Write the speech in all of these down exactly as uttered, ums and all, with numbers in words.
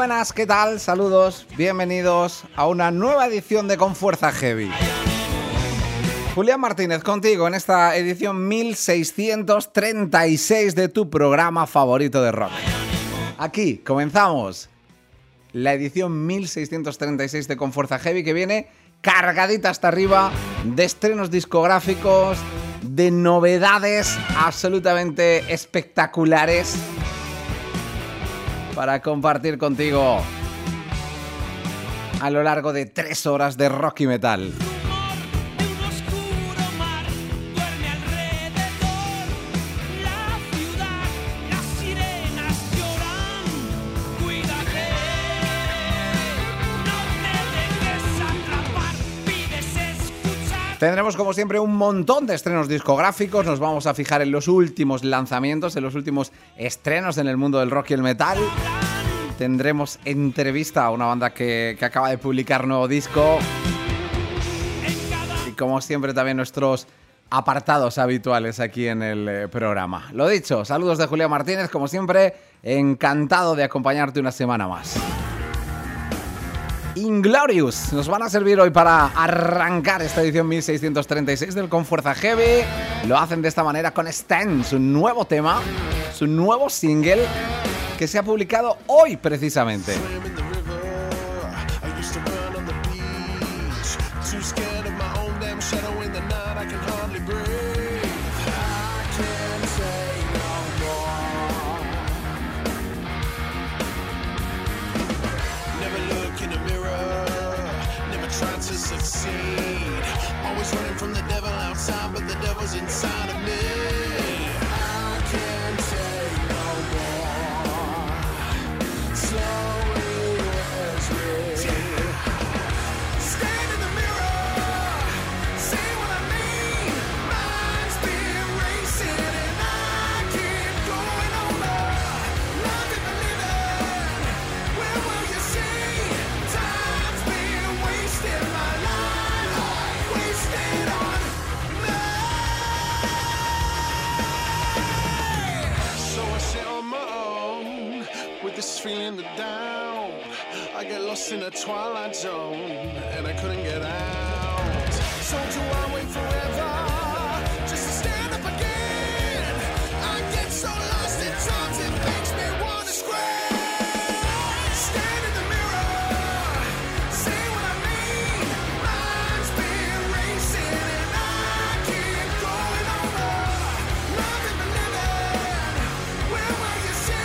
buenas, ¿qué tal? Saludos, bienvenidos a una nueva edición de Con Fuerza Heavy. Julián Martínez contigo en esta edición mil seiscientos treinta y seis de tu programa favorito de rock. Aquí comenzamos la edición mil seiscientos treinta y seis de Con Fuerza Heavy, que viene cargadita hasta arriba de estrenos discográficos, de novedades absolutamente espectaculares para compartir contigo a lo largo de tres horas de rock y metal. Tendremos como siempre un montón de estrenos discográficos, nos vamos a fijar en los últimos lanzamientos, en los últimos estrenos en el mundo del rock y el metal. Tendremos entrevista a una banda que, que acaba de publicar nuevo disco. Y como siempre también nuestros apartados habituales aquí en el eh, programa. Lo dicho, saludos de Julián Martínez, como siempre, encantado de acompañarte una semana más. Inglorious nos van a servir hoy para arrancar esta edición mil seiscientos treinta y seis del Con Fuerza Heavy. Lo hacen de esta manera con Stan, su nuevo tema, su nuevo single que se ha publicado hoy precisamente. Succeed. Always running from the devil outside, but the devil's inside of me. I can't take no more. Slowly wears me. Stand in the mirror, see what I mean. Mind's been racing and I keep going over. Nothing but living. Where will you see? Time's been wasted. My this feeling down, I get lost in a twilight zone, and I couldn't get out. So do I wait forever, just to stand up again? I get so lost at times, it makes me wanna scream. Stand in the mirror, say what I mean. Mind's been racing, and I keep going over. Nothing but living, where will you see?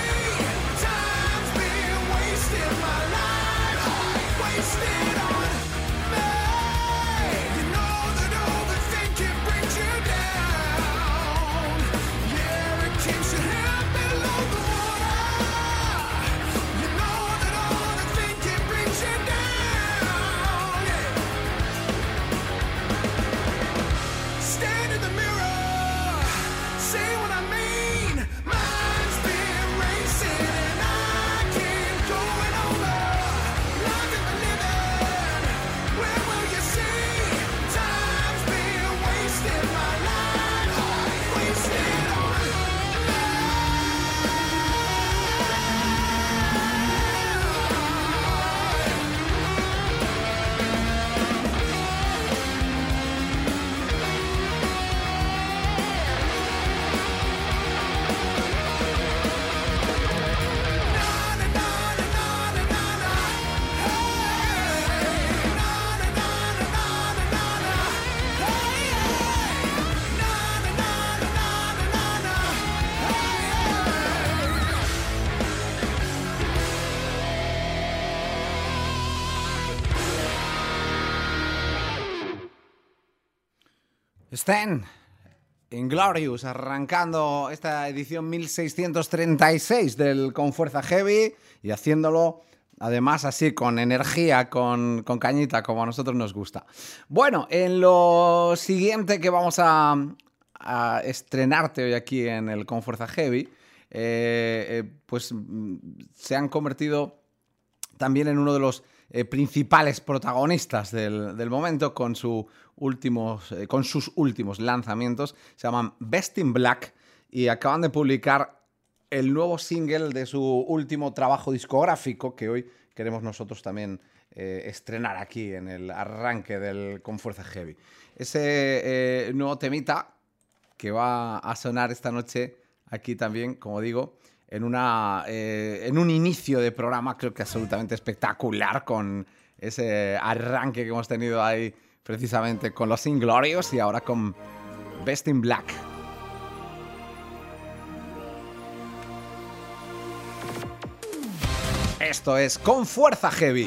My life wasted on me. You know that overthinking brings you down. Yeah, it keeps your head below the water. You know that overthinking brings you down. Yeah. Stand in the mirror, say what I mean. Mind's been racing and I keep going over. Nothing but living. Where will you see? Time's been wasted. My life wasted on me. Stan, Inglorious, arrancando esta edición mil seiscientos treinta y seis del Con Fuerza Heavy y haciéndolo además así con energía, con, con cañita, como a nosotros nos gusta. Bueno, en lo siguiente que vamos a, a estrenarte hoy aquí en el Con Fuerza Heavy, eh, eh, pues se han convertido también en uno de los eh, principales protagonistas del, del momento con, su últimos, eh, con sus últimos lanzamientos. Se llaman Best in Black y acaban de publicar el nuevo single de su último trabajo discográfico, que hoy queremos nosotros también eh, estrenar aquí en el arranque del Con Fuerza Heavy. Ese eh, nuevo temita que va a sonar esta noche aquí también, como digo, en, una, eh, en un inicio de programa creo que absolutamente espectacular, con ese arranque que hemos tenido ahí precisamente con los Inglorious y ahora con Best in Black. Esto es Con Fuerza Heavy.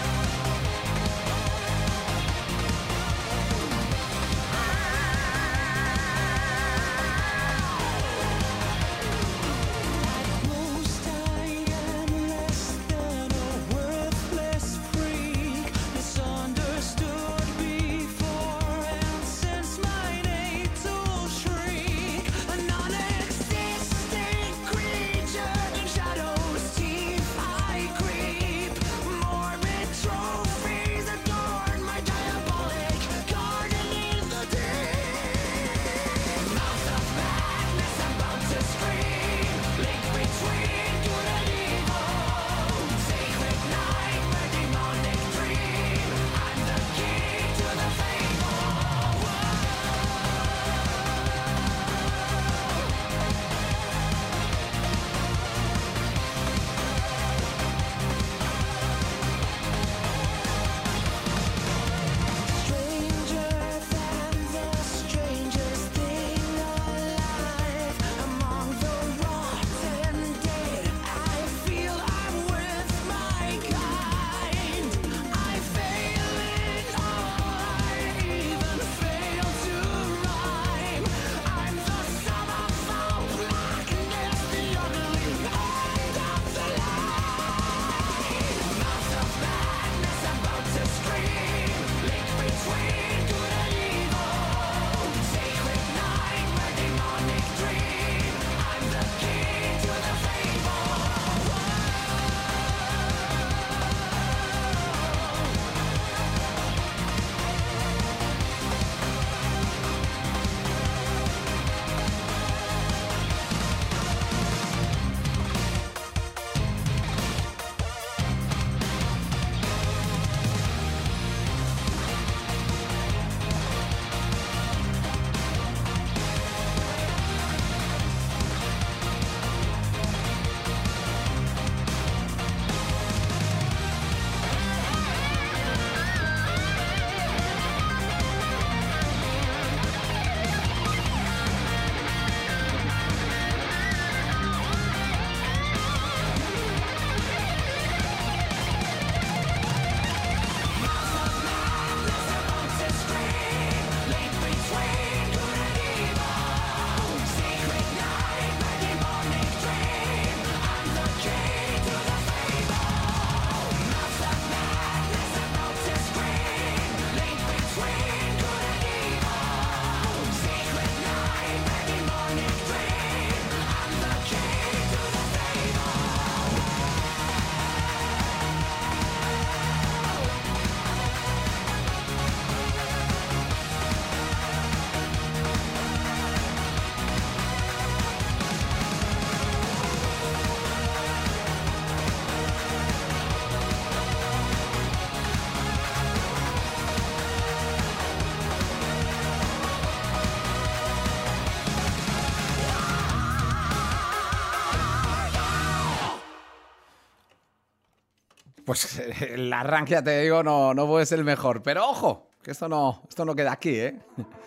Pues el arranque, ya te digo, no, no puede ser el mejor. Pero ojo, que esto no, esto no queda aquí, ¿eh?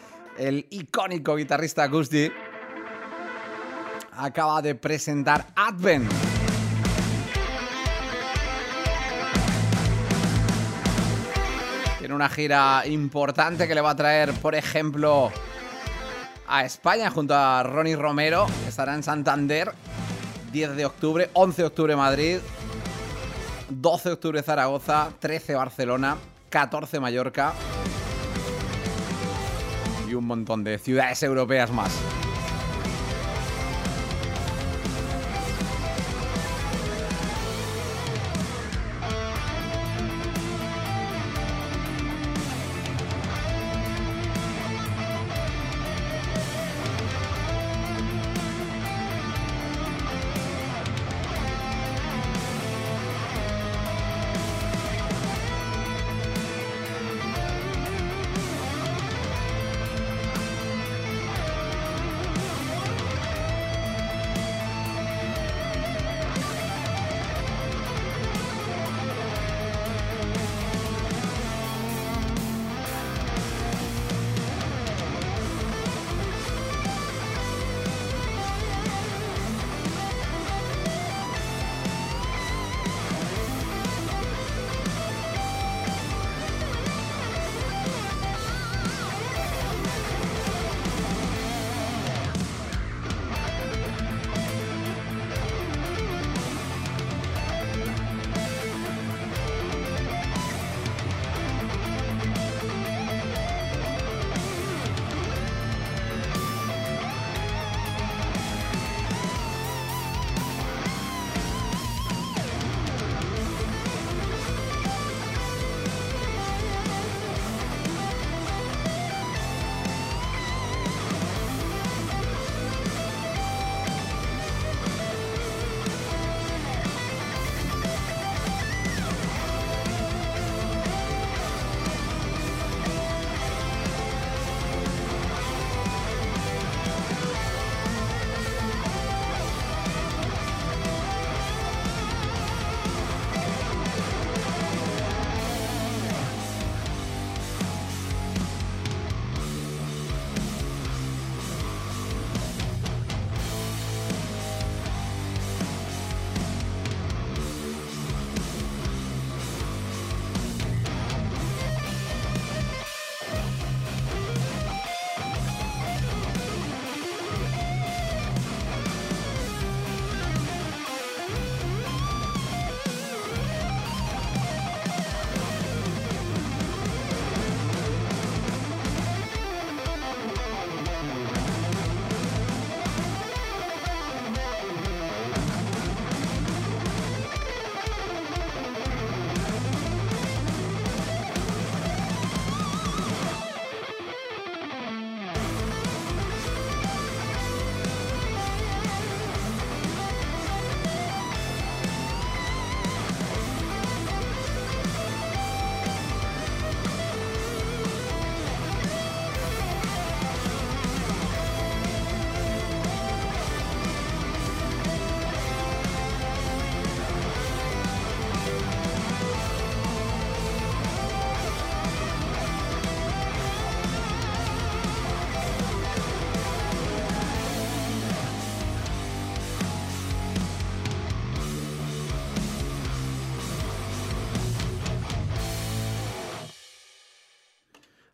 El icónico guitarrista Gusti acaba de presentar Advent. Tiene una gira importante que le va a traer, por ejemplo, a España junto a Ronnie Romero, que estará en Santander, diez de octubre, once de octubre Madrid, doce de octubre Zaragoza, trece Barcelona, catorce Mallorca y un montón de ciudades europeas más.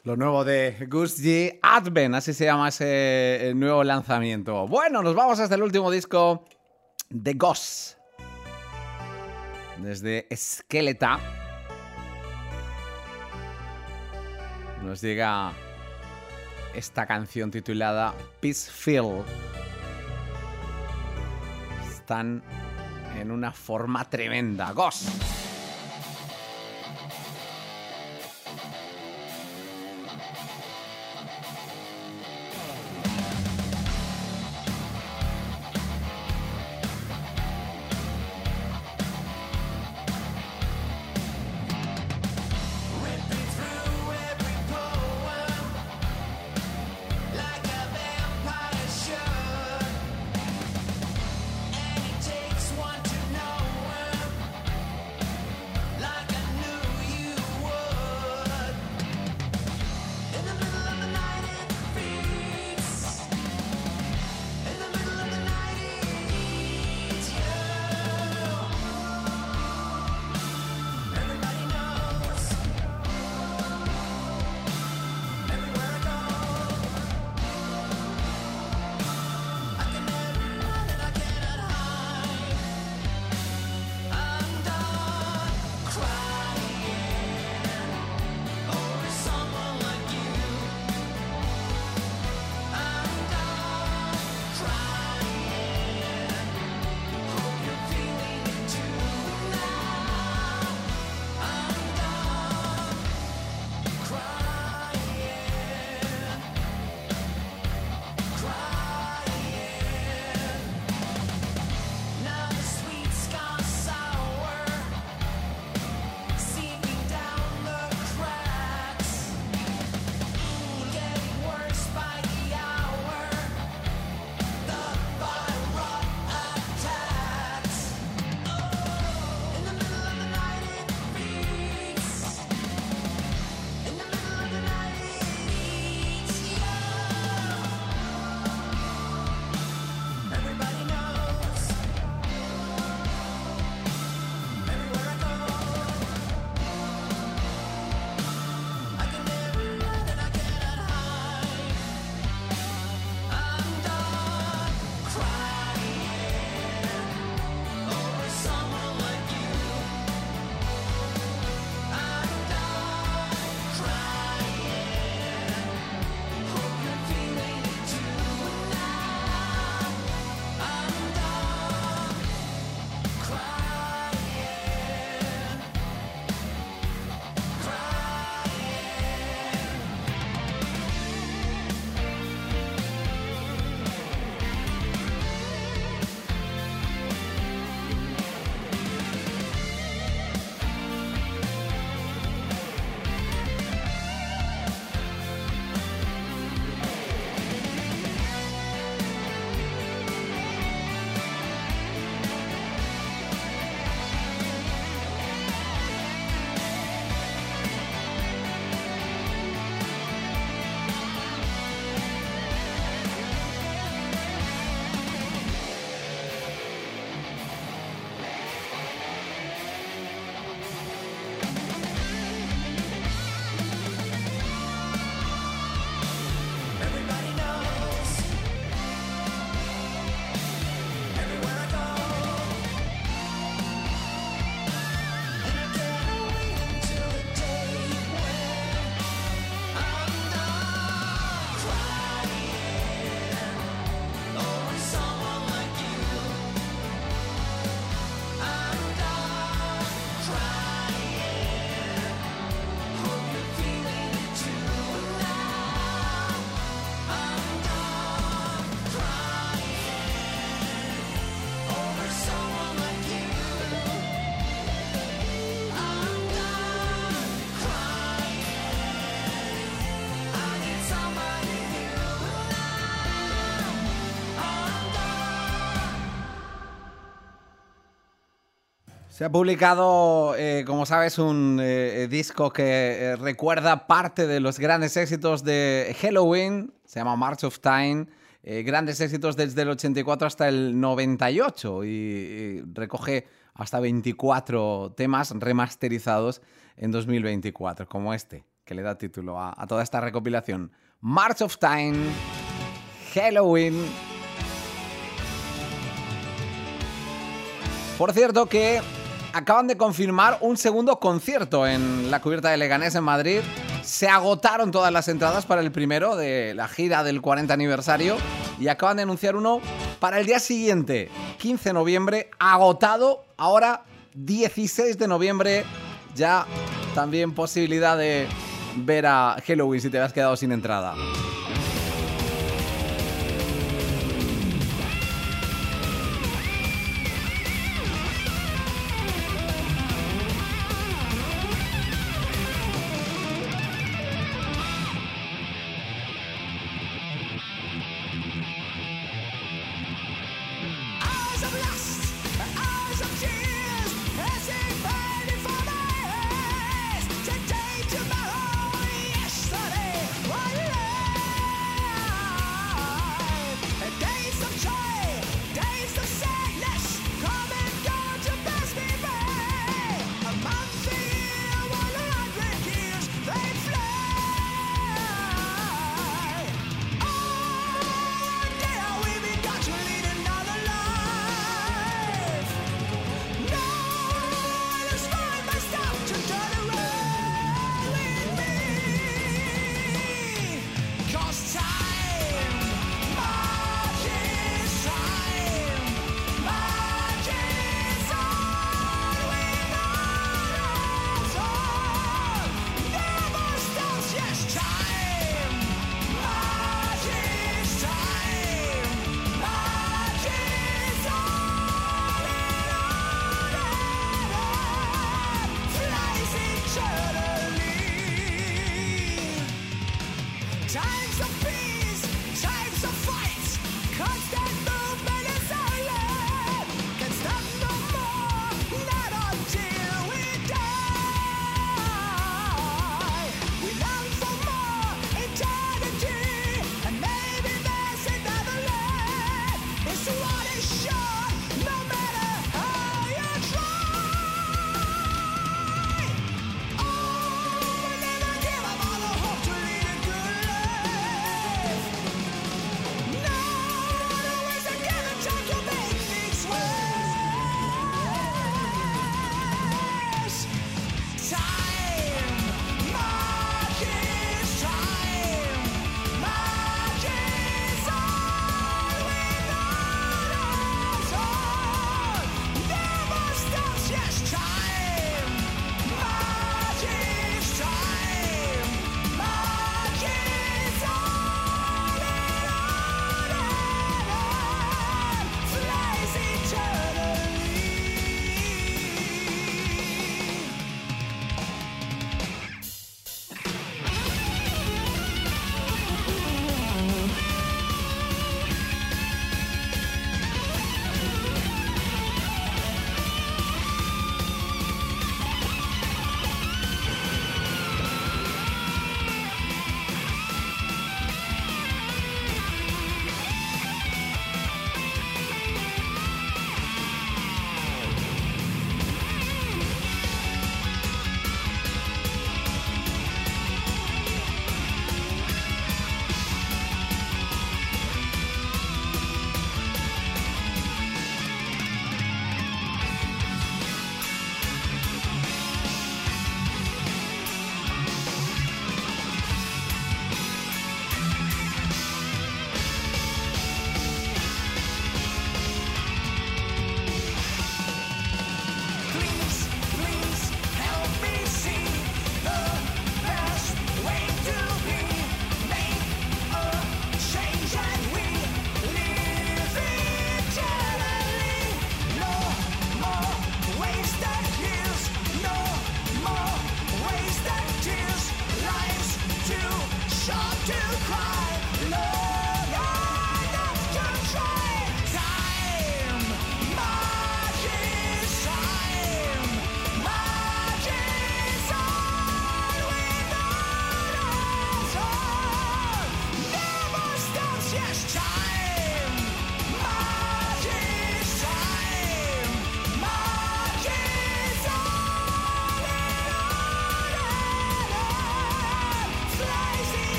Lo nuevo de Gus G. Advent, así se llama ese nuevo lanzamiento. Bueno, nos vamos hasta el último disco de Ghost. Desde Esqueleta nos llega esta canción titulada Peace Feel. Están en una forma tremenda. Ghost. Se ha publicado, eh, como sabes, un eh, disco que eh, recuerda parte de los grandes éxitos de Helloween. Se llama March of Time. Eh, grandes éxitos desde el ochenta y cuatro hasta el noventa y ocho. Y, y recoge hasta veinticuatro temas remasterizados en dos mil veinticuatro, como este, que le da título a, a toda esta recopilación. March of Time, Halloween. Por cierto que acaban de confirmar un segundo concierto en la cubierta de Leganés en Madrid. Se agotaron todas las entradas para el primero de la gira del cuarenta aniversario y acaban de anunciar uno para el día siguiente, quince de noviembre, agotado. Ahora, dieciséis de noviembre, ya también posibilidad de ver a Halloween si te habías quedado sin entrada.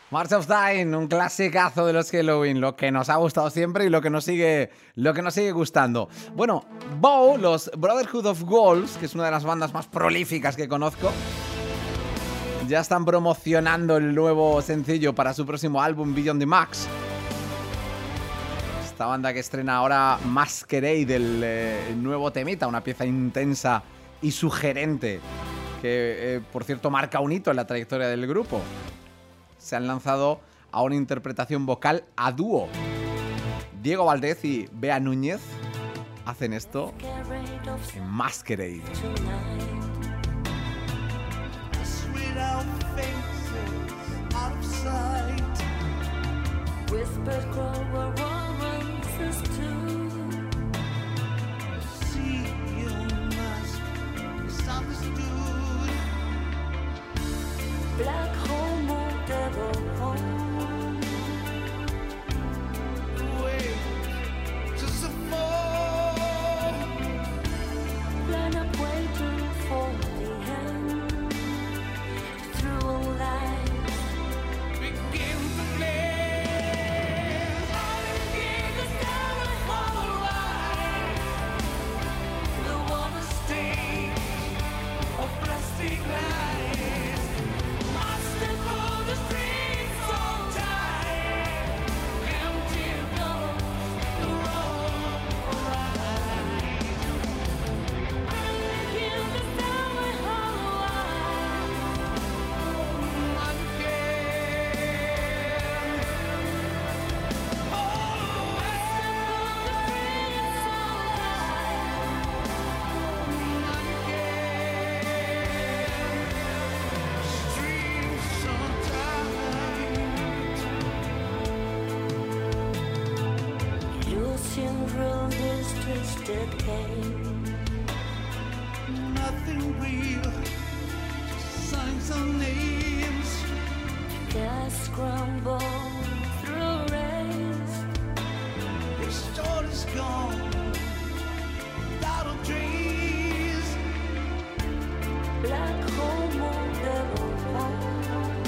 March of Time, un clasicazo de los Halloween, lo que nos ha gustado siempre y lo que nos sigue, lo que nos sigue gustando. Bueno, Bow, los Brotherhood of Wolves, que es una de las bandas más prolíficas que conozco, ya están promocionando el nuevo sencillo para su próximo álbum, Beyond the Max. Esta banda que estrena ahora Masquerade, el, eh, el nuevo temita, una pieza intensa y sugerente que, eh, por cierto, marca un hito en la trayectoria del grupo. Se han lanzado a una interpretación vocal a dúo. Diego Valdez y Bea Núñez hacen esto en Masquerade. Black homo devil home. Wait, just a fall. Line up waiting for the end. Through life begins to play. I begin to stare at hollow eyes. The water stage of plastic lies. Nothing real, just signs and names. Gas scramble through race. This story's gone without a trace. Black homo devil home.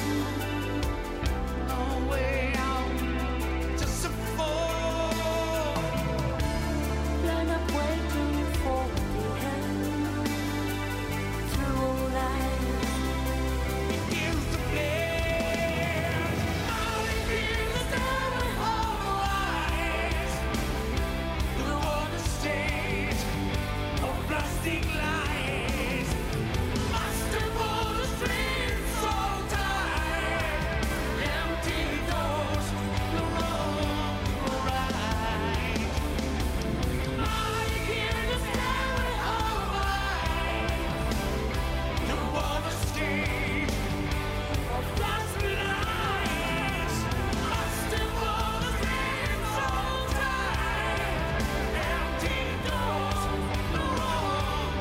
No way out, just a fall. Line up waiting for the end. Through life begins to play. I begin to stare with hollow eyes. The water stage of plastic lies. Master for the streets so tired. Empty doors, the wrong right. I begin to stare with hollow eyes. The water stage of plastic lies. Master for the streets so tired. Empty doors, the wrong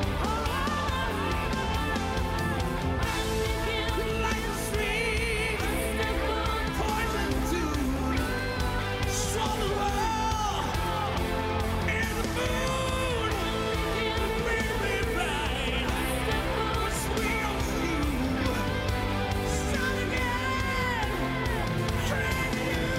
right. Like a sweet poison tune. Swallow in the moon. Really right. Sweet on you. Start again. Train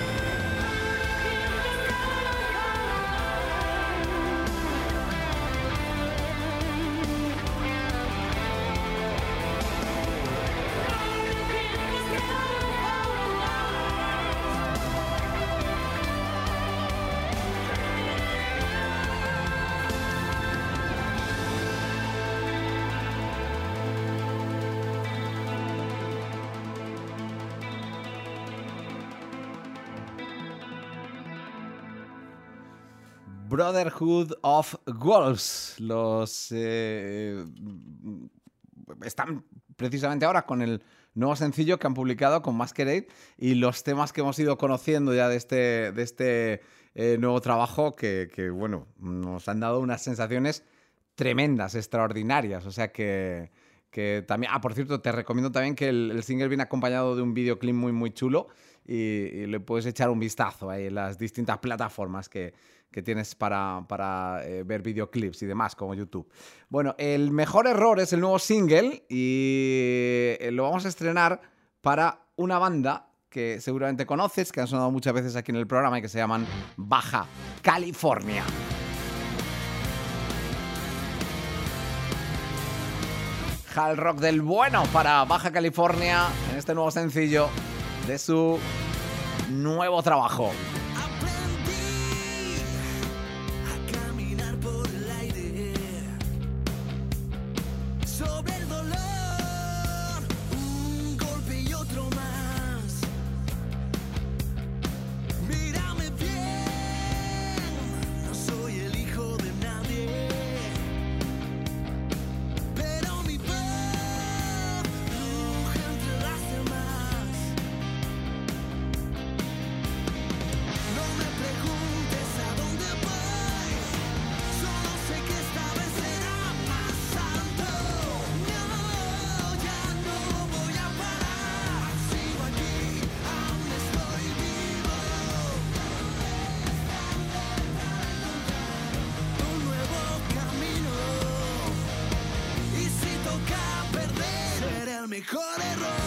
Brotherhood of Wolves. Los eh, están precisamente ahora con el nuevo sencillo que han publicado con Masquerade y los temas que hemos ido conociendo ya de este, de este eh, nuevo trabajo que, que, bueno, nos han dado unas sensaciones tremendas, extraordinarias. O sea que, que también... Ah, por cierto, te recomiendo también que el, el single viene acompañado de un videoclip muy, muy chulo y, y le puedes echar un vistazo ahí en las distintas plataformas que, que tienes para, para eh, ver videoclips y demás, como YouTube. Bueno, El Mejor Error es el nuevo single y eh, lo vamos a estrenar para una banda que seguramente conoces, que han sonado muchas veces aquí en el programa y que se llaman Baja California. Hard rock del bueno para Baja California en este nuevo sencillo de su nuevo trabajo. Aprendí a caminar por el aire sobre el dolor, un golpe y otro más. Mírame bien, no soy el hijo de nadie, pero mi voz ruge entre las demás. No me preguntes a dónde voy, solo sé que esta vez será más alto. No, ya no voy a parar, sigo aquí, aún estoy vivo. Un nuevo camino, y si toca perder, será el mejor error.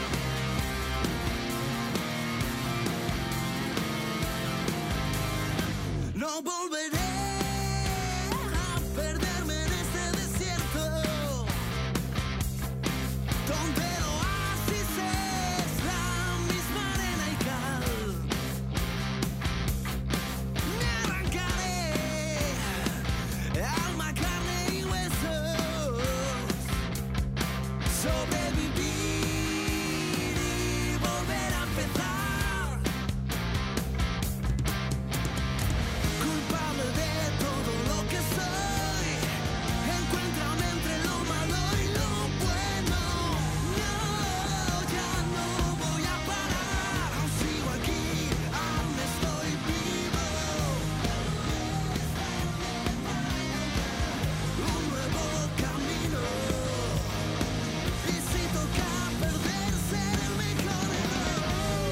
No volveré a perderme en este desierto, donde el oasis es la misma arena y cal. Me arrancaré alma, carne y huesos, sobrevivir y volver a empezar. Culpable de todo lo que soy, encuéntrame entre lo malo y lo bueno. No, ya no voy a parar, aún sigo aquí, aún estoy vivo. Un nuevo camino, y si toca perder, será el mejor error.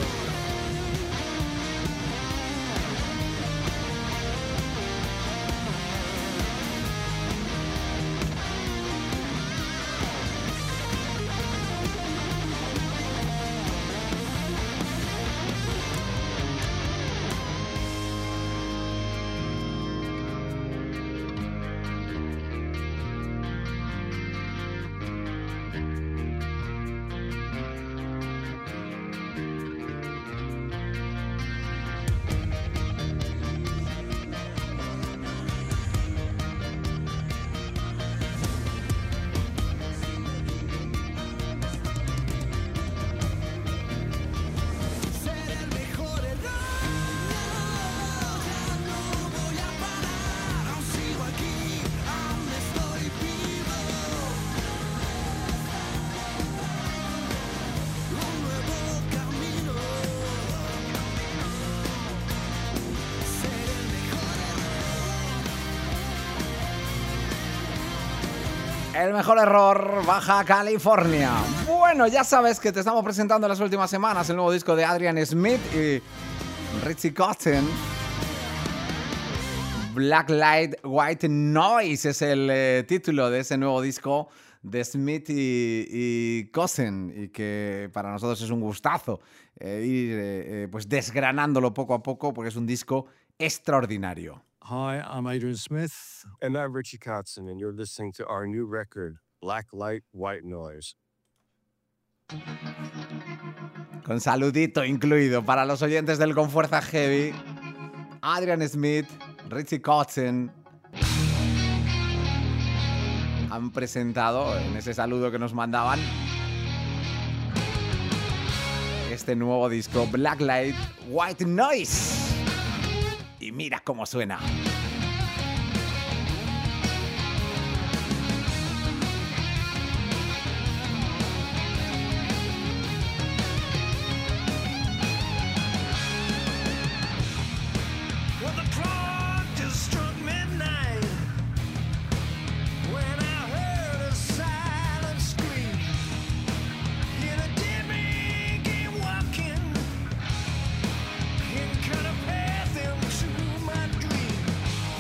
Será el mejor error. No, ya no voy a parar, aún sigo aquí, aún estoy vivo. Un nuevo camino, será el mejor error. El mejor error, Baja California. Bueno, ya sabes que te estamos presentando en las últimas semanas el nuevo disco de Adrian Smith y Richie Kotzen. Black Light, White Noise es el eh, título de ese nuevo disco de Smith y, y Kotzen, y que para nosotros es un gustazo eh, ir eh, eh, pues desgranándolo poco a poco porque es un disco extraordinario. Hi, I'm Adrian Smith. And I'm Richie Kotzen, and you're listening to our new record, Black Light, White Noise. Con saludito incluido para los oyentes del Con Fuerza Heavy, Adrian Smith, Richie Kotzen han presentado en ese saludo que nos mandaban este nuevo disco Black Light, White Noise. Y mira cómo suena. Well, the clock just struck midnight when I heard a silent scream. In a dimmy game walking, in kind of path into my dream.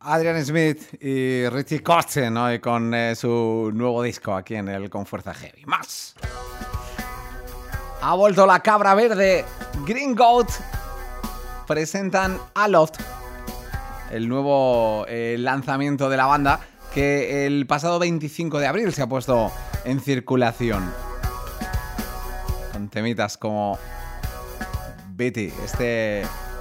Adrian Smith y Richie Kotzen hoy con eh, su nuevo disco aquí en el Con Fuerza Heavy. Más. Ha vuelto la cabra verde. Green Goat presentan Aloft, el nuevo eh, lanzamiento de la banda que el pasado veinticinco de abril se ha puesto en circulación. Con temitas como Betty, este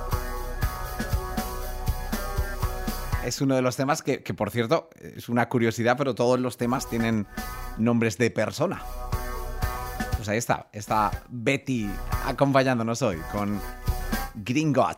es uno de los temas que, que, por cierto, es una curiosidad, pero todos los temas tienen nombres de persona. Pues ahí está, está Betty acompañándonos hoy con Green God.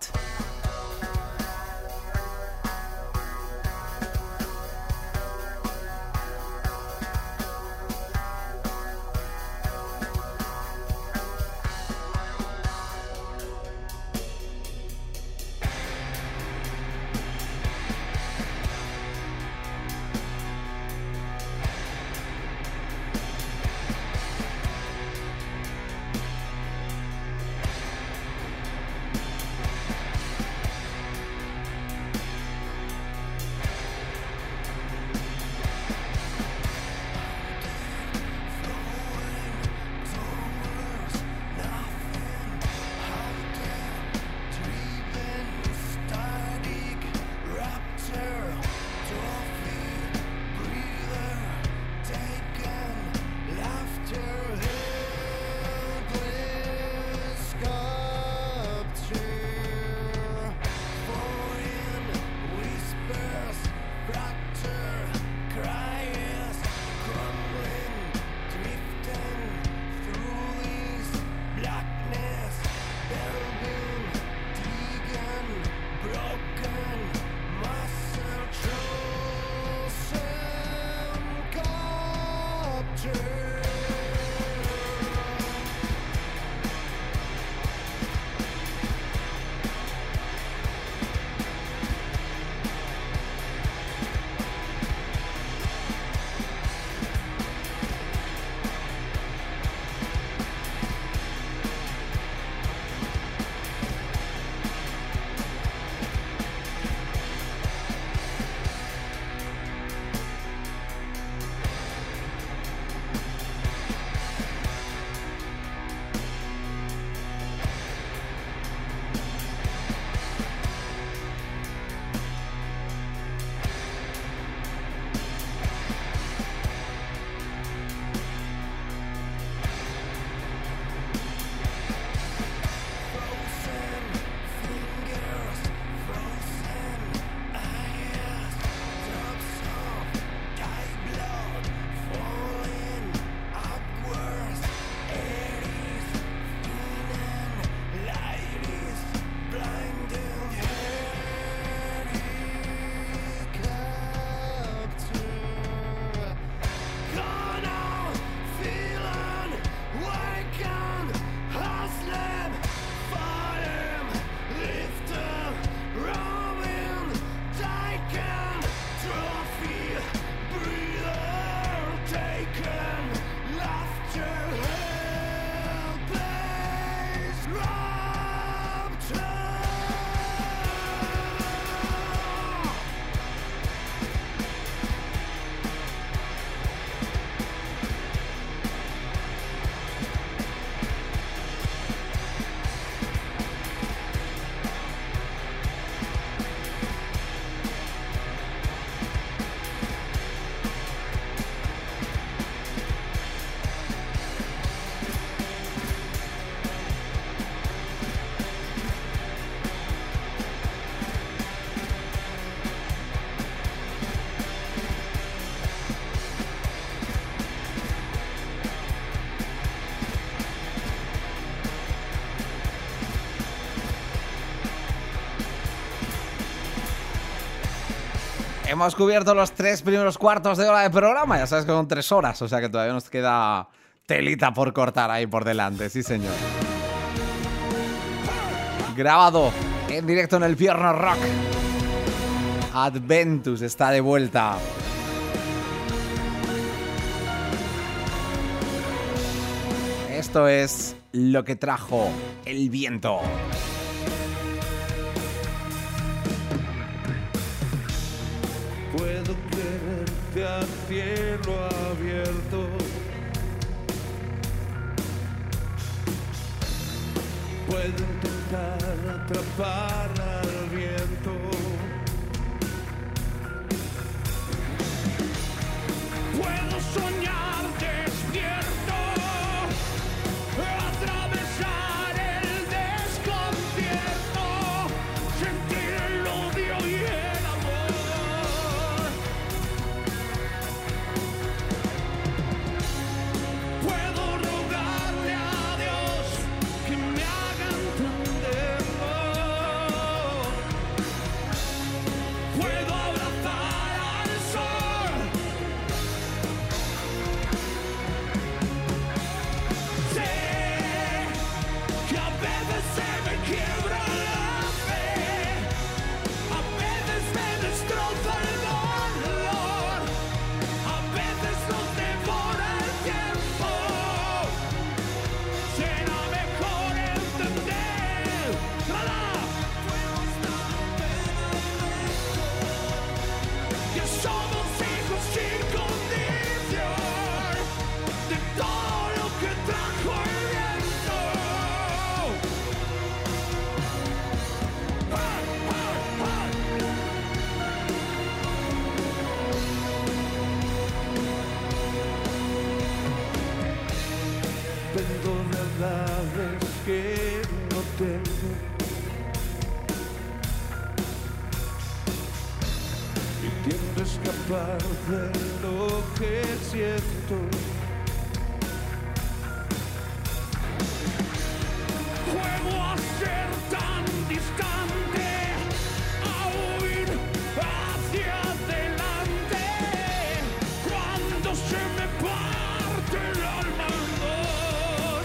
Hemos cubierto los tres primeros cuartos de hora de programa. Ya sabes que son tres horas, o sea que todavía nos queda telita por cortar ahí por delante. Sí, señor. Grabado en directo en el Pierno Rock. Adventus está de vuelta. Esto es lo que trajo el viento. hacia el cielo abierto. Puedo intentar atrapar al viento. Puedo soñar despierto, atravesar el desconcierto, sentir el odio y el amor. Puedo rogarle a Dios que me haga entenderlo. Puedo abrazar al sol. Sé que a veces se me quiebra la fe, a veces me destroza el dolor, a veces nos devora el tiempo. Será mejor entender que somos hijos sin condición de todo lo que trajo el viento. ¡Ah, ah, ah! Tengo verdades que no tengo y tiendo a escapar de lo que siento. Juego a ser tan distante, a huir hacia adelante, cuando se me parte el alma en dos.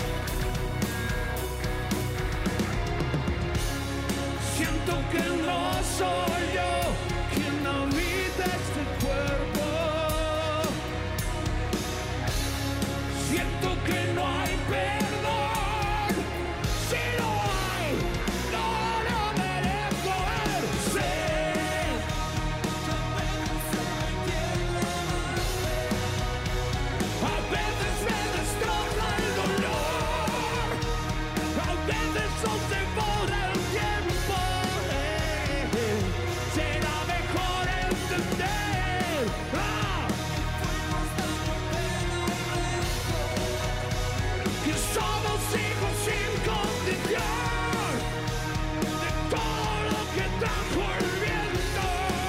Siento que no soy yo quien habita este cuerpo. Siento que no hay perdón. Si lo hay, no lo merezco ver. Sé a veces me destroza el dolor, a veces nos devora el tiempo. Eh, Será mejor entender ah, que somos hijos sin condición de todo lo que trajo el viento.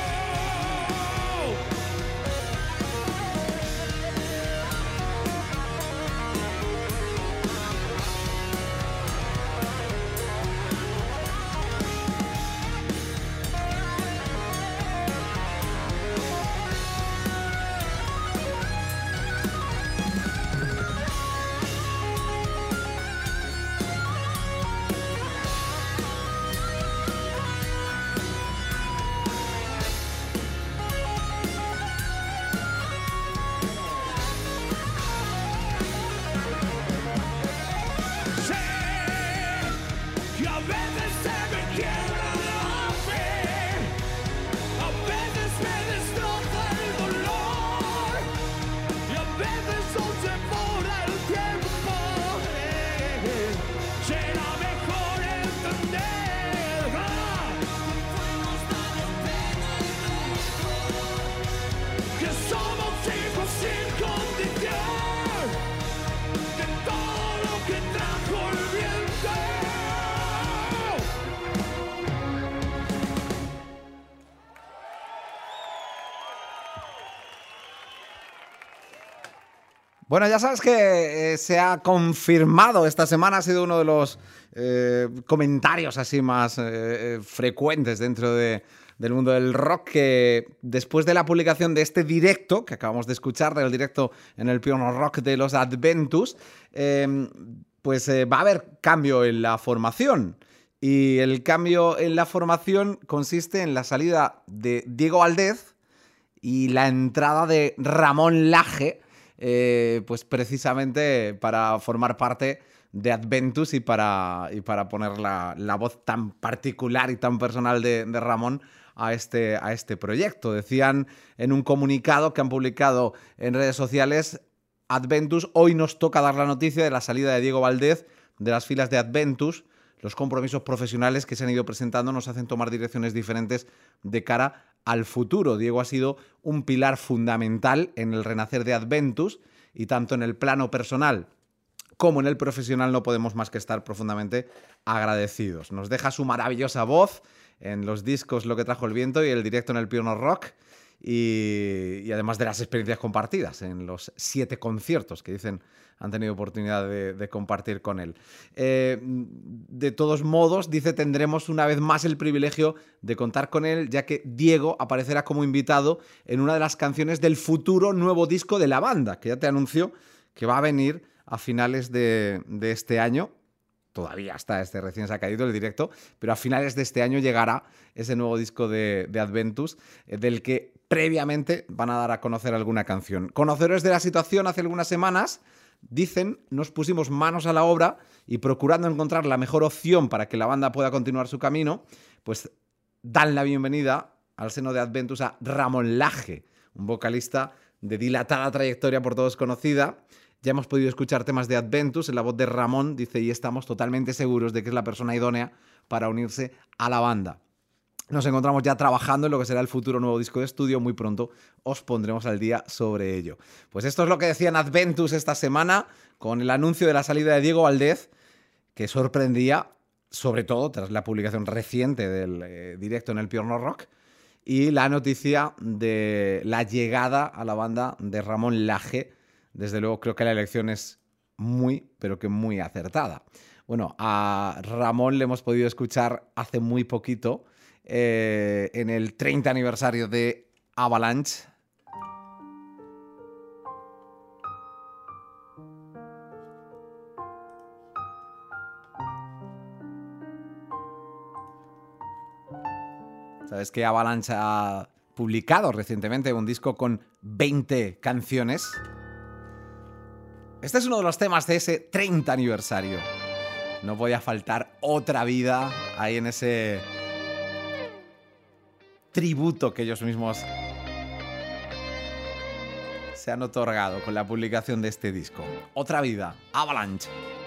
Sé que a veces se me quiebra la fe, a veces me destroza el dolor y a veces nos devora el tiempo. Eh, Será mejor entender ah, que somos hijos sin condición de todo lo que trajo el viento. Bueno, ya sabes que eh, se ha confirmado esta semana, ha sido uno de los eh, comentarios así más eh, eh, frecuentes dentro de, del mundo del rock, que después de la publicación de este directo, que acabamos de escuchar, del directo en el Piano Rock de los Adventus, eh, pues eh, va a haber cambio en la formación. Y el cambio en la formación consiste en la salida de Diego Valdez y la entrada de Ramón Laje, eh, pues precisamente para formar parte de Adventus y para, y para poner la, la voz tan particular y tan personal de, de Ramón a este, a este proyecto. Decían en un comunicado que han publicado en redes sociales: Adventus, hoy nos toca dar la noticia de la salida de Diego Valdez de las filas de Adventus. Los compromisos profesionales que se han ido presentando nos hacen tomar direcciones diferentes de cara al futuro. Diego ha sido un pilar fundamental en el renacer de Adventus y tanto en el plano personal como en el profesional no podemos más que estar profundamente agradecidos. Nos deja su maravillosa voz en los discos Lo que trajo el viento y el directo en el Pioneer Rock, y, y además de las experiencias compartidas en los siete conciertos que dicen han tenido oportunidad de, de compartir con él. Eh, de todos modos, dice, tendremos una vez más el privilegio de contar con él, ya que Diego aparecerá como invitado en una de las canciones del futuro nuevo disco de la banda, que ya te anuncio que va a venir a finales de, de este año. Todavía está este recién sacadito el directo, pero a finales de este año llegará ese nuevo disco de, de Adventus, eh, del que previamente van a dar a conocer alguna canción. Conocedores de la situación, hace algunas semanas, dicen, nos pusimos manos a la obra y procurando encontrar la mejor opción para que la banda pueda continuar su camino, pues dan la bienvenida al seno de Adventus a Ramón Laje, un vocalista de dilatada trayectoria por todos conocida. Ya hemos podido escuchar temas de Adventus en la voz de Ramón, dice, y estamos totalmente seguros de que es la persona idónea para unirse a la banda. Nos encontramos ya trabajando en lo que será el futuro nuevo disco de estudio. Muy pronto os pondremos al día sobre ello. Pues esto es lo que decían Adventus esta semana con el anuncio de la salida de Diego Valdez, que sorprendía, sobre todo tras la publicación reciente del eh, directo en el Pioneer Rock, y la noticia de la llegada a la banda de Ramón Laje. Desde luego creo que la elección es muy, pero que muy acertada. Bueno, a Ramón le hemos podido escuchar hace muy poquito, eh, en el treinta aniversario de Avalanche. Sabes que Avalanche ha publicado recientemente un disco con veinte canciones. Este es uno de los temas de ese treinta aniversario. No podía faltar Otra Vida ahí en ese tributo que ellos mismos se han otorgado con la publicación de este disco. Otra Vida, Avalanche.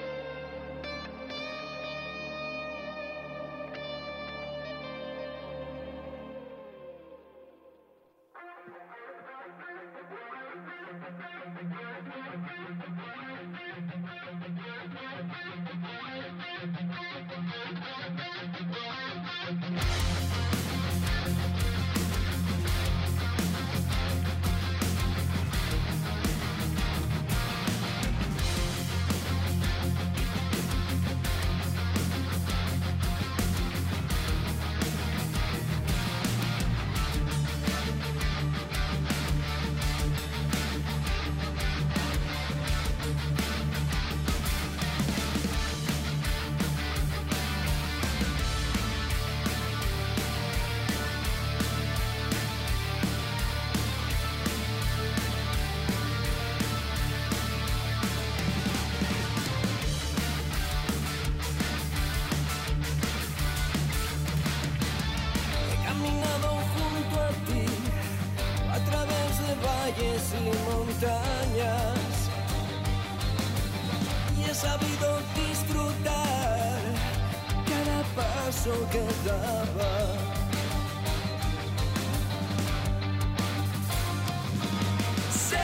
y montañas y he sabido disfrutar cada paso que daba. Sé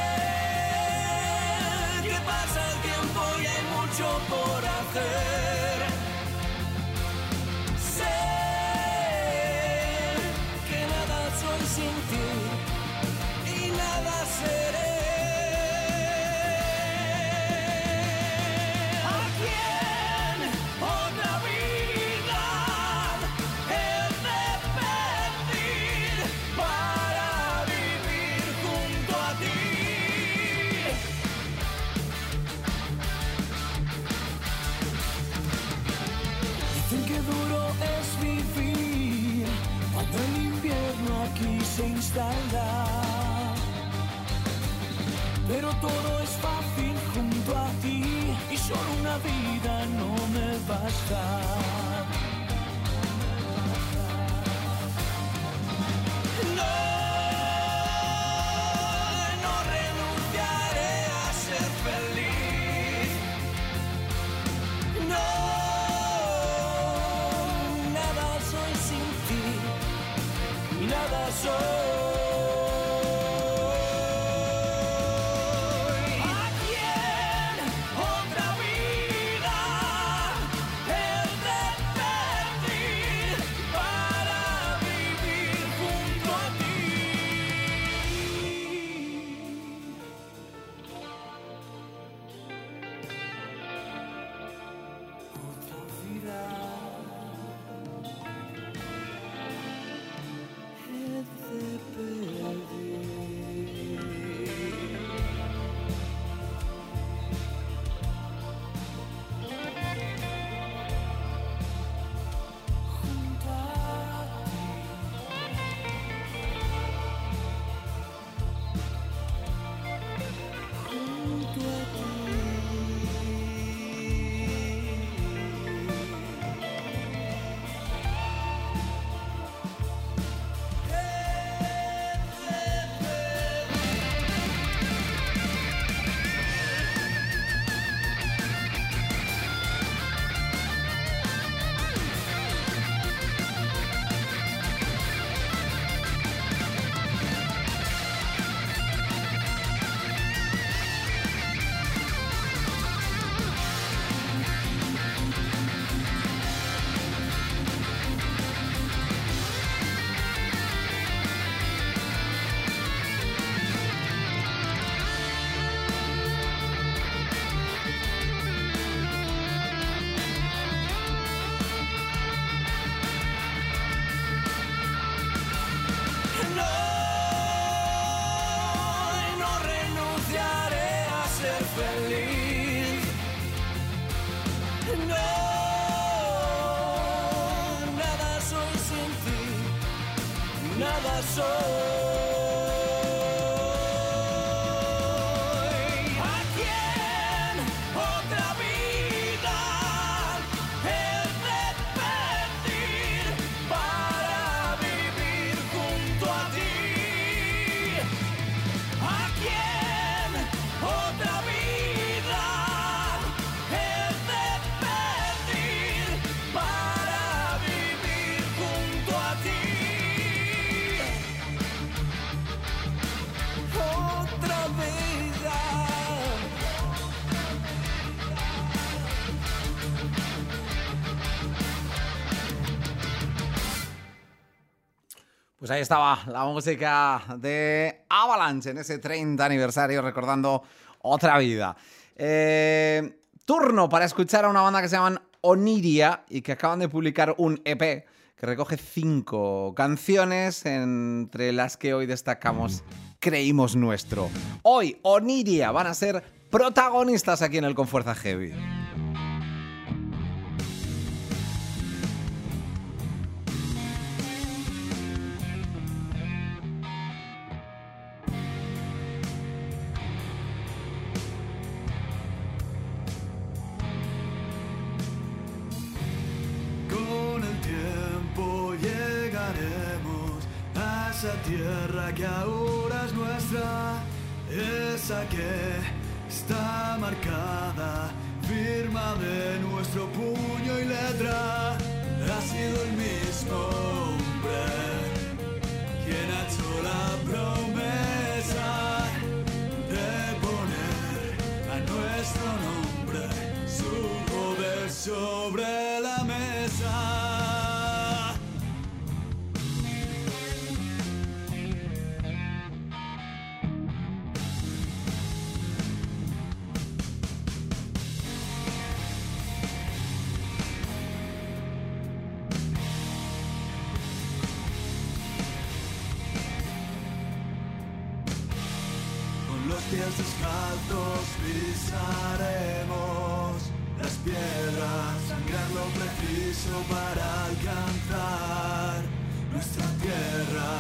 que pasa el tiempo y hay mucho por hacer. Sé que nada soy sin ti y nada seré. ¿A quién otra vida he de pedir para vivir junto a ti? Dicen que duro es vivir cuando el invierno aquí se instala. Pero todo es fácil junto a ti y solo una vida no me basta. No, no renunciaré a ser feliz. No, nada soy sin ti y nada soy. ¿A quién otra vida he de pedir para vivir junto a ti? Otra vida he de pedir. Junto a ti, junto a No, no renunciaré a ser feliz. No, nada soy sin ti, nada soy. ¿A quién otra vida he de pedir para vivir junto a ti? ¿A quién otra vida he de pedir para vivir junto a ti? Otra vida. Pues ahí estaba la música de Avalanche en ese treinta aniversario, recordando Otra Vida. Eh, turno para escuchar a una banda que se llaman Oniria y que acaban de publicar un E P que recoge cinco canciones, entre las que hoy destacamos Creímos Nuestro. Hoy Oniria van a ser protagonistas aquí en el Con Fuerza Heavy. Con el tiempo llegaremos a esa tierra que ahora es nuestra, esa que está marcada, firma de nuestro puño y letra. Ha sido el mismo hombre quien ha hecho la promesa de poner a nuestro nombre su poder sobre la mesa. Con los pies descalzos pisaremos las piedras, sangrar lo preciso para alcanzar nuestra tierra.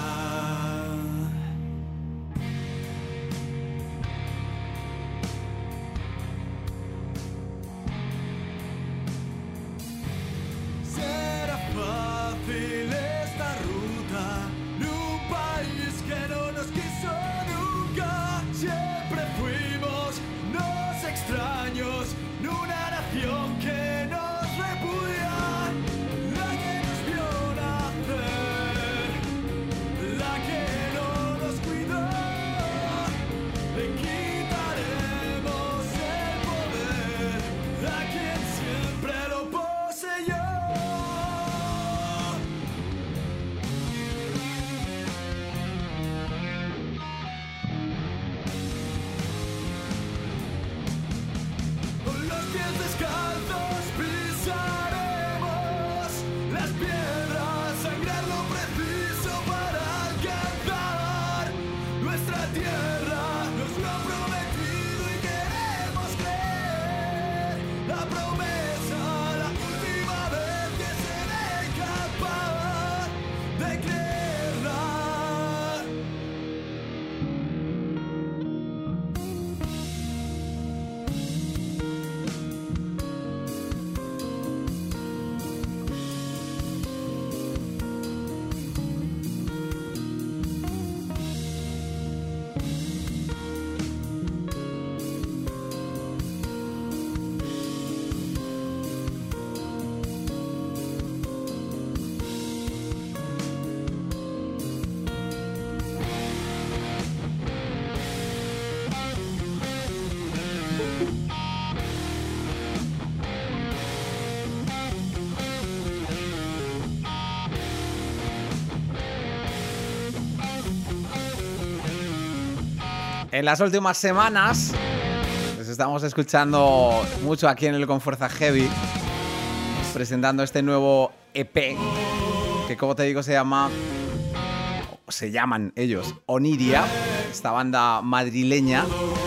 En las últimas semanas les estamos escuchando mucho aquí en el Con Fuerza Heavy, presentando este nuevo E P que, como te digo, se llama, se llaman ellos Oniria, esta banda madrileña.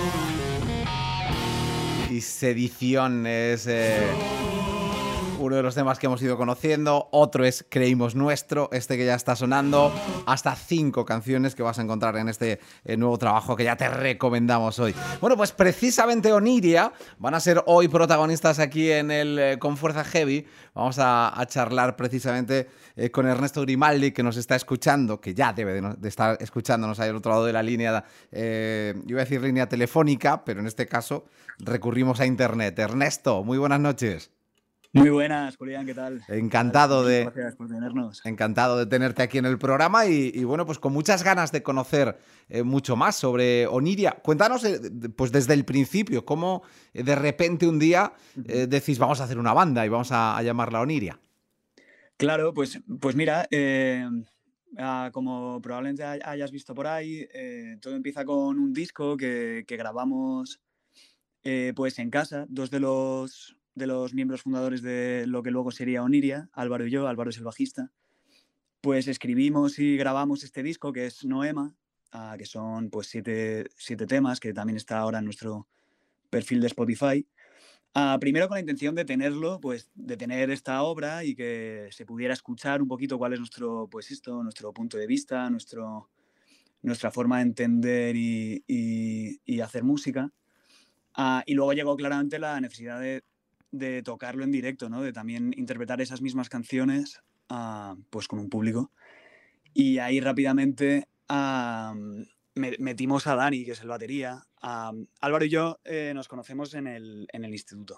Y Sedición es eh, uno de los temas que hemos ido conociendo. Otro es Creímos Nuestro, este que ya está sonando. Hasta cinco canciones que vas a encontrar en este eh, nuevo trabajo que ya te recomendamos hoy. Bueno, pues precisamente Oniria van a ser hoy protagonistas aquí en el eh, Con Fuerza Heavy. Vamos a, a charlar precisamente eh, con Ernesto Grimaldi, que nos está escuchando, que ya debe de, no, de estar escuchándonos ahí al otro lado de la línea, eh, yo iba a decir línea telefónica, pero en este caso recurrimos a internet. Ernesto, muy buenas noches. Muy buenas, Julián, ¿qué tal? Encantado de, Gracias por tenernos. encantado de tenerte aquí en el programa y, y bueno, pues con muchas ganas de conocer eh, mucho más sobre Oniria. Cuéntanos, eh, pues desde el principio, cómo eh, de repente un día eh, decís vamos a hacer una banda y vamos a, a llamarla Oniria. Claro, pues, pues mira, eh, ah, como probablemente hay- hayas visto por ahí, eh, todo empieza con un disco que, que grabamos eh, pues en casa, dos de los, de los miembros fundadores de lo que luego sería Oniria, Álvaro y yo. Álvaro es el bajista. Pues escribimos y grabamos este disco que es Noema, ah, que son pues siete, siete temas, que también está ahora en nuestro perfil de Spotify. Ah, primero con la intención de tenerlo, pues de tener esta obra y que se pudiera escuchar un poquito cuál es nuestro, pues esto, nuestro punto de vista, nuestro, nuestra forma de entender y, y- y hacer música. Ah, y luego llegó claramente la necesidad de, de tocarlo en directo, ¿no? De también interpretar esas mismas canciones, ah, pues con un público. Y ahí rápidamente ah, me- metimos a Dani, que es el batería. Ah, Álvaro y yo eh, nos conocemos en el, en el instituto.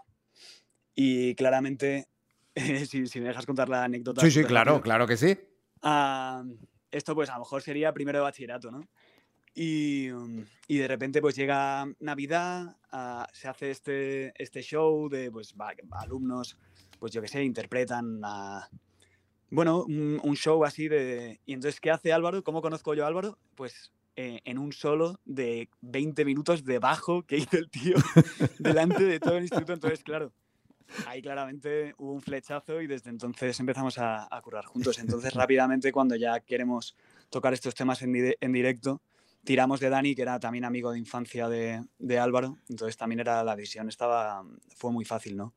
Y claramente, eh, si, si me dejas contar la anécdota. Sí, sí, súper claro, rápido, claro que sí. ah, esto pues a lo mejor sería primero de bachillerato, ¿no? Y, um, y de repente pues llega Navidad, ah, se hace este, este show de pues va- alumnos, pues yo qué sé, interpretan a, bueno, un, un show así de... Y entonces, ¿qué hace Álvaro? ¿Cómo conozco yo a Álvaro? Pues eh, en un solo de veinte minutos de bajo que hizo el tío delante de todo el instituto. Entonces, claro, ahí claramente hubo un flechazo y desde entonces empezamos a, a currar juntos. Entonces, rápidamente, cuando ya queremos tocar estos temas en, di- en directo, tiramos de Dani, que era también amigo de infancia de, de Álvaro. Entonces, también era la decisión, estaba, fue muy fácil, ¿no?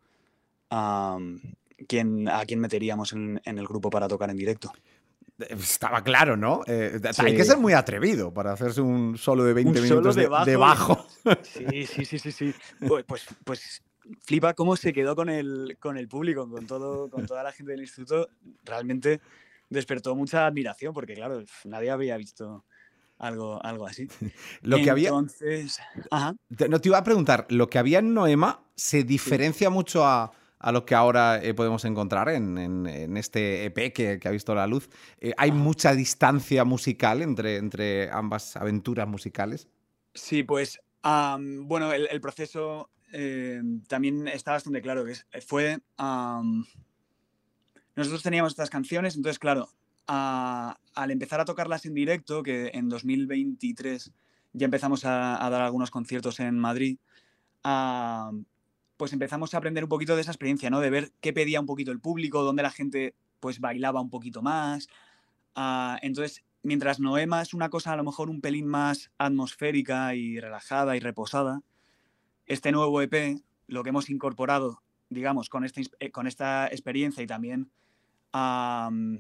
Am, ¿quién, ¿A quién meteríamos en, en el grupo para tocar en directo? Estaba claro, ¿no? Eh, Sí. Hay que ser muy atrevido para hacerse un solo de veinte Un solo minutos de, de bajo. de y bajo. además- Sí, sí, sí, sí, sí. Pues, pues, pues flipa cómo se quedó con el, con el público, con, todo, con toda la gente del instituto. Realmente despertó mucha admiración porque, claro, nadie había visto algo, algo así. Lo que había, Entonces, ajá. te- no te iba a preguntar, lo que había en Noema se diferencia mucho a, a lo que ahora eh, podemos encontrar en, en- en este E P que, que ha visto la luz. Eh, ¿Hay Ajá. mucha distancia musical entre, entre ambas aventuras musicales? Sí, pues am, bueno, el, el proceso eh, también está bastante claro. Que es- fue. am, nosotros teníamos estas canciones, entonces, claro, a- al empezar a tocarlas en directo, que en dos mil veintitrés ya empezamos a, a dar algunos conciertos en Madrid, am, pues empezamos a aprender un poquito de esa experiencia, ¿no? De ver qué pedía un poquito el público, dónde la gente pues bailaba un poquito más. Ah, entonces, mientras Noema es una cosa a lo mejor un pelín más atmosférica y relajada y reposada, este nuevo E P, lo que hemos incorporado, digamos, con esta, ins- eh, con esta experiencia y también am,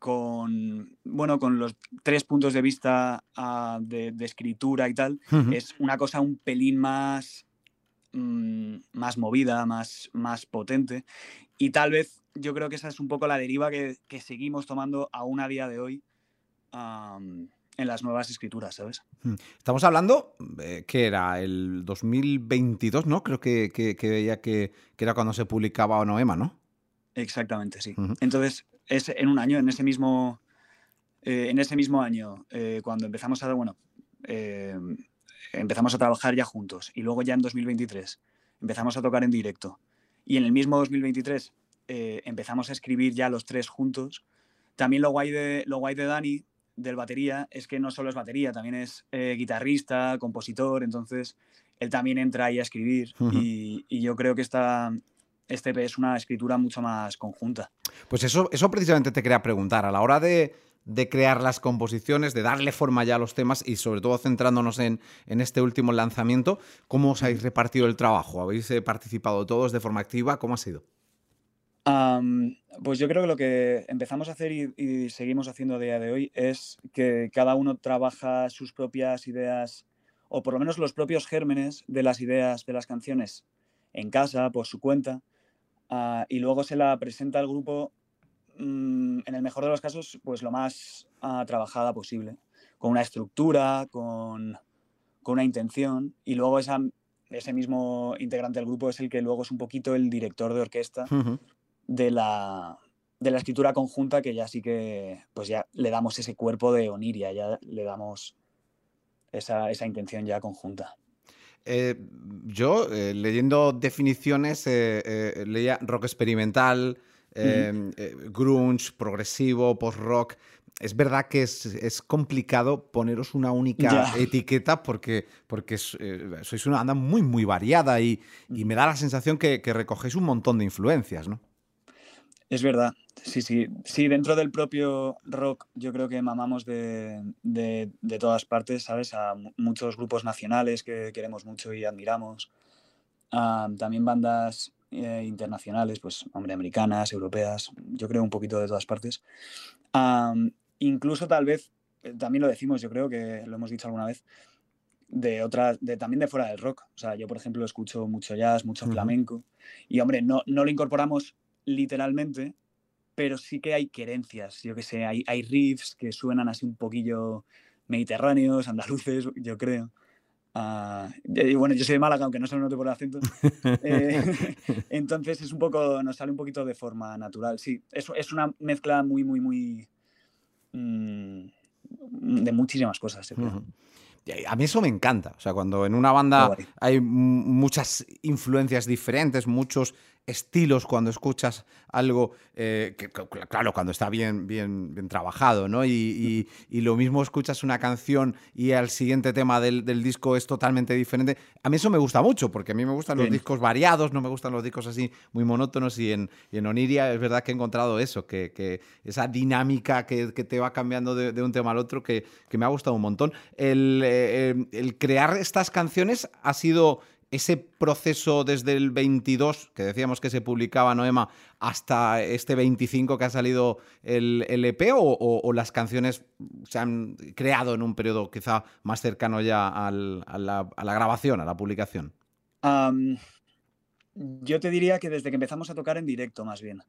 con, bueno, con los tres puntos de vista ah, de, de escritura y tal, Ujú. es una cosa un pelín más, mm, más movida, más, más potente. Y tal vez yo creo que esa es un poco la deriva que, que seguimos tomando aún a día de hoy am, en las nuevas escrituras, ¿sabes? Estamos hablando, eh, que era el dos mil veintidós, ¿no? Creo que, que, que veía que, que era cuando se publicaba Noema, ¿no? Exactamente, sí. Ujú. Entonces, es en un año, en ese mismo, eh, en ese mismo año, eh, cuando empezamos a, bueno, eh, empezamos a trabajar ya juntos y luego ya en dos mil veintitrés empezamos a tocar en directo y en el mismo dos mil veintitrés eh, empezamos a escribir ya los tres juntos. También lo guay de, lo guay de Dani, del batería es que no solo es batería, también es eh, guitarrista, compositor, entonces él también entra ahí a escribir Ujú. y, y yo creo que esta, este E P es una escritura mucho más conjunta. Pues eso, eso precisamente te quería preguntar. A la hora de, de crear las composiciones, de darle forma ya a los temas y sobre todo centrándonos en, en este último lanzamiento, ¿cómo os habéis repartido el trabajo? ¿Habéis eh, participado todos de forma activa? ¿Cómo ha sido? Am, pues yo creo que lo que empezamos a hacer y, y seguimos haciendo a día de hoy es que cada uno trabaja sus propias ideas, o por lo menos los propios gérmenes de las ideas de las canciones en casa, por su cuenta, ah, y luego se la presenta al grupo, mm, en el mejor de los casos, pues lo más ah, trabajada posible, con una estructura, con, con una intención, y luego esa, ese mismo integrante del grupo es el que luego es un poquito el director de orquesta Ujú. de la, de la escritura conjunta, que ya sí que pues ya le damos ese cuerpo de Oniria, ya le damos esa, esa intención ya conjunta. Eh, yo, eh, leyendo definiciones, eh, eh, leía rock experimental, eh, Ujú. eh, grunge, progresivo, post-rock. Es verdad que es, es complicado poneros una única Ya. etiqueta porque, porque es, eh, sois una banda muy, muy variada y, y me da la sensación que, que recogéis un montón de influencias, ¿no? Es verdad, sí, sí. Sí, dentro del propio rock yo creo que mamamos de, de, de todas partes, ¿sabes? A mu- muchos grupos nacionales que queremos mucho y admiramos. Ah, también bandas eh, internacionales, pues, hombre, americanas, europeas, yo creo un poquito de todas partes. Am, incluso tal vez, eh, también lo decimos, yo creo que lo hemos dicho alguna vez, de otras, de, también de fuera del rock. O sea, yo, por ejemplo, escucho mucho jazz, mucho Ujú. flamenco. Y, hombre, no, no lo incorporamos literalmente, pero sí que hay querencias. Yo que sé, hay, hay riffs que suenan así un poquillo mediterráneos, andaluces, yo creo. Ah, y bueno, yo soy de Málaga, aunque no se lo note por el acento. Eh, entonces es un poco, nos sale un poquito de forma natural. Sí, es, es una mezcla muy, muy, muy mm, de muchísimas cosas, yo creo. Ujú. Y a mí eso me encanta. O sea, cuando en una Qué banda guay. hay m- muchas influencias diferentes, muchos estilos, cuando escuchas algo, eh, que, que- claro, cuando está bien, bien, bien trabajado, ¿no? Y, y- y lo mismo escuchas una canción y al siguiente tema del, del disco es totalmente diferente. A mí eso me gusta mucho, porque a mí me gustan los Sí. discos variados, no me gustan los discos así muy monótonos. Y en, y en Oniria es verdad que he encontrado eso, que, que esa dinámica que, que te va cambiando de, de un tema al otro, que, que me ha gustado un montón. El, eh, eh, el crear estas canciones ha sido ese proceso desde el veintidós, que decíamos que se publicaba Noema, hasta este veinticinco que ha salido el, el E P, o, o- o las canciones se han creado en un periodo quizá más cercano ya al- a, la, a la grabación, a la publicación. Am, yo te diría que desde que empezamos a tocar en directo, más bien.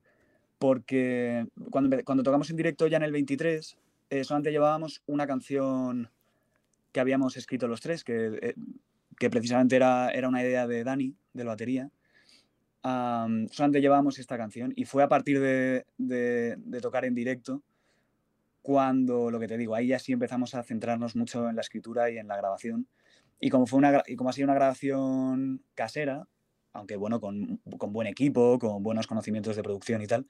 Porque cuando, empe- cuando tocamos en directo ya en el veintitrés, eh, solamente llevábamos una canción que habíamos escrito los tres, que, eh, que precisamente era, era una idea de Dani, del batería. Am, solamente llevábamos esta canción y fue a partir de, de- de tocar en directo cuando, lo que te digo, ahí ya sí empezamos a centrarnos mucho en la escritura y en la grabación. Y como, fue una, gra- y como ha sido una grabación casera, aunque bueno, con, con buen equipo, con buenos conocimientos de producción y tal,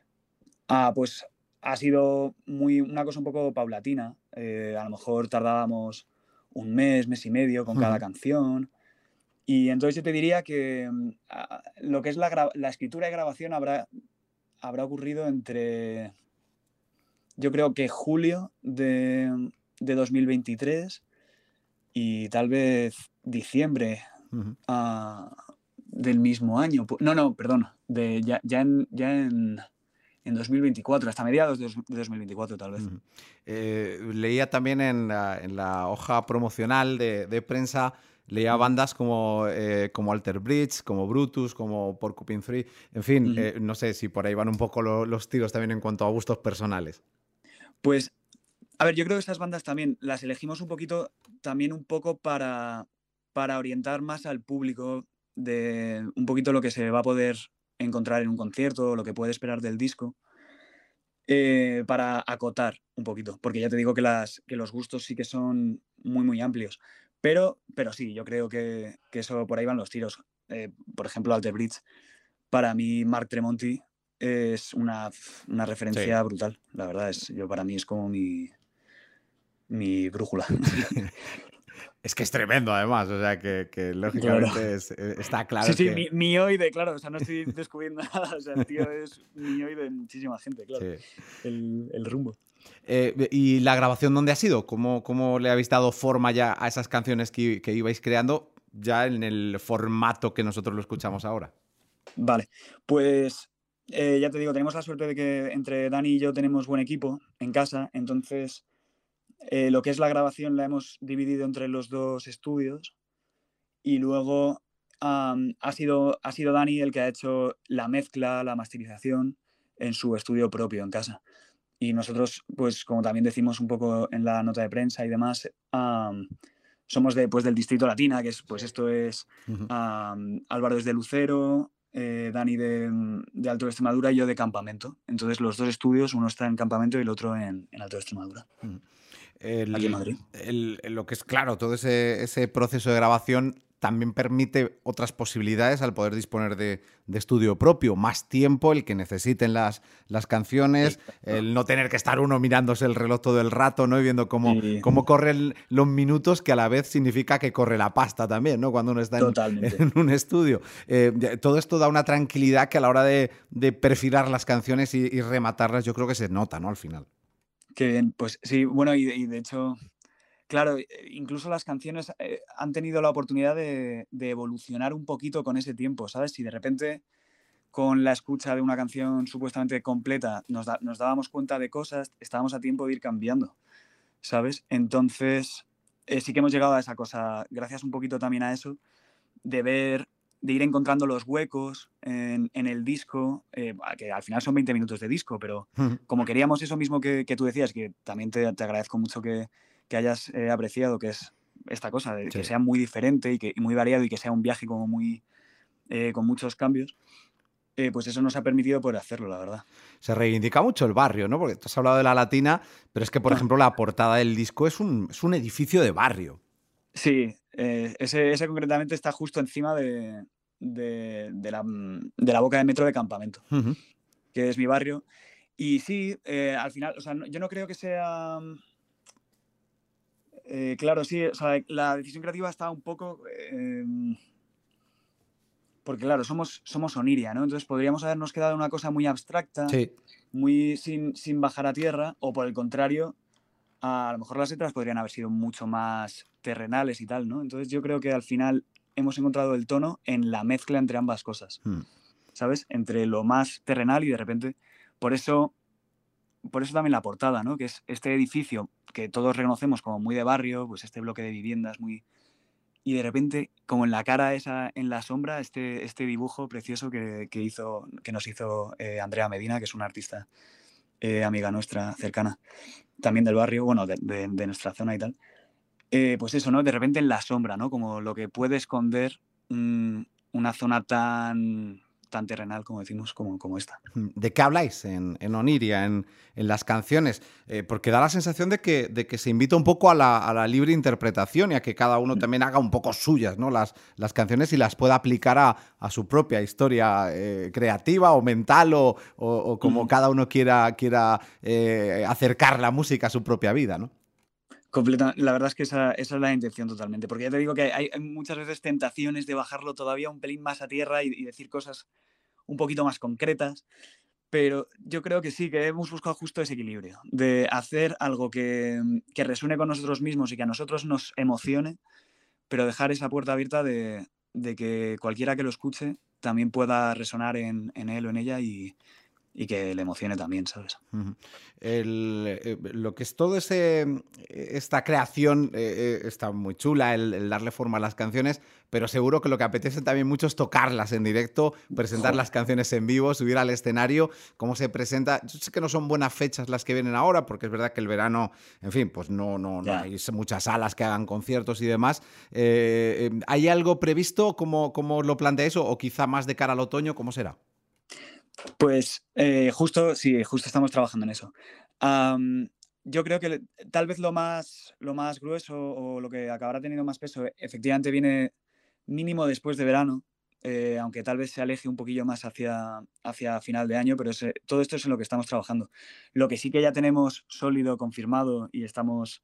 ah, pues ha sido muy, una cosa un poco paulatina. Eh, a lo mejor tardábamos un mes, mes y medio con cada Ujú. canción. Y entonces yo te diría que mm, a- lo que es la, gra- la escritura y grabación habrá, habrá ocurrido entre, yo creo que julio de, de dos mil veintitrés y tal vez diciembre Ujú. ah, del mismo año. Pu- No, no, perdón, de, ya, ya en, ya en, en dos mil veinticuatro, hasta mediados de, dos- de dos mil veinticuatro tal vez. Ujú. Eh, leía también en la, en la hoja promocional de, de prensa, leía Ujú, bandas como, eh, como Alter Bridge, como Brutus, como Porcupine Tree. En fin, ujú. eh, no sé si por ahí van un poco lo- los tiros también en cuanto a gustos personales. Pues, a ver, yo creo que estas bandas también las elegimos un poquito, también un poco para, para orientar más al público de un poquito lo que se va a poder encontrar en un concierto, lo que puede esperar del disco, eh, para acotar un poquito, porque ya te digo que, las, que los gustos sí que son muy, muy amplios. Pero, pero sí, yo creo que, que eso por ahí van los tiros. Eh, por ejemplo, Alter Bridge, para mí, Mark Tremonti es una, una Sí. referencia brutal, la verdad. Es, yo, para mí es como mi, mi brújula. Es que es tremendo, además, o sea, que, que lógicamente es- eh, está claro Sí, sí, que... mi, mioide, claro, o sea, no estoy descubriendo nada, o sea, el tío es mioide de muchísima gente, claro, Sí. el, el rumbo. Eh, ¿y la grabación dónde ha sido? ¿Cómo, cómo le habéis dado forma ya a esas canciones que, que ibais creando ya en el formato que nosotros lo escuchamos ahora? Vale, pues eh, ya te digo, tenemos la suerte de que entre Dani y yo tenemos buen equipo en casa, entonces eh, lo que es la grabación la hemos dividido entre los dos estudios y luego am, ha sido, ha sido Dani el que ha hecho la mezcla, la masterización en su estudio propio en casa. Y nosotros, pues como también decimos un poco en la nota de prensa y demás, am, somos de, pues, del Distrito Latina, que es, pues esto es Ujú. am, Álvaro es de Lucero, eh, Dani de, de Alto de Extremadura y yo de Campamento. Entonces los dos estudios, uno está en Campamento y el otro en, en Alto de Extremadura, aquí en El, Madrid. el- lo que es claro, todo ese, ese proceso de grabación también permite otras posibilidades al poder disponer de, de estudio propio, más tiempo, el que necesiten las, las canciones, el no tener que estar uno mirándose el reloj todo el rato, ¿no? Y viendo cómo, Y cómo corren los minutos, que a la vez significa que corre la pasta también, ¿no? Cuando uno está en, totalmente. en un estudio. Eh, ya- todo esto da una tranquilidad que a la hora de, de perfilar las canciones y, y rematarlas, yo creo que se nota, ¿no? Al final. Qué bien, pues sí, bueno, y, y de hecho, claro, eh, incluso las canciones eh, han tenido la oportunidad de, de evolucionar un poquito con ese tiempo, ¿sabes? Si de repente con la escucha de una canción supuestamente completa nos, da- nos dábamos cuenta de cosas, estábamos a tiempo de ir cambiando, ¿sabes? Entonces, eh, sí que hemos llegado a esa cosa, gracias un poquito también a eso, de ver, de ir encontrando los huecos en, en el disco, eh, que al final son veinte minutos de disco, pero como queríamos eso mismo que, que tú decías, que también te, te agradezco mucho que, que hayas eh, apreciado, que es esta cosa, de que Sí. sea muy diferente y, que, y muy variado y que sea un viaje como muy, eh, con muchos cambios, eh, pues eso nos ha permitido poder hacerlo, la verdad. Se reivindica mucho el barrio, ¿no? Porque tú has hablado de la Latina, pero es que, por ejemplo, la portada del disco es un, es un edificio de barrio. Sí, eh, ese, ese concretamente está justo encima de, de, de la, de la boca de metro de Campamento, Ujú. que es mi barrio. Y sí, eh, al final, o sea, no- yo no creo que sea... eh, claro, sí, o sea, la decisión creativa está un poco... eh, porque claro, somos, somos Oniria, ¿no? Entonces podríamos habernos quedado en una cosa muy abstracta, Sí. muy sin, sin bajar a tierra, o por el contrario, a lo mejor las letras podrían haber sido mucho más terrenales y tal, ¿no? Entonces yo creo que al final hemos encontrado el tono en la mezcla entre ambas cosas, Mm. ¿sabes? Entre lo más terrenal y de repente, por eso, por eso también la portada, ¿no? Que es este edificio que todos reconocemos como muy de barrio, pues este bloque de viviendas muy... Y de repente, como en la cara esa, en la sombra, este, este dibujo precioso que, que hizo, que nos hizo eh, Andrea Medina, que es una artista eh, amiga nuestra, cercana, también del barrio, bueno, de, de, de nuestra zona y tal. Eh, pues eso, ¿no? De repente en la sombra, ¿no? Como lo que puede esconder mm, una zona tan, tan terrenal, como decimos, como, como esta. ¿De qué habláis en, en Oniria, en, en las canciones? Eh, porque da la sensación de que, de que se invita un poco a la, a la libre interpretación y a que cada uno también haga un poco suyas, ¿no? Las, las canciones y las pueda aplicar a, a su propia historia eh, creativa o mental o, o- o como Mm. cada uno quiera, quiera eh, acercar la música a su propia vida, ¿no? Completa, la verdad es que esa, esa es la intención totalmente, porque ya te digo que hay, hay muchas veces tentaciones de bajarlo todavía un pelín más a tierra y, y decir cosas un poquito más concretas, pero yo creo que sí, que hemos buscado justo ese equilibrio, de hacer algo que, que resuene con nosotros mismos y que a nosotros nos emocione, pero dejar esa puerta abierta de, de que cualquiera que lo escuche también pueda resonar en, en él o en ella y, y que le emocione también, ¿sabes? Ujú. El, eh, lo que es todo ese esta creación eh, eh, está muy chula, el, el darle forma a las canciones, pero seguro que lo que apetece también mucho es tocarlas en directo, presentar Joder. las canciones en vivo, subir al escenario, cómo se presenta. Yo sé que no son buenas fechas las que vienen ahora, porque es verdad que el verano, en fin, pues no, no, no Ya. hay muchas salas que hagan conciertos y demás. Eh, eh, ¿hay algo previsto? ¿Cómo, cómo lo planteáis? O, o quizá más de cara al otoño, ¿cómo será? Pues eh, justo, sí, justo estamos trabajando en eso. Am, yo creo que le- tal vez lo más, lo más grueso o lo que acabará teniendo más peso eh, efectivamente viene mínimo después de verano, eh, aunque tal vez se aleje un poquillo más hacia, hacia final de año, pero ese- todo esto es en lo que estamos trabajando. Lo que sí que ya tenemos sólido, confirmado y estamos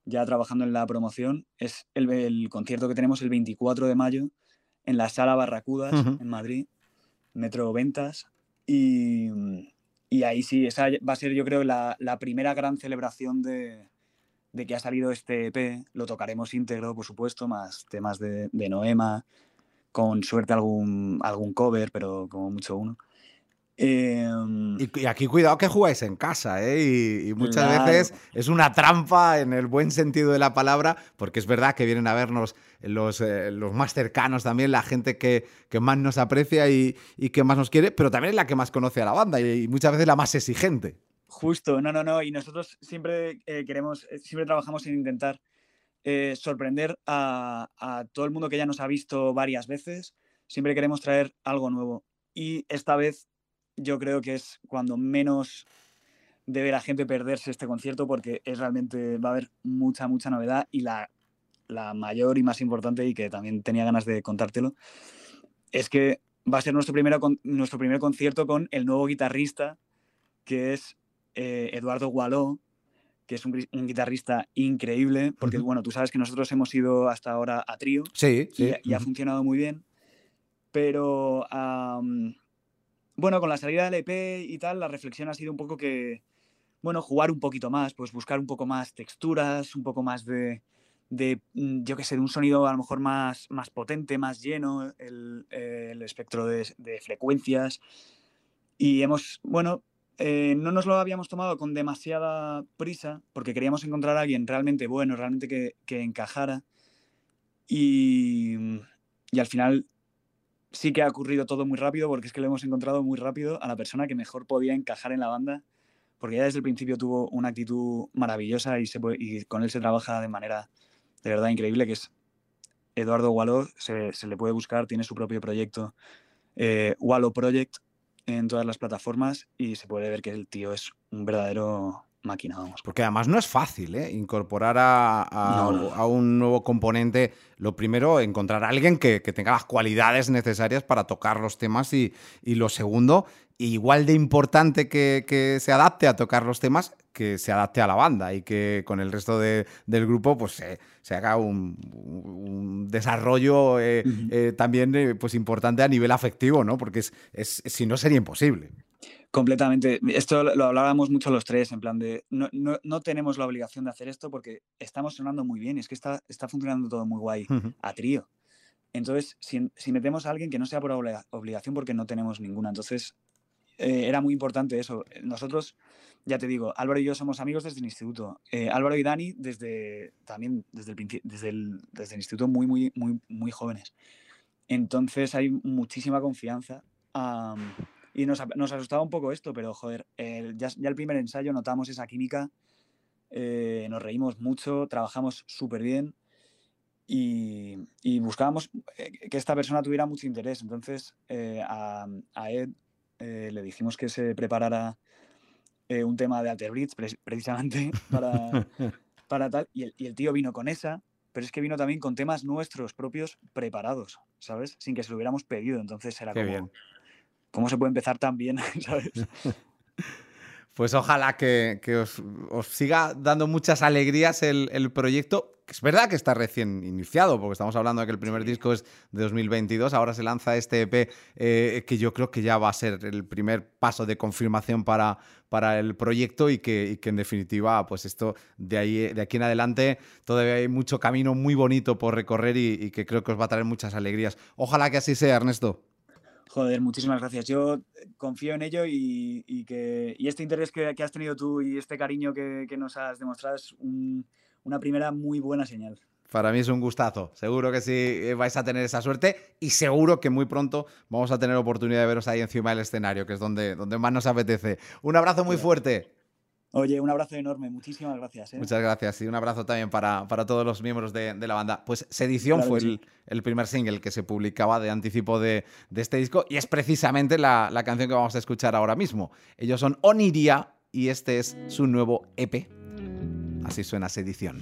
ya trabajando en la promoción. Es el, el concierto que tenemos el veinticuatro de mayo en la Sala Barracudas, Ujú. en Madrid, Metro Ventas. Y, y ahí sí, esa va a ser yo creo la, la primera gran celebración de, de que ha salido este E P. Lo tocaremos íntegro, por supuesto, más temas de, de Noema, con suerte algún, algún cover, pero como mucho uno. Eh, Y, y aquí cuidado que jugáis en casa, ¿eh? Y, y muchas Claro. veces es una trampa en el buen sentido de la palabra, porque es verdad que vienen a vernos los, eh, los más cercanos también, la gente que, que más nos aprecia y, y que más nos quiere, pero también es la que más conoce a la banda y, y muchas veces la más exigente. Justo, no, no, no. Y nosotros siempre eh, queremos, eh, siempre trabajamos en intentar eh, sorprender a, a todo el mundo que ya nos ha visto varias veces. Siempre queremos traer algo nuevo. Y esta vez yo creo que es cuando menos debe la gente perderse este concierto, porque es realmente, va a haber mucha, mucha novedad. Y la, la mayor y más importante, y que también tenía ganas de contártelo, es que va a ser nuestro, primero, con- nuestro primer concierto con el nuevo guitarrista, que es eh, Eduardo Gualó, que es un, gui- un guitarrista increíble, porque Ujú. bueno, tú sabes que nosotros hemos ido hasta ahora a trío Sí, y, sí. y ha Ujú. funcionado muy bien, pero am, bueno, con la salida del E P y tal, la reflexión ha sido un poco que, bueno, jugar un poquito más, pues buscar un poco más texturas, un poco más de, de mm, yo qué sé, de un sonido a lo mejor más, más potente, más lleno, el, el espectro de, de frecuencias. Y hemos, bueno, eh, no nos lo habíamos tomado con demasiada prisa, porque queríamos encontrar a alguien realmente bueno, realmente que, que encajara. Y, y al final sí que ha ocurrido todo muy rápido, porque es que le hemos encontrado muy rápido a la persona que mejor podía encajar en la banda, porque ya desde el principio tuvo una actitud maravillosa y, se puede- y con él se trabaja de manera de verdad increíble, que es Eduardo Gualó. Se, se le puede buscar, tiene su propio proyecto, eh, Wallo Project, en todas las plataformas, y se puede ver que el tío es un verdadero máquina, vamos. Porque además no es fácil, ¿eh? Incorporar a, a- No, no. a un nuevo componente. Lo primero, encontrar a alguien que, que tenga las cualidades necesarias para tocar los temas y, y lo segundo, igual de importante que, que se adapte a tocar los temas, que se adapte a la banda y que con el resto de- del grupo pues se, se haga un, un desarrollo eh, Ujú. eh, también eh, pues importante a nivel afectivo, ¿no? Porque es, es- si no sería imposible. Completamente. Esto lo lo hablábamos mucho los tres, en plan de no, no, no tenemos la obligación de hacer esto porque estamos sonando muy bien, es que está, está funcionando todo muy guay Ujú. a trío. Entonces, si, si metemos a alguien que no sea por obliga- obligación, porque no tenemos ninguna. Entonces, eh, era muy importante eso. Nosotros, ya te digo, Álvaro y yo somos amigos desde el instituto. Eh, Álvaro y Dani desde también desde el, princi- desde el, desde el instituto muy, muy, muy, muy jóvenes. Entonces hay muchísima confianza. am, y nos, nos asustaba un poco esto, pero joder, el- ya, ya el primer ensayo notamos esa química, eh, nos reímos mucho, trabajamos súper bien y, y buscábamos eh, que esta persona tuviera mucho interés. Entonces eh, a, a Ed eh, le dijimos que se preparara eh, un tema de Alter Bridge, pre- precisamente para, para tal, y el, y el tío vino con esa, pero es que vino también con temas nuestros propios preparados, ¿sabes? Sin que se lo hubiéramos pedido. Entonces era Qué como, bien. ¿cómo se puede empezar tan bien? ¿Sabes? Pues ojalá que, que os, os siga dando muchas alegrías el, el proyecto. Es verdad que está recién iniciado, porque estamos hablando de que el primer Sí. disco es de dos mil veintidós, ahora se lanza este E P, eh, que yo creo que ya va a ser el primer paso de confirmación para, para el proyecto y que, y que en definitiva, pues esto de, ahí, de aquí en adelante todavía hay mucho camino muy bonito por recorrer y, y que creo que os va a traer muchas alegrías. Ojalá que así sea, Ernesto. Joder, muchísimas gracias. Yo eh, confío en ello y, y que y este interés que, que has tenido tú y este cariño que, que nos has demostrado es un- una primera muy buena señal. Para mí es un gustazo. Seguro que sí eh, vais a tener esa suerte y seguro que muy pronto vamos a tener oportunidad de veros ahí encima del escenario, que es donde, donde más nos apetece. Un abrazo muy Claro. fuerte. Oye, un abrazo enorme. Muchísimas gracias. ¿eh? Muchas gracias y un abrazo también para, para todos los miembros de, de la banda. Pues Sedición Claro fue que el, el primer single que se publicaba de anticipo de, de este disco y es precisamente la, la canción que vamos a escuchar ahora mismo. Ellos son Oniria y este es su nuevo E P. Así suena Sedición.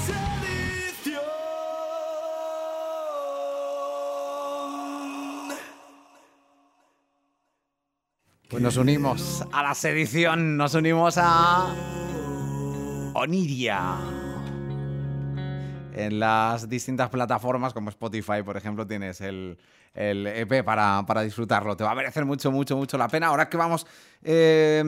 Pues nos unimos a la sedición, nos unimos a Oniria. En las distintas plataformas como Spotify, por ejemplo, tienes el, el E P para, para disfrutarlo. Te va a merecer mucho, mucho, mucho la pena. Ahora que vamos eh,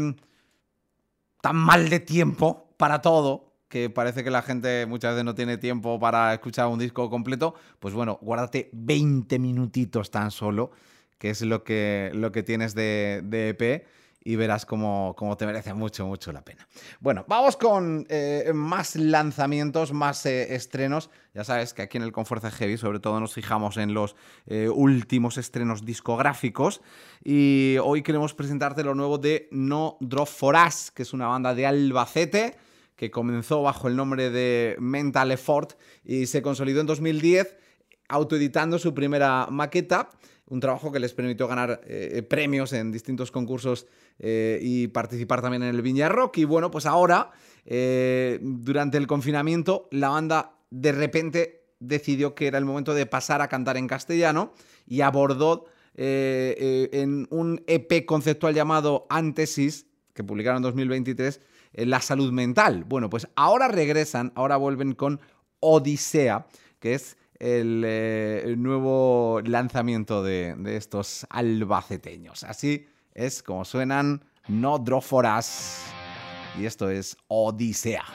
tan mal de tiempo para todo, que parece que la gente muchas veces no tiene tiempo para escuchar un disco completo, pues bueno, guárdate veinte minutitos tan solo, que es lo que, lo que tienes de, de E P, y verás cómo, cómo te merece mucho, mucho la pena. Bueno, vamos con eh, más lanzamientos, más eh, estrenos. Ya sabes que aquí en el Confuerza Heavy sobre todo nos fijamos en los eh, últimos estrenos discográficos, y hoy queremos presentarte lo nuevo de No Drop For Us, que es una banda de Albacete que comenzó bajo el nombre de Mental Effort y se consolidó en dos mil diez autoeditando su primera maqueta, un trabajo que les permitió ganar eh, premios en distintos concursos eh, y participar también en el Viña Rock. Y bueno, pues ahora, eh, durante el confinamiento, la banda de repente decidió que era el momento de pasar a cantar en castellano y abordó eh, eh, en un E P conceptual llamado Antesis, que publicaron en dos mil veintitrés, eh, la salud mental. Bueno, pues ahora regresan, ahora vuelven con Odisea, que es El, eh, el nuevo lanzamiento de, de estos albaceteños. Así es como suenan No Drop For Us, y esto es Odisea.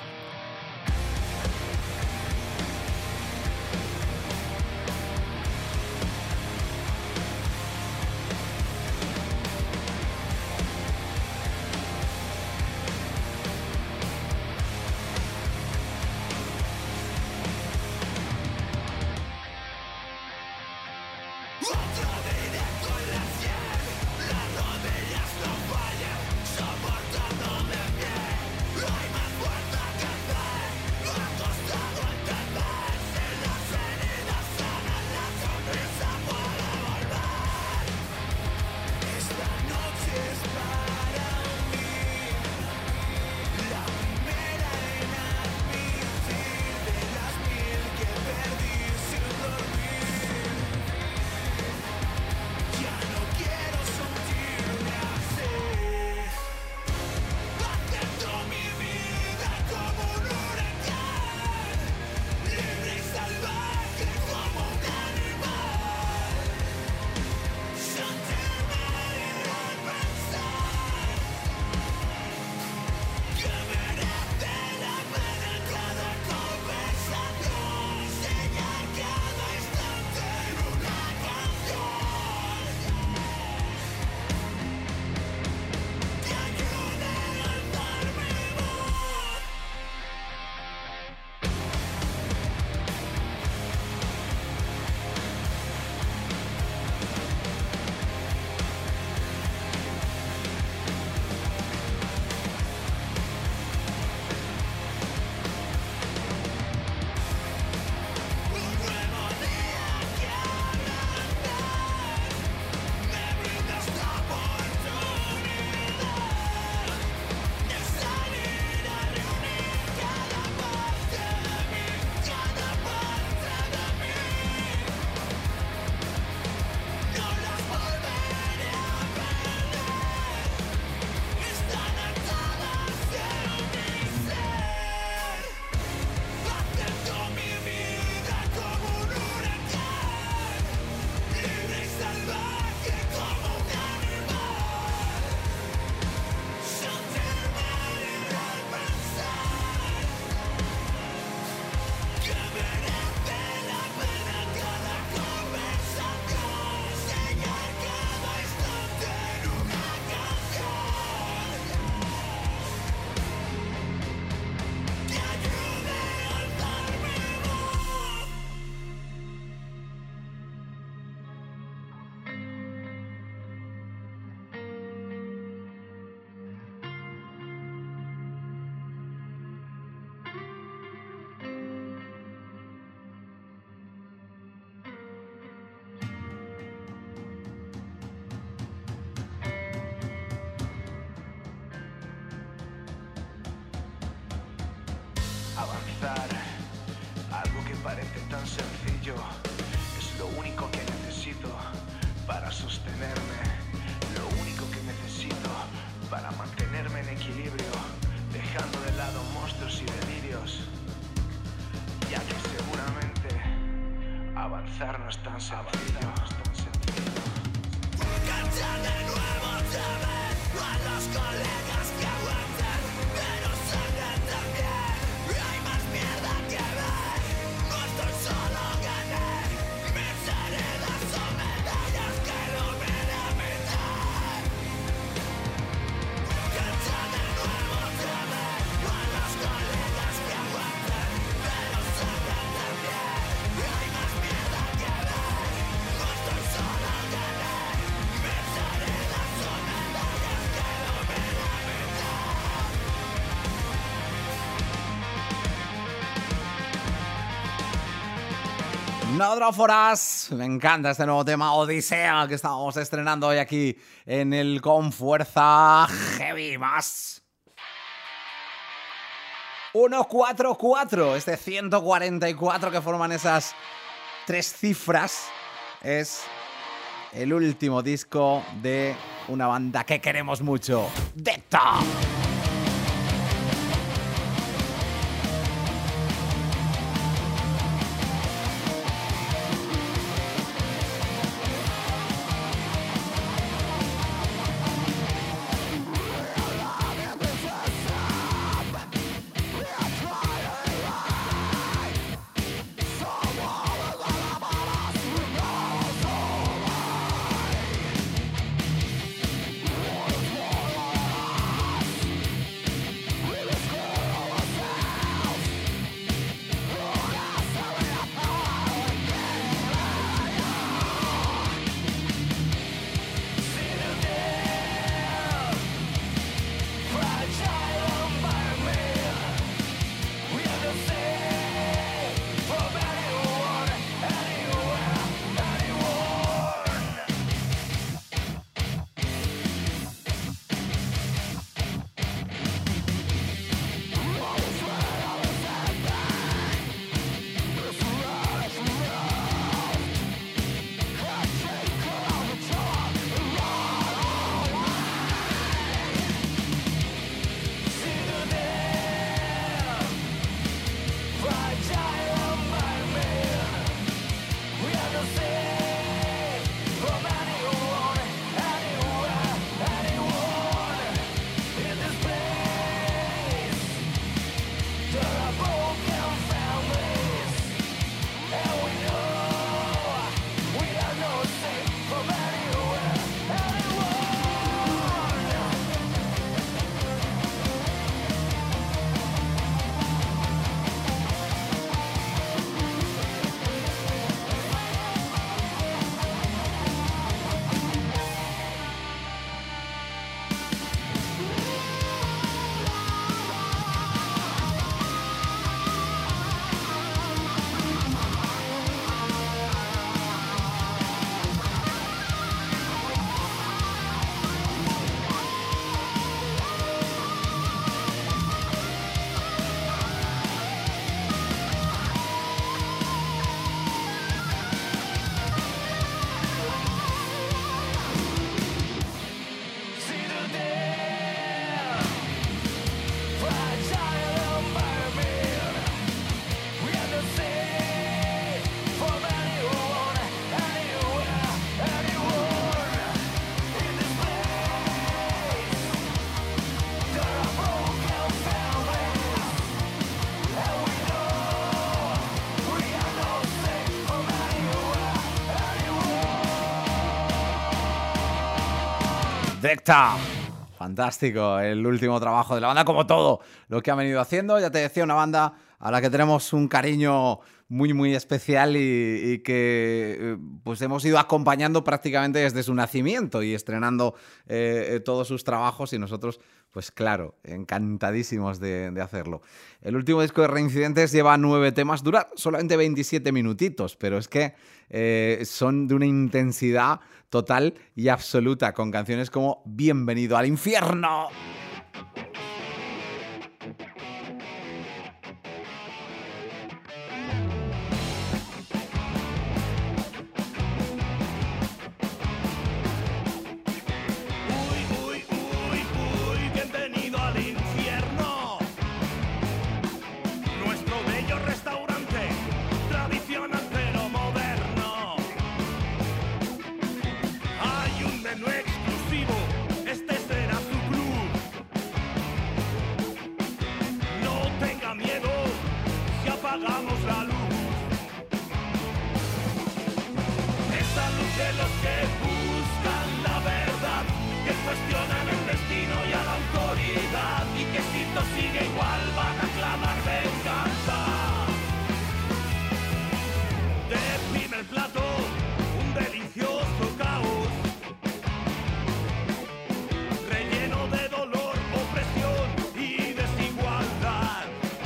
Avanzar parece tan sencillo. Es lo único que necesito para sostenerme, lo único que necesito para mantenerme en equilibrio, dejando de lado monstruos y delirios, ya que seguramente avanzar no es tan sencillo, no es tan sencillo. Cantar de nuevo otra vez a los colegas que aguantan, pero sangran también. Hay más mierda que ver. No estoy solo, gané. Mis heridas son medallas que iluminan mi mitad. Cantar de nuevo otra vez a los colegas que aguantan, pero sangran también. Hay más mierda que ver. No estoy solo, gané. Nodróforas, me encanta este nuevo tema Odisea que estamos estrenando hoy aquí en el Con Fuerza Heavy más. ciento cuarenta y cuatro, este ciento cuarenta y cuatro que forman esas tres cifras, es el último disco de una banda que queremos mucho, Decta. Decta. Fantástico, el último trabajo de la banda, como todo lo que ha venido haciendo. Ya te decía, una banda a la que tenemos un cariño muy, muy especial y, y que pues hemos ido acompañando prácticamente desde su nacimiento y estrenando eh, todos sus trabajos, y nosotros, pues claro, encantadísimos de, de hacerlo. El último disco de Reincidentes lleva nueve temas, dura solamente veintisiete minutitos, pero es que eh, son de una intensidad total y absoluta, con canciones como Bienvenido al Infierno. de los que buscan la verdad, que cuestionan el destino y a la autoridad, y que si todo sigue igual van a clamar venganza. De primer plato, un delicioso caos, relleno de dolor, opresión y desigualdad.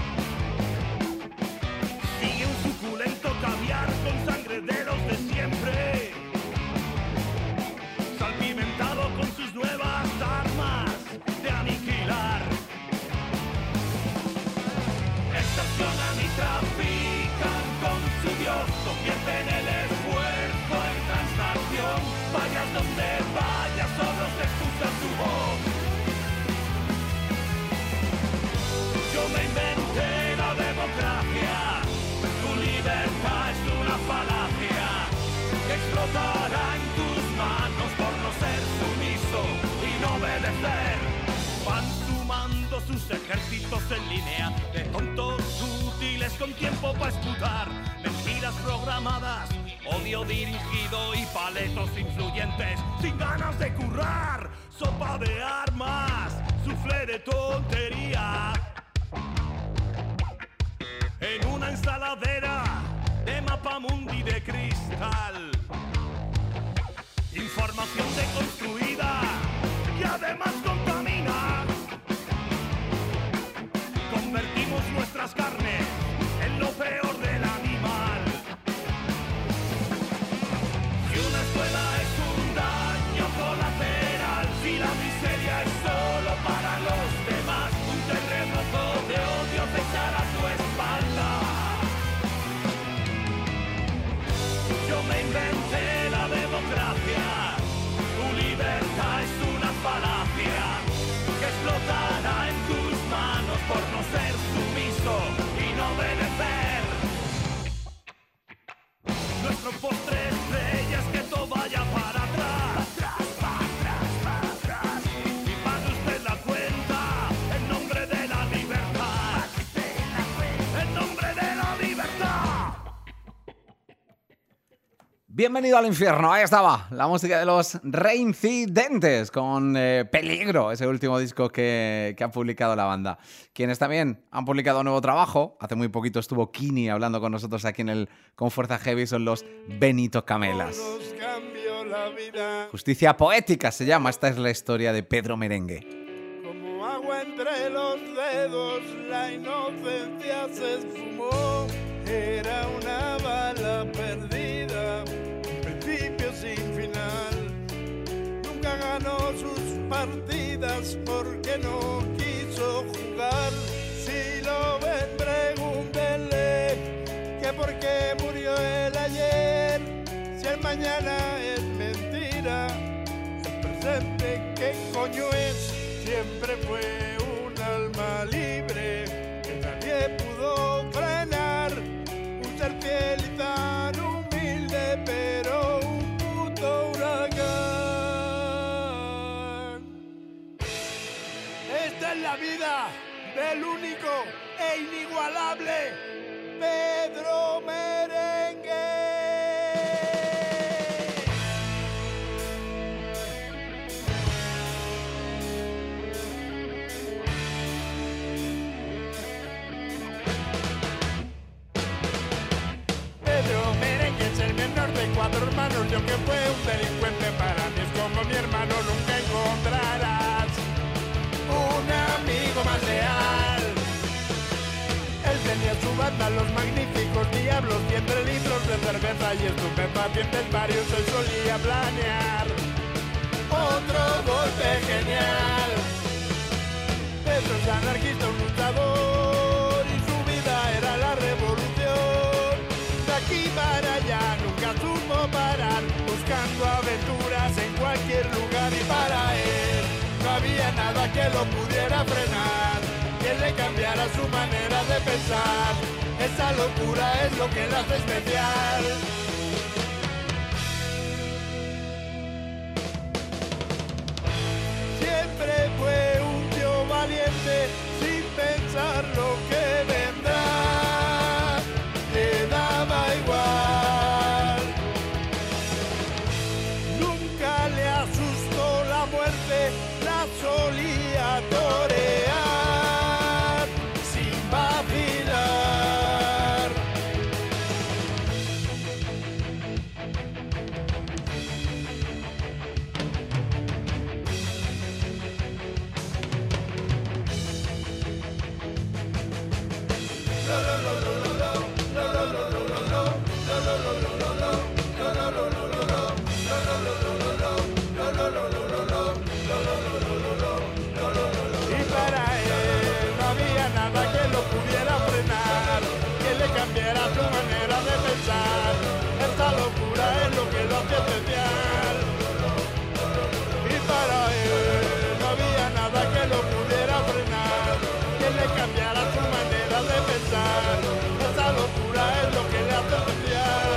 Sigue un suculento caviar con sangre de los de siempre, salpimentado con sus nuevas armas de aniquilar. Extorsionan y trafican con su Dios, convierten el esfuerzo en transacción. Vayas donde vayas, solo se escucha su voz. Yo me inventé la democracia, tu libertad es una falacia que explotará en tus manos por no ser sumiso y no obedecer. Van sumando sus ejércitos en línea de tontos útiles con tiempo para escuchar mentiras programadas, odio dirigido y paletos influyentes sin ganas de currar. Sopa de armas, suflé de tontería en una ensaladera de mapamundi de cristal. Información deconstruida y además contamina. Convertimos nuestras carnes en lo peor del animal. Si una escuela es un daño colateral, si la miseria es solo para los demás, un terremoto de odio te echará a tu espalda. Yo me inventé la democracia, tu libertad es una falacia que explotará en tus manos por no ser sumiso y no obedecer. Nuestro postre estrella es que todo vaya para atrás, atrás, para atrás, para atrás, y pague usted la cuenta en nombre de la libertad, en nombre de la libertad. Bienvenido al infierno, ahí estaba la música de los Reincidentes con eh, Peligro, ese último disco que, que ha publicado la banda. Quienes también han publicado un nuevo trabajo, hace muy poquito estuvo Kini hablando con nosotros aquí en el Con Fuerza Heavy, son los Benito Camelas. Nos cambió la vida Justicia Poética se llama, esta es la historia de Pedro Merengue. como agua entre los dedos, la inocencia se esfumó. Era una bala perdida, un principio sin final. Nunca ganó sus partidas porque no quiso jugar. Si lo ven, pregúntenle que por qué murió el ayer. Si el mañana es mentira, el presente qué coño es. Siempre fue un alma libre que nadie pudo frenar. Un ser fiel y tan humilde, pero un puto huracán. Esta es la vida del único e inigualable Pedro Merengue. Pedro Merengue es el menor de cuatro hermanos, y aunque fue un delincuente, para mí es como mi hermano. Nunca encontrarás un amigo más leal. Él tenía su banda, los magníficos diablos, y entre litros de cerveza y estupefacientes varios él solía planear otro golpe genial. Pedro es anarquista, un luchador, y su vida era la revolución. De aquí para allá nunca supo parar, buscando aventuras en cualquier lugar, y para él no había nada que lo pudiera frenar, que le cambiara su manera de pensar. Esa locura es lo que la hace especial. Siempre fue un tío valiente, sin pensar lo que vendrá. Le daba igual. esa locura es lo que lo hace especial. Y para él no había nada que lo pudiera frenar, que le cambiara su manera de pensar. Esa locura es lo que le hace especial.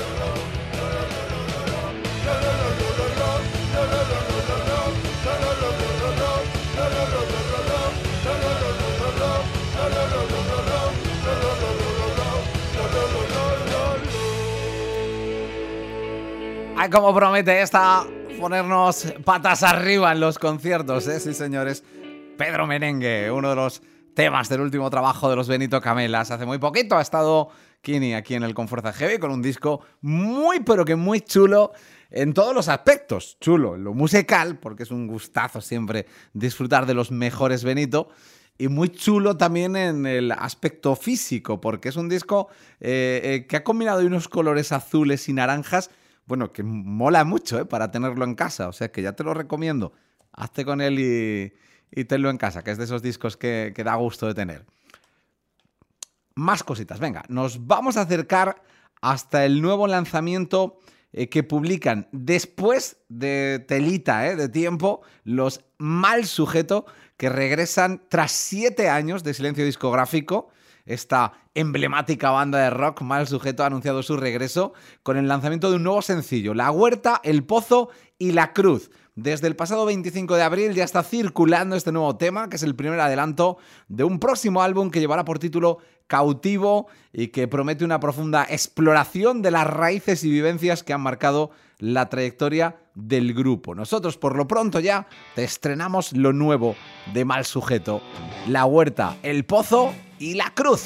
Ay, como promete esta ponernos patas arriba en los conciertos, ¿eh? Sí, señores. Pedro Merengue, uno de los temas del último trabajo de los Benito Camelas. Hace muy poquito ha estado Kini aquí en el Confuerza Heavy con un disco muy, pero que muy chulo en todos los aspectos. Chulo en lo musical, porque es un gustazo siempre disfrutar de los mejores Benito. Y muy chulo también en el aspecto físico, porque es un disco eh, eh, que ha combinado unos colores azules y naranjas. Bueno, que mola mucho, ¿eh? Para tenerlo en casa. O sea, que ya te lo recomiendo. Hazte con él y, y tenlo en casa, que es de esos discos que, que da gusto de tener. Más cositas. Venga, nos vamos a acercar hasta el nuevo lanzamiento eh, que publican después de telita, ¿eh? de tiempo, los Mal Sujeto, que regresan tras siete años de silencio discográfico. Esta emblemática banda de rock, Mal Sujeto, ha anunciado su regreso con el lanzamiento de un nuevo sencillo, La Huerta, El Pozo y La Cruz. Desde el pasado veinticinco de abril ya está circulando este nuevo tema, que es el primer adelanto de un próximo álbum que llevará por título Cautivo y que promete una profunda exploración de las raíces y vivencias que han marcado la trayectoria del grupo. Nosotros, por lo pronto, ya te estrenamos lo nuevo de Mal Sujeto, La Huerta, El Pozo y La Cruz.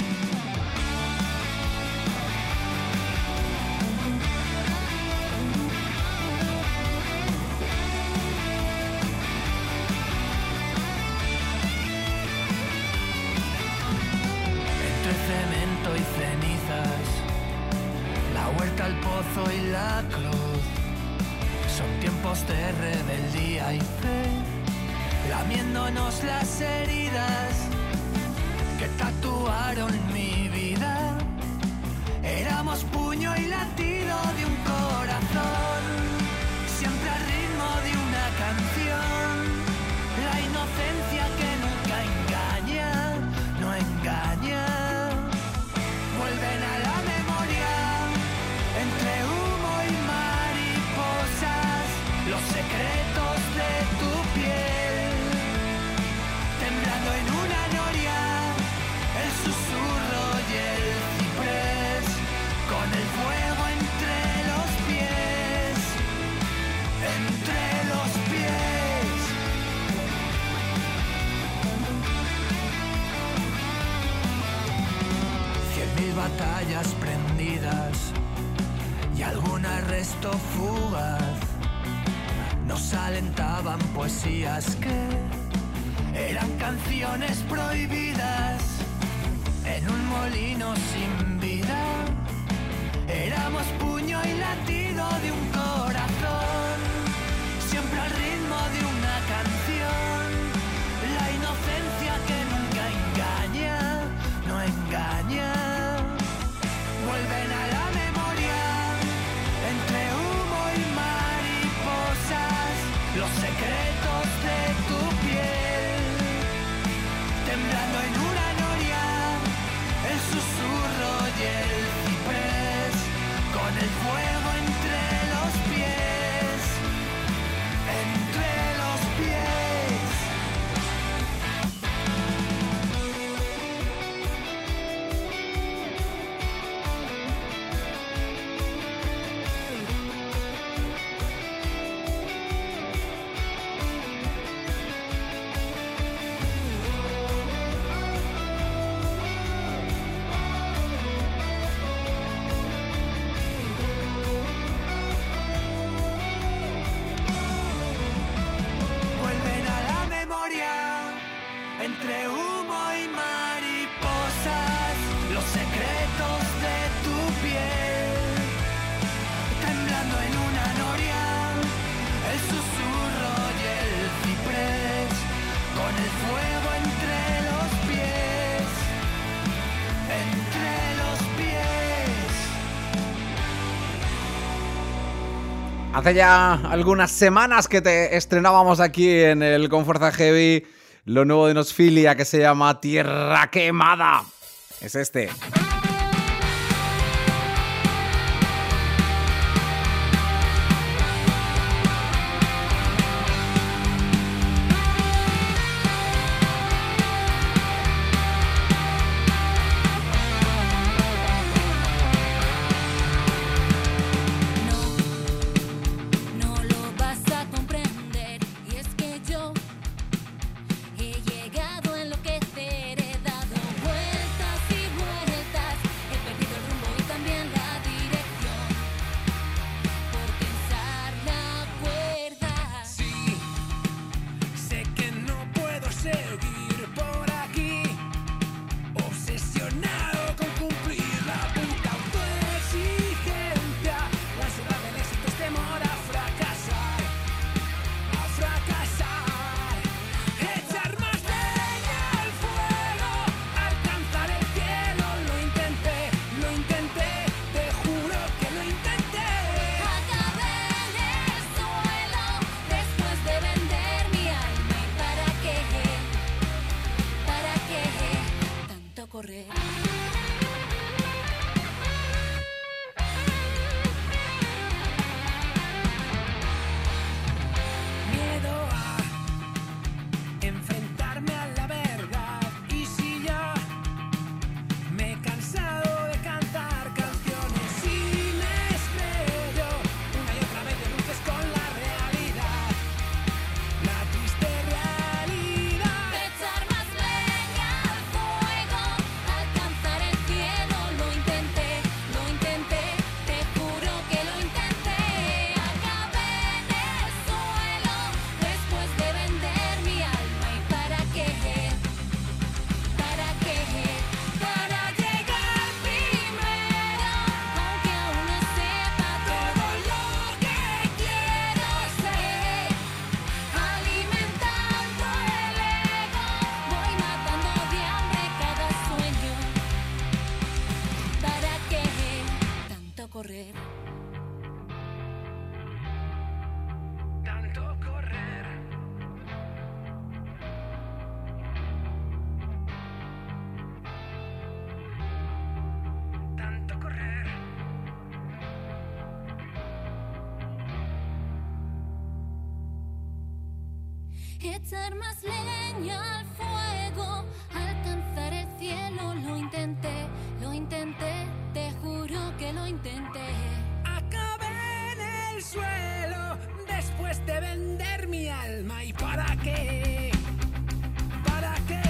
Entre cemento y cenizas, la huerta, el pozo y la cruz, son tiempos de rebeldía y fe, lamiéndonos las heridas que tatuaron mi vida. Éramos puño y latido de un corazón, siempre al ritmo de una canción. La inocencia que nunca engaña, no engaña. Vuelven a la memoria, entre humo y mariposas, los secretos de tu piel, temblando en una noria, el susurro y el ciprés, con el fuego entre los pies, entre los pies. Cien mil batallas prendidas y algún arresto fugaz nos alentaban poesías que eran canciones prohibidas en un molino sin vida. Éramos puño y latido de un corazón, siempre al ritmo de una canción. La inocencia que nunca engaña, no engaña. Vuelven a la memoria, entre humo y mariposas, los secretos de tu piel, temblando en una noria, el susurro y el Hace ya algunas semanas que te estrenábamos aquí en el Con Fuerza Heavy lo nuevo de Nosfilia, que se llama Tierra Quemada. Es este. Echar más leña al fuego, alcanzar el cielo, lo intenté, lo intenté, te juro que lo intenté. Acabé en el suelo después de vender mi alma. ¿Y para qué? ¿Para qué?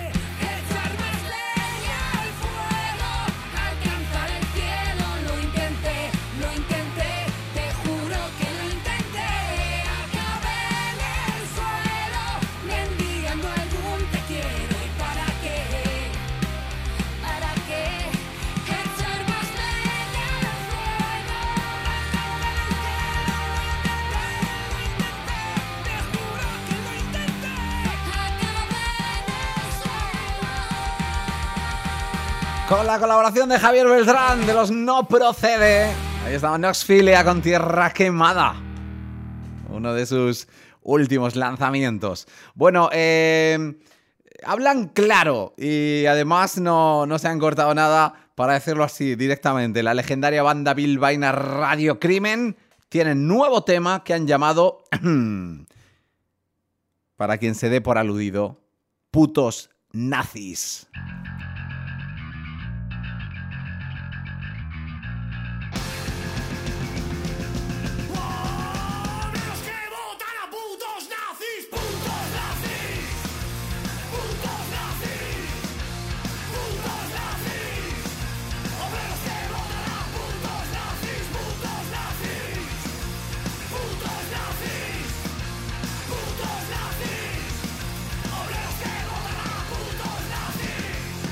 Echar más leña al fuego, alcanzar el cielo, lo intenté, lo intenté, te juro que lo intenté. Acabé en el suelo mendigando algún te quiero. ¿Y para qué? ¿Para qué? Echar más leña al fuego, alcanzar el cielo, lo intenté, te juro que lo intenté. Acabé en el suelo. Con la colaboración de Javier Beltrán de los No Procede. Ahí estaba Nosfilia con Tierra Quemada, uno de sus últimos lanzamientos. Bueno, eh, hablan claro y además no, no se han cortado nada para decirlo así directamente. La legendaria banda bilbaína Radio Crimen tiene nuevo tema que han llamado, para quien se dé por aludido, Putos Nazis. Obreros que votan a putos nazis, putos nazis, putos nazis, putos nazis. Obreros que votan a putos nazis, putos nazis, putos nazis, putos nazis. Obreros que votan a putos nazis.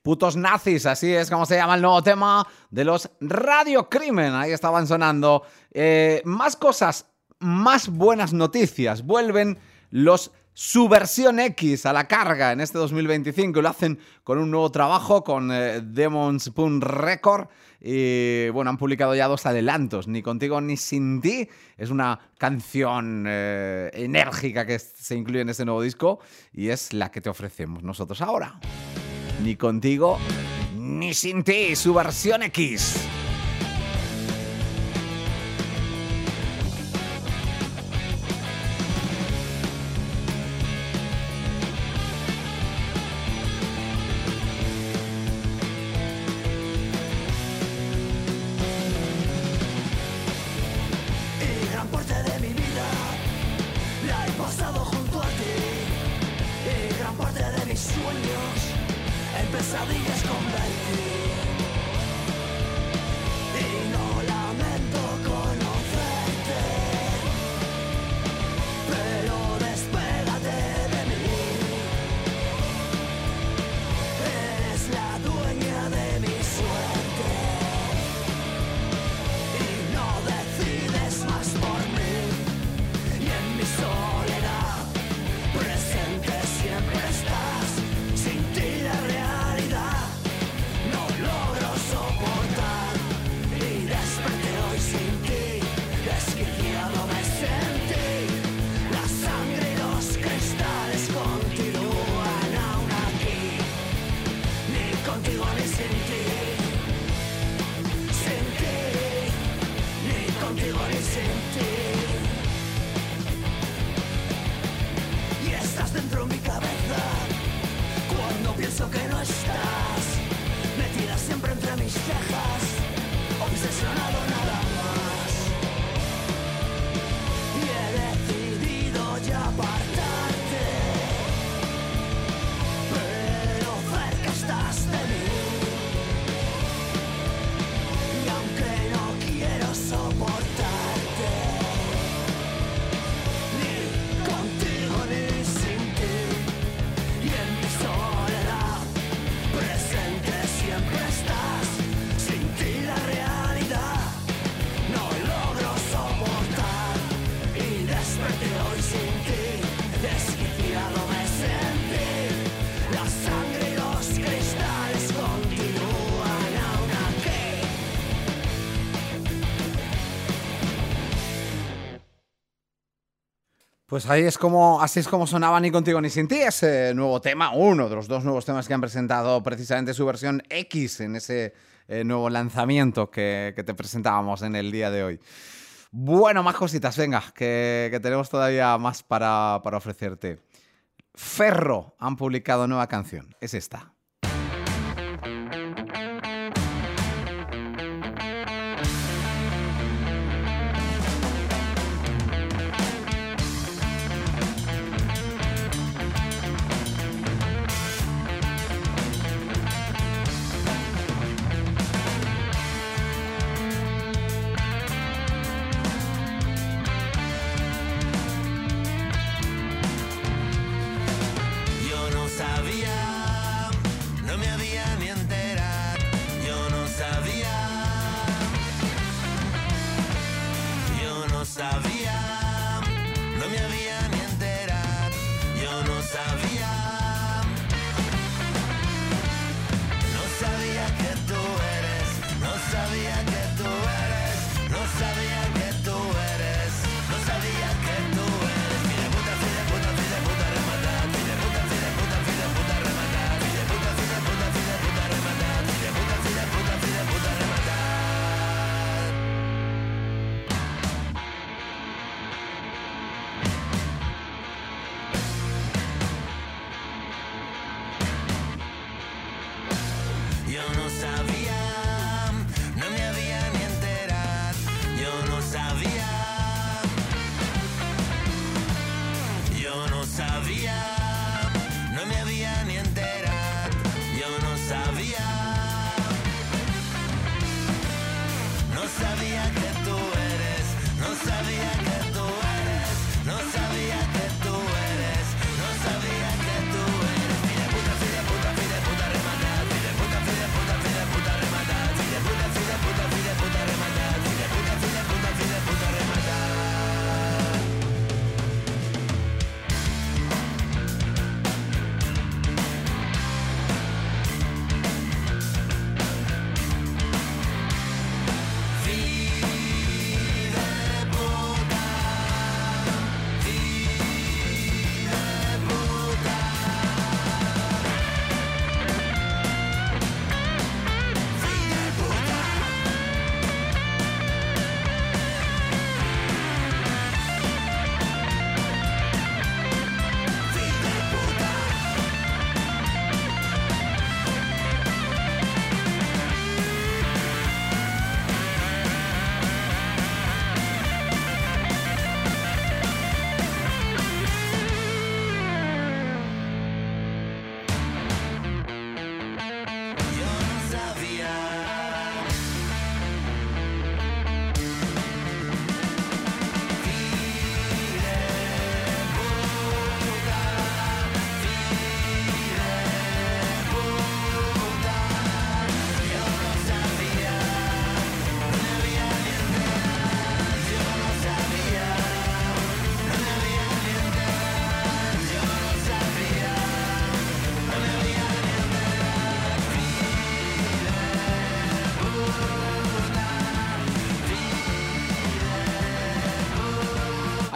Putos nazis, así es como se llama el nuevo tema de los Radio Crimen. Ahí estaban sonando. Eh, más cosas, más buenas noticias. Vuelven los Subversión X a la carga en este dos mil veinticinco. Lo hacen con un nuevo trabajo, con eh, Demons Punk Record. Y bueno, han publicado ya dos adelantos. Ni Contigo ni Sin Ti. Es una canción eh, enérgica que se incluye en este nuevo disco. Y es la que te ofrecemos nosotros ahora. Ni Contigo ni Sin Ti. Subversión X. Pues ahí es como, así es como sonaba Ni Contigo ni Sin Ti, ese nuevo tema, uno de los dos nuevos temas que han presentado precisamente Subversión X en ese eh, nuevo lanzamiento que, que te presentábamos en el día de hoy. Bueno, más cositas, venga, que, que tenemos todavía más para, para ofrecerte. Ferro han publicado nueva canción, es esta. Puta,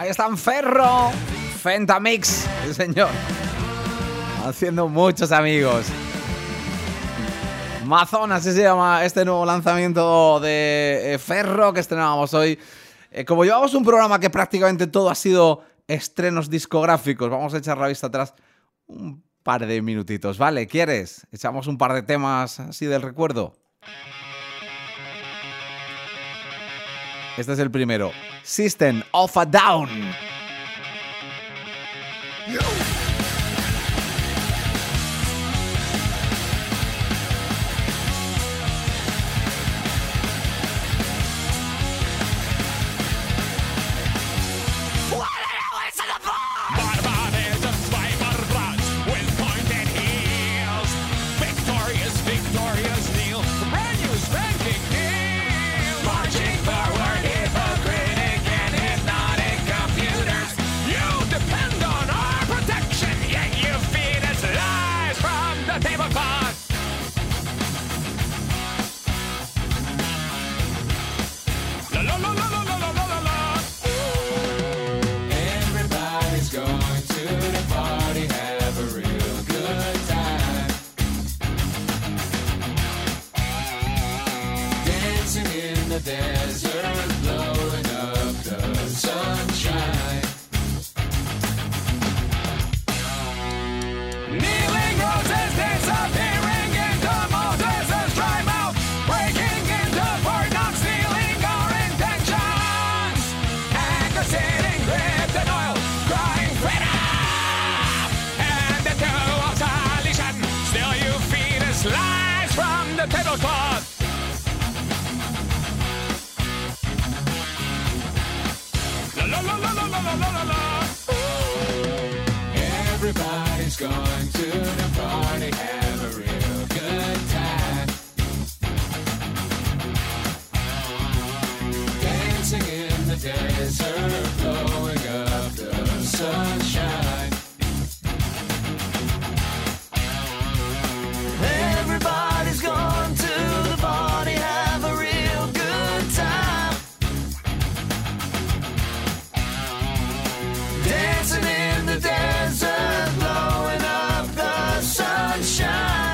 Ahí están Ferro, Fentamix, el señor, haciendo muchos amigos. Mazón, así se llama este nuevo lanzamiento de eh, Ferro que estrenábamos hoy. Eh, como llevamos un programa que prácticamente todo ha sido estrenos discográficos, vamos a echar la vista atrás un par de minutitos, ¿vale? ¿Quieres? Echamos un par de temas así del recuerdo. Este es el primero. System of a Down. Everybody's going to the party, have a real good time. Dancing in the desert, blowing up the sunshine. Everybody's going to the party, have a real good time. Dancing in the desert, blowing up the sunshine.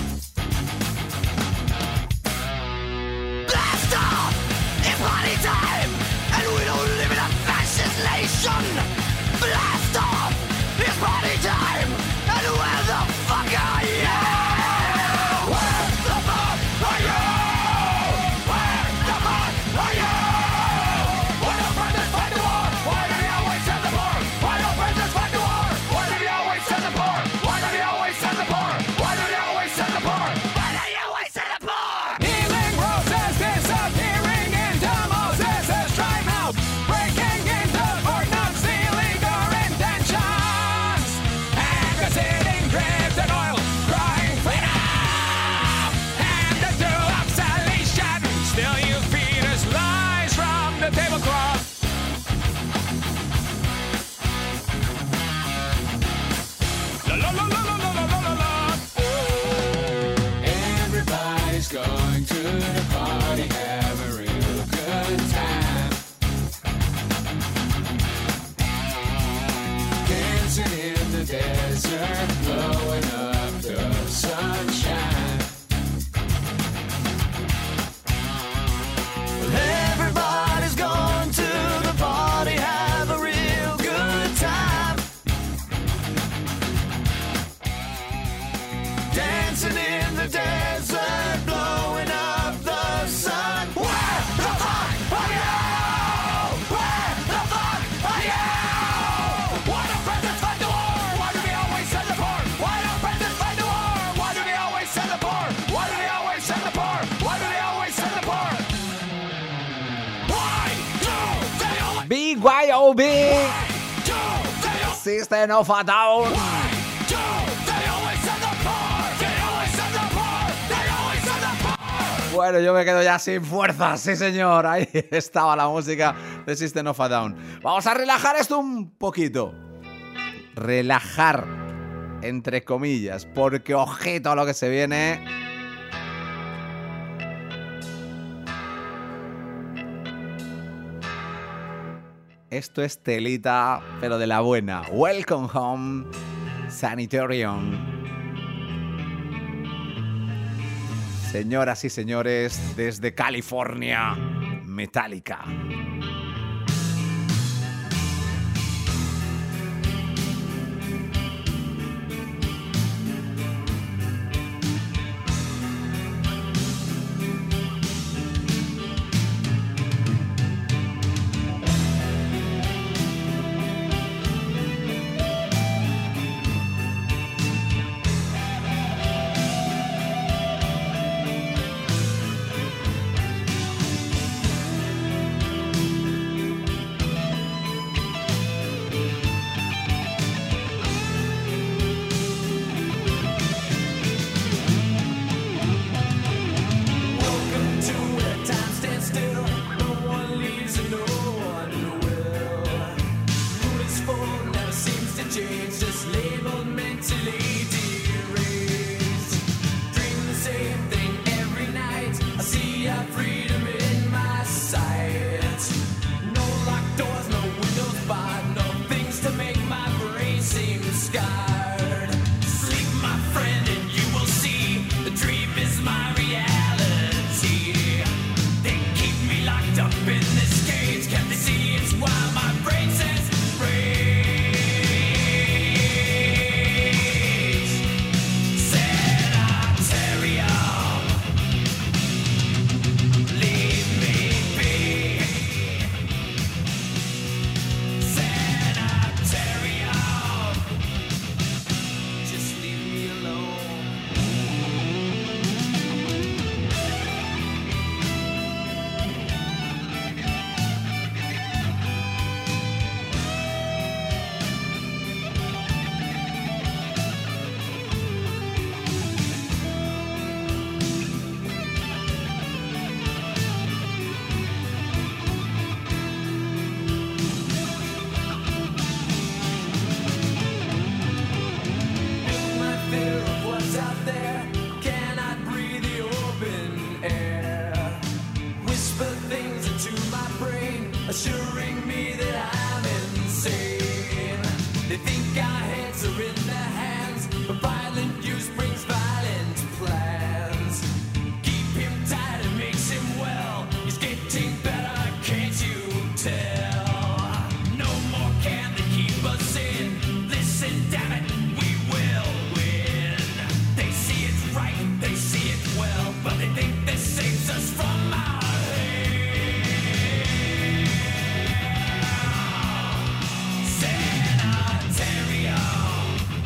Blast off! It's party time! And we don't live in a fascist nation! Blast off! It's party time! And where the fuck are you? Where the fuck are you? Where the fuck are you? Why don't brothers fight the war? Why do they always send the poor? Why don't brothers fight the war? Why do they always send the poor? Why do they always send the poor? Why do they always send the poor? Why do they always send the poor? Healing roses disappearing into Moses' dry mouth, breaking into Fort Knox, stealing our intentions, and the sitting drift and oil, crying freedom, and the do obsolescence. Still you feed us lies from the tablecloth. La la la la la la la la la. Everybody's going to the party, have a real good time. Dancing in the desert, blowing up the sunshine. Everybody's going to the party, have a real good time. Dancing in the desert, blowing up the sun. Where the fuck are you? Where the fuck are you? Why don't presidents fight the war? Why do they always send the poor? Why don't presidents fight the war? Why do they always send the poor? Why do they always send the poor? Why do they always send the poor? Why do they always B Y O B, do they always System of a Down. Why do they always send the poor? They always send the poor. They always send the poor. Bueno, yo me quedo ya sin fuerzas, sí señor. Ahí estaba la música de System of a Down. Vamos a relajar esto un poquito. Relajar, entre comillas, porque ojito a lo que se viene. Esto es telita, pero de la buena. Welcome Home, Sanitarium. Señoras y señores, desde California, Metallica. Assuring me that I'm insane. They think our heads are in their hands, but violent use brings violent plans. Keep him tight, it makes him well. He's getting better, can't you tell? No more can they keep us in. Listen, damn it, we will win. They see it's right, they see it well, but they think this saves us from our Sanitarium.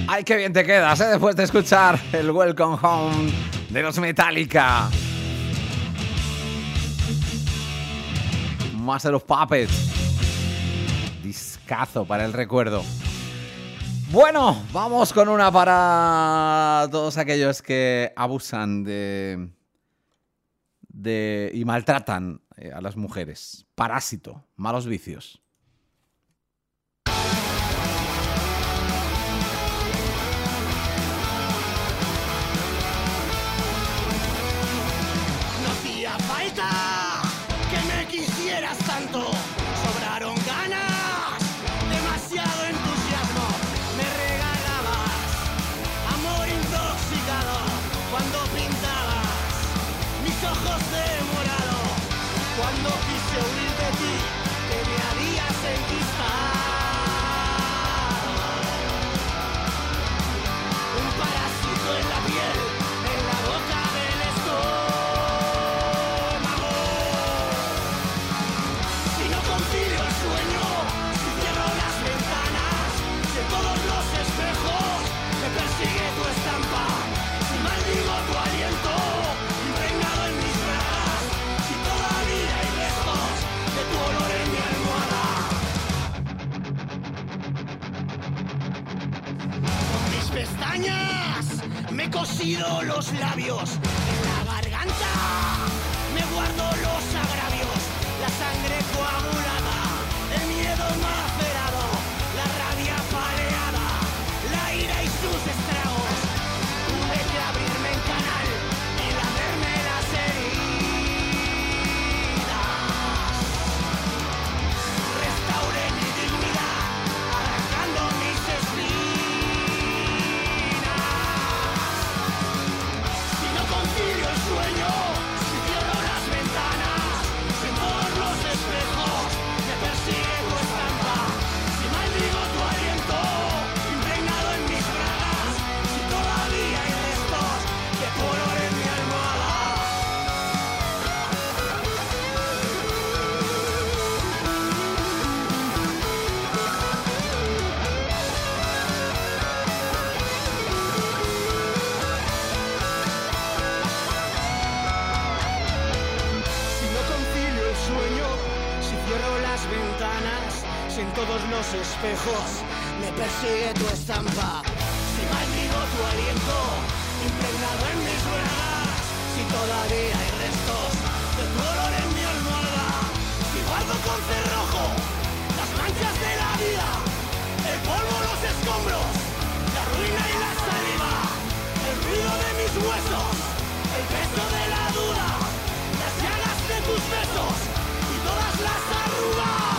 Ay, qué bien te quedas, ¿eh? Después de escuchar el Welcome Home de los Metallica. Master of Puppets. Discazo para el recuerdo. Bueno, vamos con una para todos aquellos que abusan de, de y maltratan eh, a las mujeres. Parásito, malos vicios. No hacía falta que me quisieras tanto, sobraron ganas, demasiado entusiasmo, me regalabas amor intoxicado cuando pintabas mis ojos de morado, cuando quise huir de ti, que me harías enquistar. Un parásito en la piel, en la boca del estómago. Si no concilio el sueño, si cierro las ventanas, si todos los espejos me persigue tu estampa, si maldigo tu aliento, impregnado en mis bragas, si todavía hay restos de tu olor en mi almohada. Con mis pestañas me he cosido los labios, en la garganta me guardo los agravios, la sangre coagulada, el miedo macerado, la rabia paleada, la ira y sus estragos. Tuve que abrirme en canal y lamerme las heridas. Restauré mi dignidad, arrancando mis espinas. Si no concilio el sueño, si cierro las ventanas, si en todos los espejos me persigue tu estampa, si maldigo tu aliento, impregnado en mis bragas, si todavía hay restos de tu olor en mi almohada. Si no concilio el sueño, si cierro las ventanas, si en todos los espejos me persigue tu estampa, si maldigo tu aliento, impregnado en mis bragas, si todavía hay restos de tu olor en mi almohada, si guardo con cerrojo las manchas de la vida, el polvo, los escombros, la ruina y la saliva, el ruido de mis huesos, el peso de la duda, las llagas de tus besos y todas las arrugas.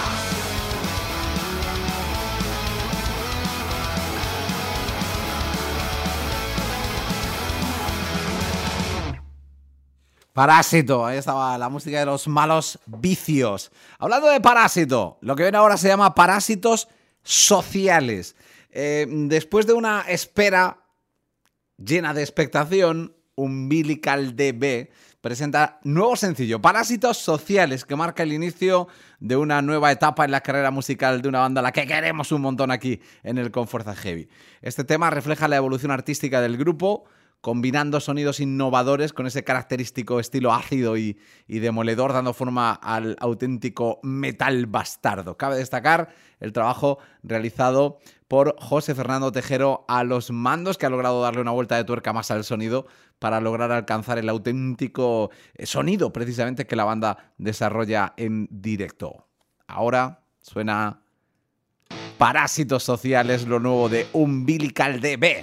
Parásito, ahí estaba la música de los malos vicios. Hablando de parásito, lo que viene ahora se llama parásitos sociales. Eh, después de una espera llena de expectación, Umbilical D B presenta nuevo sencillo, Parásitos Sociales, que marca el inicio de una nueva etapa en la carrera musical de una banda a la que queremos un montón aquí en el Con Fuerza Heavy. Este tema refleja la evolución artística del grupo, combinando sonidos innovadores con ese característico estilo ácido y, y demoledor, dando forma al auténtico metal bastardo. Cabe destacar el trabajo realizado por José Fernando Tejero a los mandos, que ha logrado darle una vuelta de tuerca más al sonido para lograr alcanzar el auténtico sonido precisamente que la banda desarrolla en directo. Ahora suena Parásitos Sociales, lo nuevo de Umbilical D B.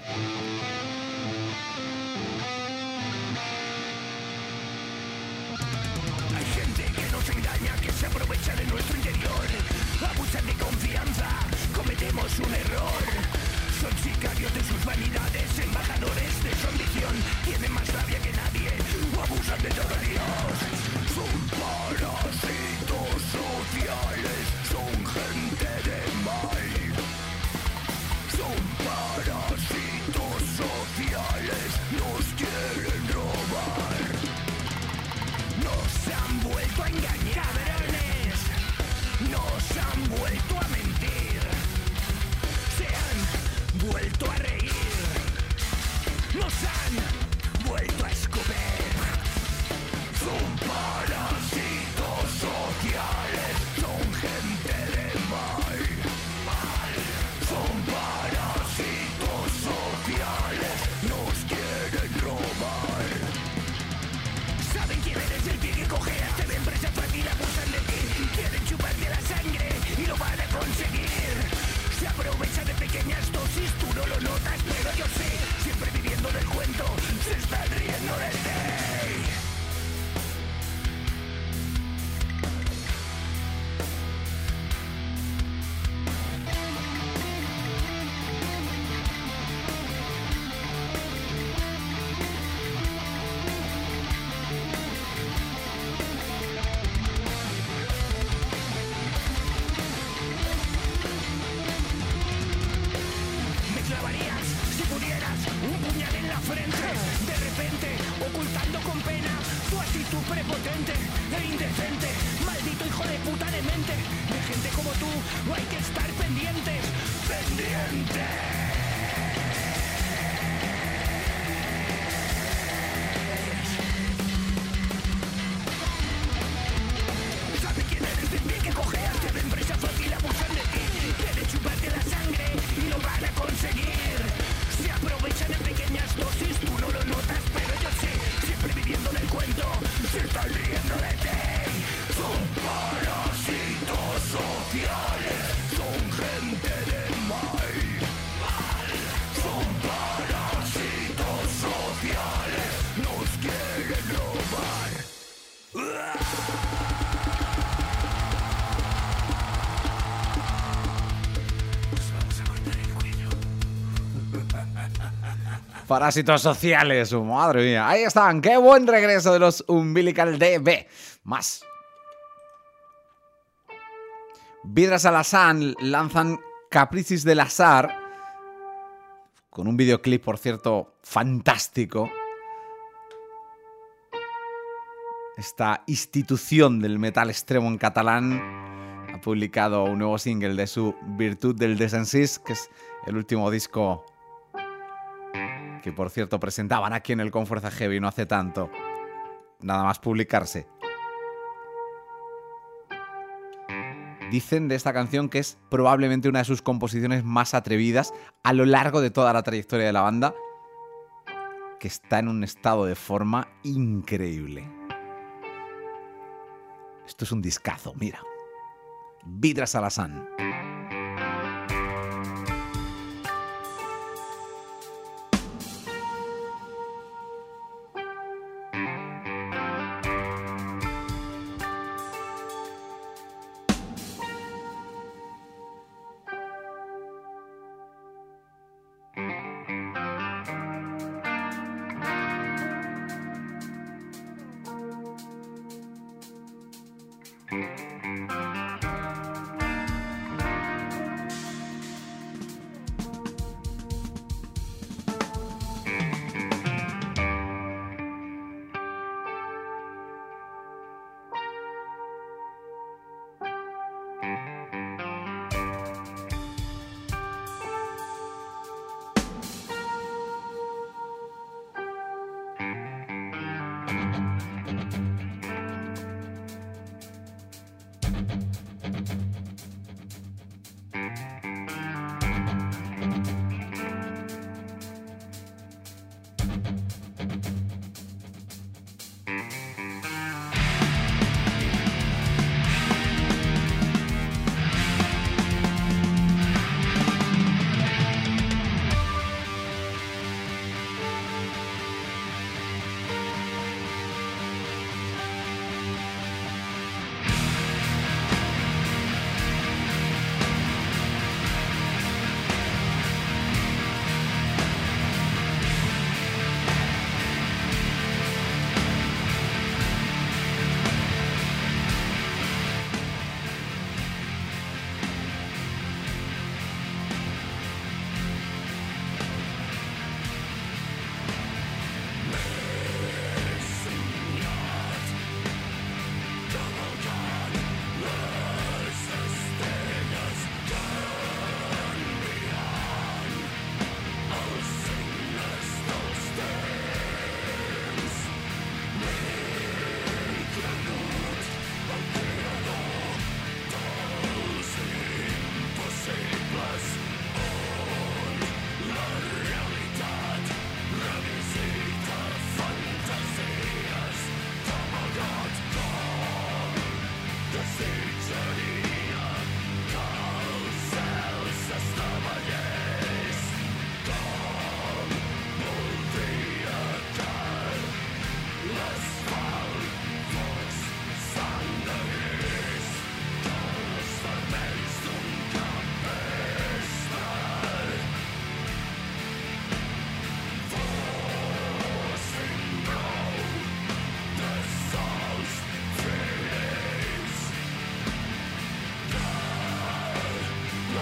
Un error, son sicarios de sus vanidades, embajadores de su ambición, tienen más rabia que nadie, o abusan de todo Dios. Son parásitos sociales, son gente de mal, son parásitos no lo notas, pero yo sí, siempre viviendo del cuento, se están riendo de ti. Me clavarías, si pudieras, un puñal en la frente. De repente, ocultando con pena tu actitud prepotente e indecente. Maldito hijo de puta demente. De gente como tú, no hay que estar pendientes. ¡Pendientes! Sabe quién eres, de mí que cojeas, te ven presa fácil, abusan de ti. Quieren chuparte la sangre y lo van a conseguir. Se aprovechan en pequeñas dosis, tú no lo notas, pero yo sí, siempre viviendo del cuento, se están riendo de ti. Son parásitos sociales, son gente de mal. Son parásitos sociales, nos quieren robar. Nos vamos a cortar el cuello. Parásitos sociales, oh, madre mía. Ahí están, qué buen regreso de los Umbilical D B. Más. Vidras Alasan lanzan Capricis del Azar, con un videoclip, por cierto, fantástico. Esta institución del metal extremo en catalán ha publicado un nuevo single de su Virtud del Desencís, que es el último disco que, por cierto, presentaban aquí en el Con Fuerza Heavy no hace tanto. Nada más publicarse. Dicen de esta canción que es probablemente una de sus composiciones más atrevidas a lo largo de toda la trayectoria de la banda, que está en un estado de forma increíble. Esto es un discazo, mira. Vidras Alasan.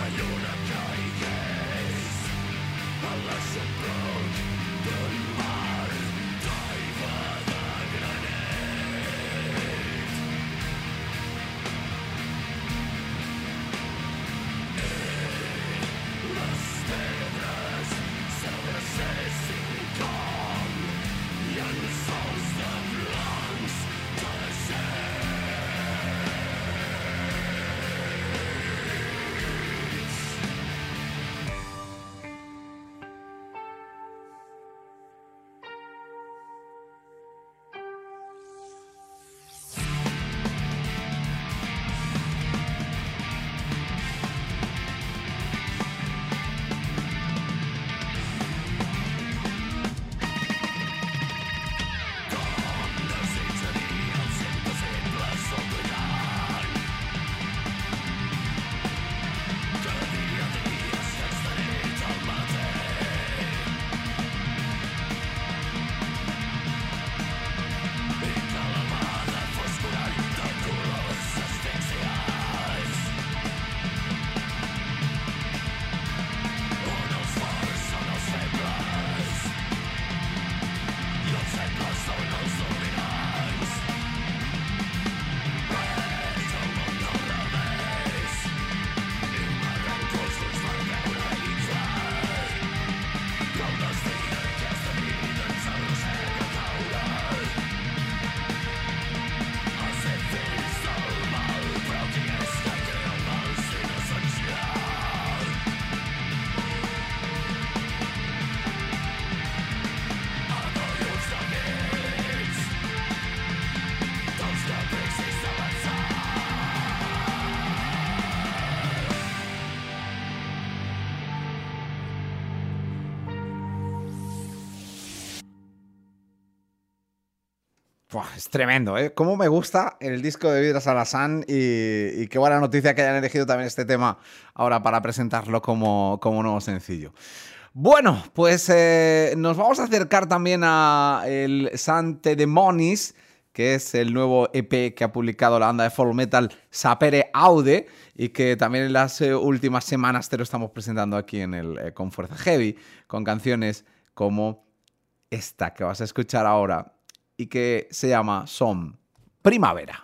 Buah, es tremendo, ¿eh? Cómo me gusta el disco de Vidra Salazán y, y qué buena noticia que hayan elegido también este tema ahora para presentarlo como, como nuevo sencillo. Bueno, pues eh, nos vamos a acercar también a el Sante Demonis, que es el nuevo E P que ha publicado la banda de folk metal Sapere Aude y que también en las eh, últimas semanas te lo estamos presentando aquí en el eh, Con Fuerza Heavy, con canciones como esta que vas a escuchar ahora y que se llama Som Primavera.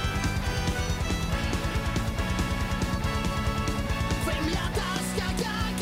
Fem la tasca que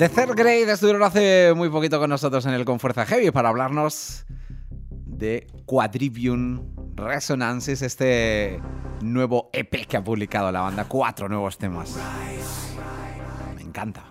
The Third Grade estuvieron hace muy poquito con nosotros en el Con Fuerza Heavy para hablarnos de Quadrivium Resonances, este nuevo E P que ha publicado la banda. Cuatro nuevos temas. Me encanta.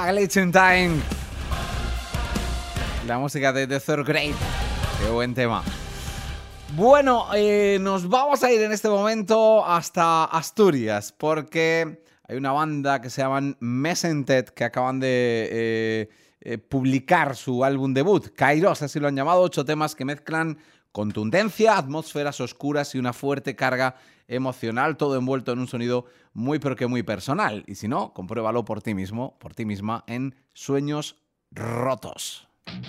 Glitching Time. La música de The Third Grade. Qué buen tema. Bueno, eh, nos vamos a ir en este momento hasta Asturias, porque hay una banda que se llaman Mesentet que acaban de eh, eh, publicar su álbum debut, Kairos, así lo han llamado, ocho temas que mezclan contundencia, atmósferas oscuras y una fuerte carga emocional, todo envuelto en un sonido muy pero que muy personal. Y si no, compruébalo por ti mismo, por ti misma, en Sueños Rotos.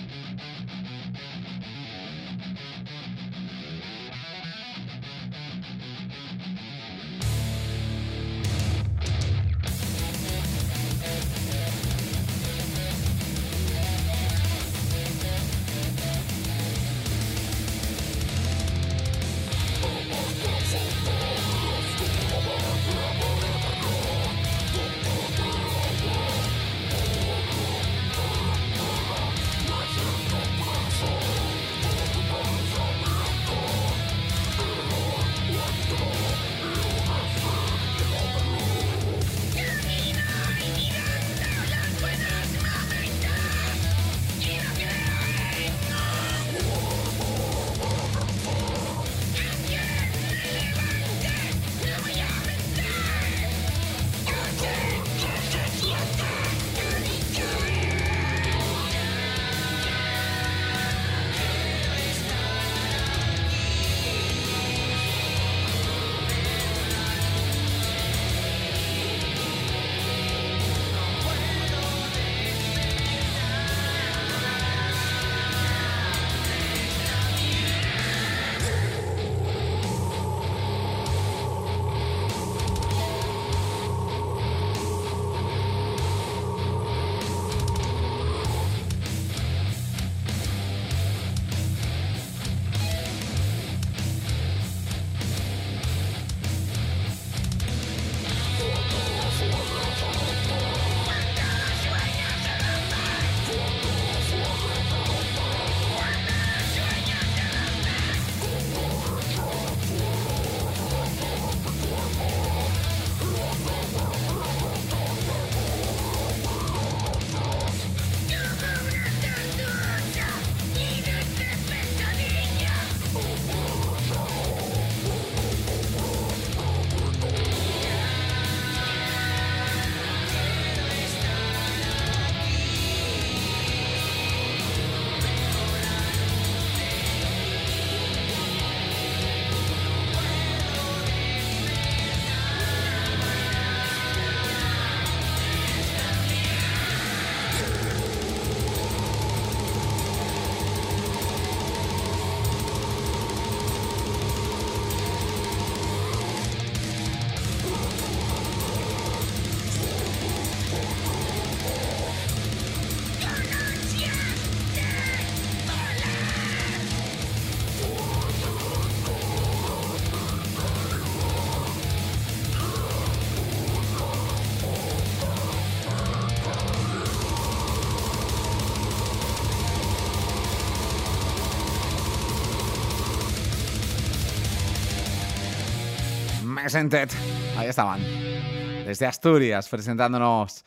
Mesentet, ahí estaban, desde Asturias, presentándonos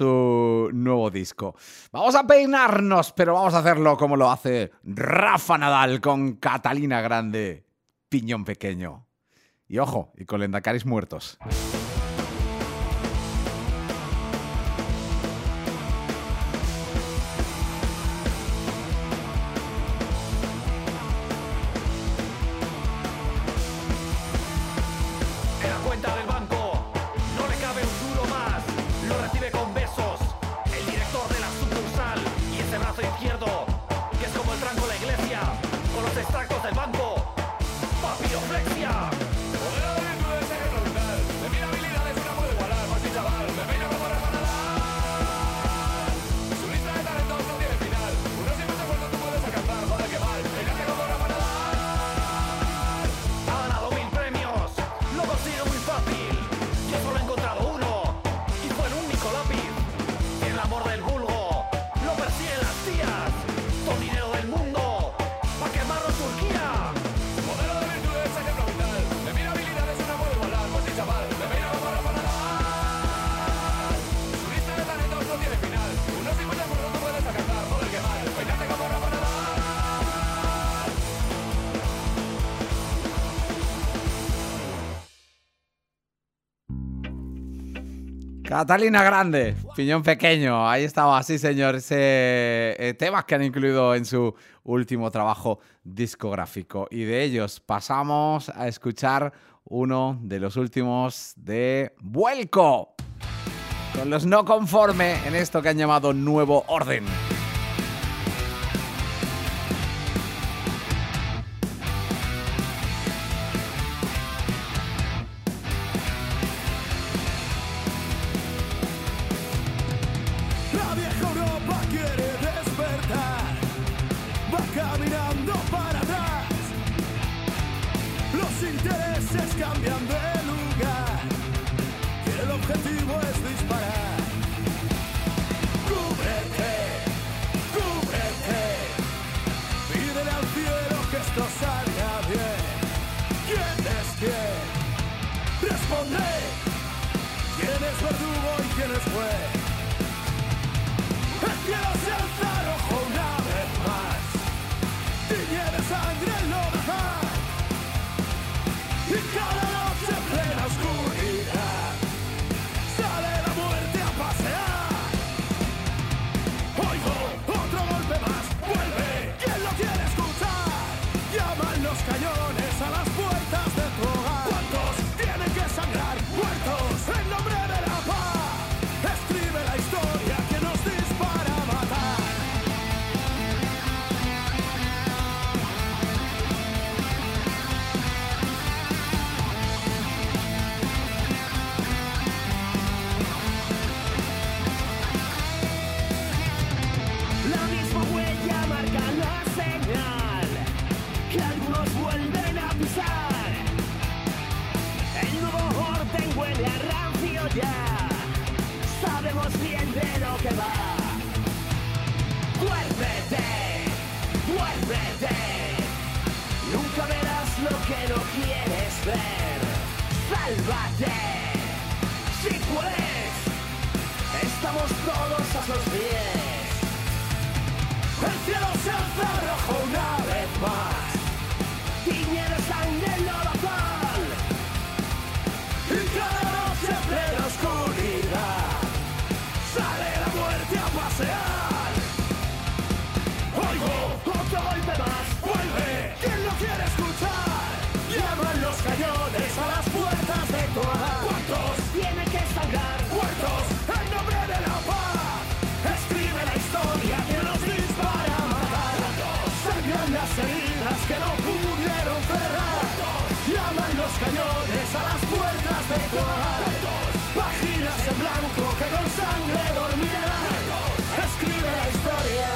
su nuevo disco. Vamos a peinarnos, pero vamos a hacerlo como lo hace Rafa Nadal con Catalina Grande, Piñón Pequeño. Y ojo, y con Lendacaris muertos. En la cuenta del banco no le cabe un duro más. Lo recibe con besos el director de la sucursal y ese brazo izquierdo que es como el tranco de la iglesia con los extractos del banco. Papiroflexia. Dinero del mundo, pa' quemarlo en Turquía. Modelo de virtudes, eje provincial. Catalina Grande, Piñón Pequeño, ahí estaba, sí señor, ese eh, temas que han incluido en su último trabajo discográfico. Y de ellos pasamos a escuchar uno de los últimos de Vuelco, con los No Conforme en esto que han llamado Nuevo Orden. La vieja Europa quiere despertar, va caminando para atrás. Los intereses cambian de lugar y el objetivo es disparar. Cúbrete, cúbrete, pídele al cielo que esto salga bien. ¿Quién es quién? Responde. ¿Quién es verdugo y quién es juez? El cielo se alza rojo una vez más, tiñe de sangre el lodazal, y cada noche en plena oscuridad sale la muerte a pasear. Oigo otro golpe más, vuelve, ¿quién lo quiere escuchar? Llaman los cañones a las puertas de tu hogar. ¿Cuántos tienen que sangrar? Muertos en nombre de la paz. Escribe la historia que nos dispara a matar. La misma huella marca la señal que algunos vuelven a pisar. El nuevo orden huele a rancio ya. Sabemos bien de lo que va. Vuélvete, vuélvete. Nunca verás lo que no quieres ver. Sálvate, si puedes. Estamos todos a sus pies. El cielo se alza rojo una vez más, Tiñe de sangre el lodazal. y cada noche en plena oscuridad sale la muerte a pasear. Oigo Otro golpe más. vuelve, ¿quién lo quiere escuchar? Llaman los cañones a las puertas de tu hogar. ¿Cuántos Tiene que sangrar. muertos en nombre de la paz? Escribe la historia que nos dispara a matar. Sangran las heridas que no pudieron cerrar. Llaman los cañones a las puertas de tu hogar. Páginas en blanco que con sangre dormirán. Escribe la historia.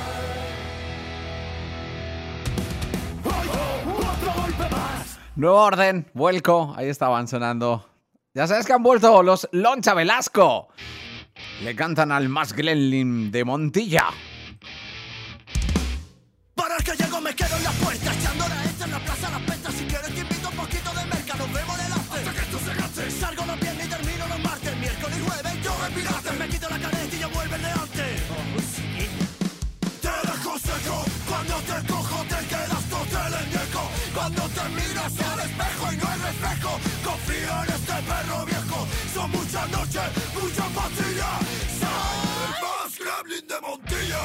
Oigo otro golpe más. Nuevo Orden, Vuelco, ahí estaban sonando. Ya sabes que han vuelto los Loncha Velasco. Le cantan al Mas Glenlin de Montilla. Para el que llego me quedo en la puerta, echando la hecha en la plaza Las Petras. Si quieres te invito un poquito de merca, nos vemos en el after. Hasta que esto se gaste. Salgo los viernes y termino los martes, miércoles y jueves yo respirate. Me quito la careta y ya vuelve el de antes. Te dejo seco, cuando te cojo te quedas todo teleñeco. Cuando te miras al espejo y no hay reflejo, confío en este perro viejo. Son muchas noches, mucha pastilla. Soy el más gremlin de Montilla.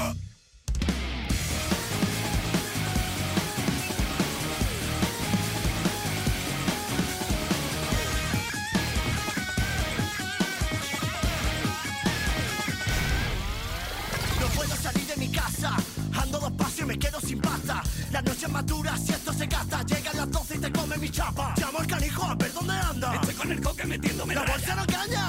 No puedo salir de mi casa, ando dos pasos y me quedo sin pasta. Las noches maduras y esto se gasta. Llegan las doce y te come mi chapa. Llamo al canijo a ver dónde anda. Estoy con el coque metiéndome la bolsa no caña.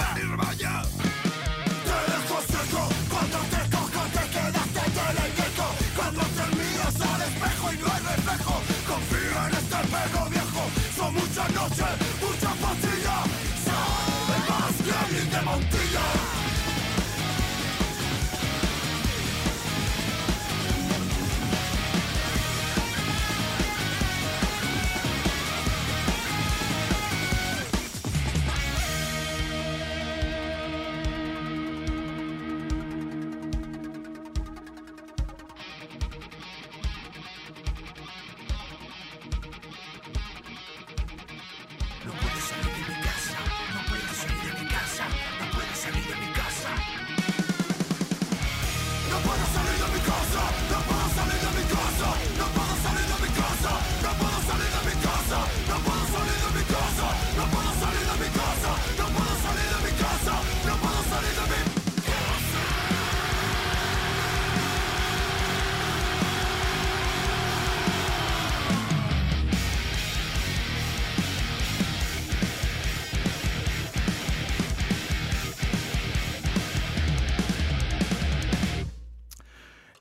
Te dejo seco, cuando te cojo te quedaste teleñeco. Cuando te miras al espejo y no hay reflejo, confío en este perro viejo. Son muchas noches, muchas pastillas. Soy el más gremlin de Montilla.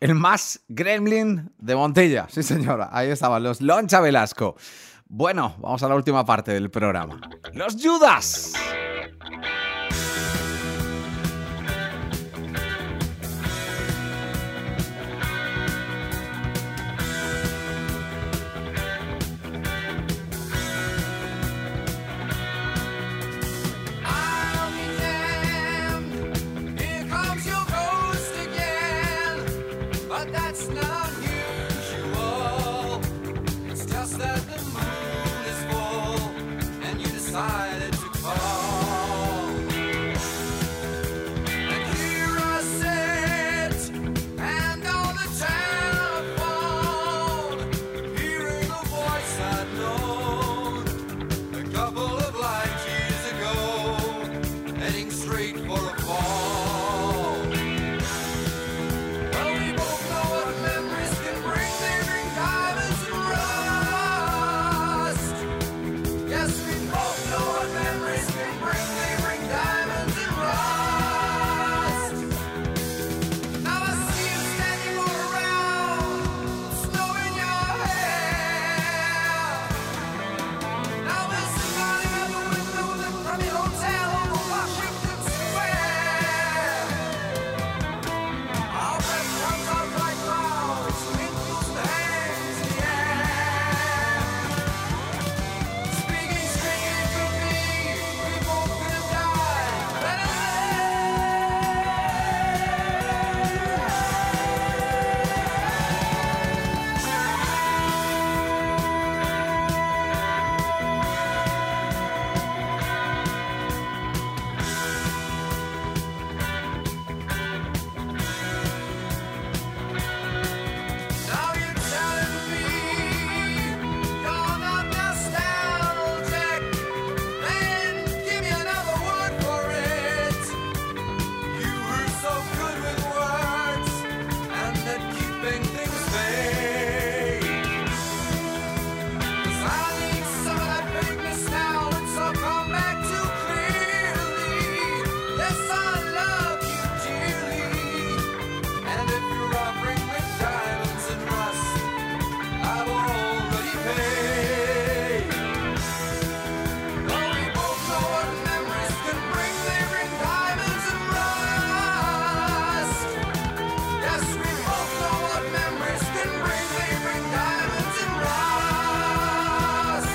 El más gremlin de Montilla. Sí, señora. Ahí estaban los Loncha Velasco. Bueno, vamos a la última parte del programa. ¡Los Judas! Decided to call, and here I sit, and on the telephone, hearing a voice I'd known a couple of light years ago, heading straight for a fall. Well, we both know what memories can bring. They bring diamonds and rust. Yes, we both know what memories can bring. They bring diamonds and rust. Now I see you standing all around, snow in your hair. Now we're smiling out the window of the crummy hotel on Washington Square. Our breath comes out like clouds, wrinkles and hangs in the air. Speaking straight to me, we both could die. Better now you're telling me you're not nostalgic. Then give me another word for it. You were so good with words and at keeping things vague. 'Cause I need some of that vagueness now, and so come back too clearly. Yes, I love you dearly, and if you're offering me diamonds and rust, I've already paid. Oh, we both know what memories can bring. They bring diamonds and rust. Yes, we both know what memories can bring. They bring diamonds and rust.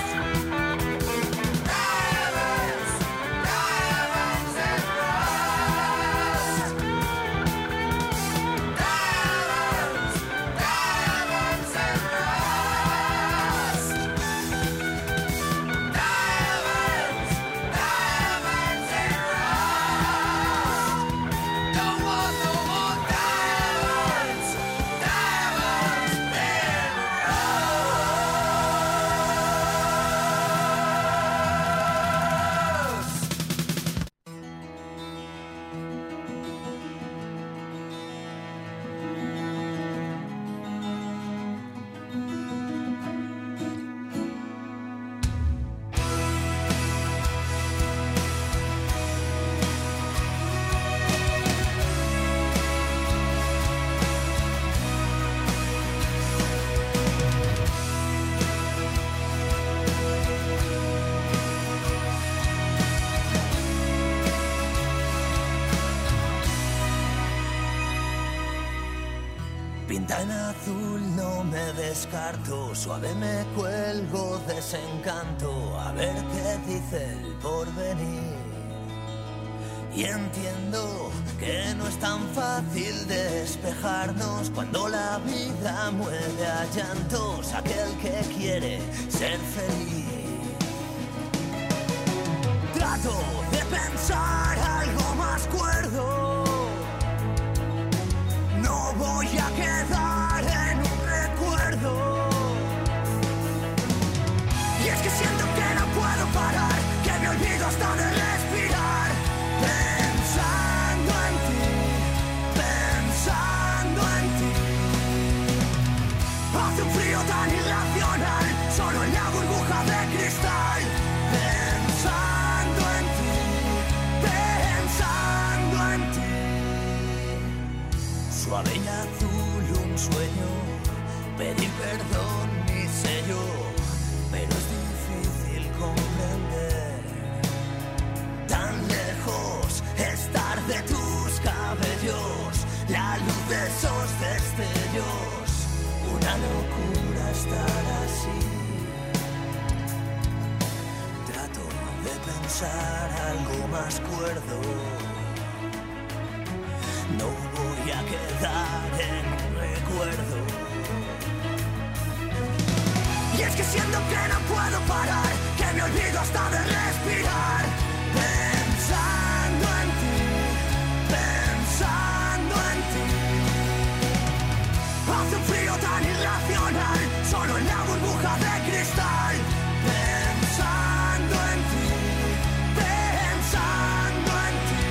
Diamonds, diamonds and rust. Diamonds, diamonds and rust. Diamonds, diamonds and rust. Don't want no more diamonds, diamonds and rust. Pinta en azul, no me descarto, suave me cuelgo, desencanto, a ver qué dice el porvenir. Y entiendo que no es tan fácil despejarnos cuando la vida mueve a llantos a aquel que quiere ser feliz. Trato de pensar algo más cuerdo. No voy a quedar en un recuerdo. Y es que siento que no puedo parar, que me olvido hasta de respirar. Pensando en ti, pensando en ti. Hace un frío tan irracional, solo en la burbuja de cristal. Pensando en ti, pensando en ti. Suave y azul, un sueño, pedir perdón ni sé yo, pero es difícil comprender. Tan lejos estar de tus cabellos, la luz de esos destellos, una locura estar así. Trato de pensar algo más cuerdo, no voy a quedar en un recuerdo. Y es que siento que no puedo parar, que me olvido hasta de respirar. Pensando en ti, pensando en ti. Hace un frío tan irracional, solo en la burbuja de cristal. Pensando en ti, pensando en ti.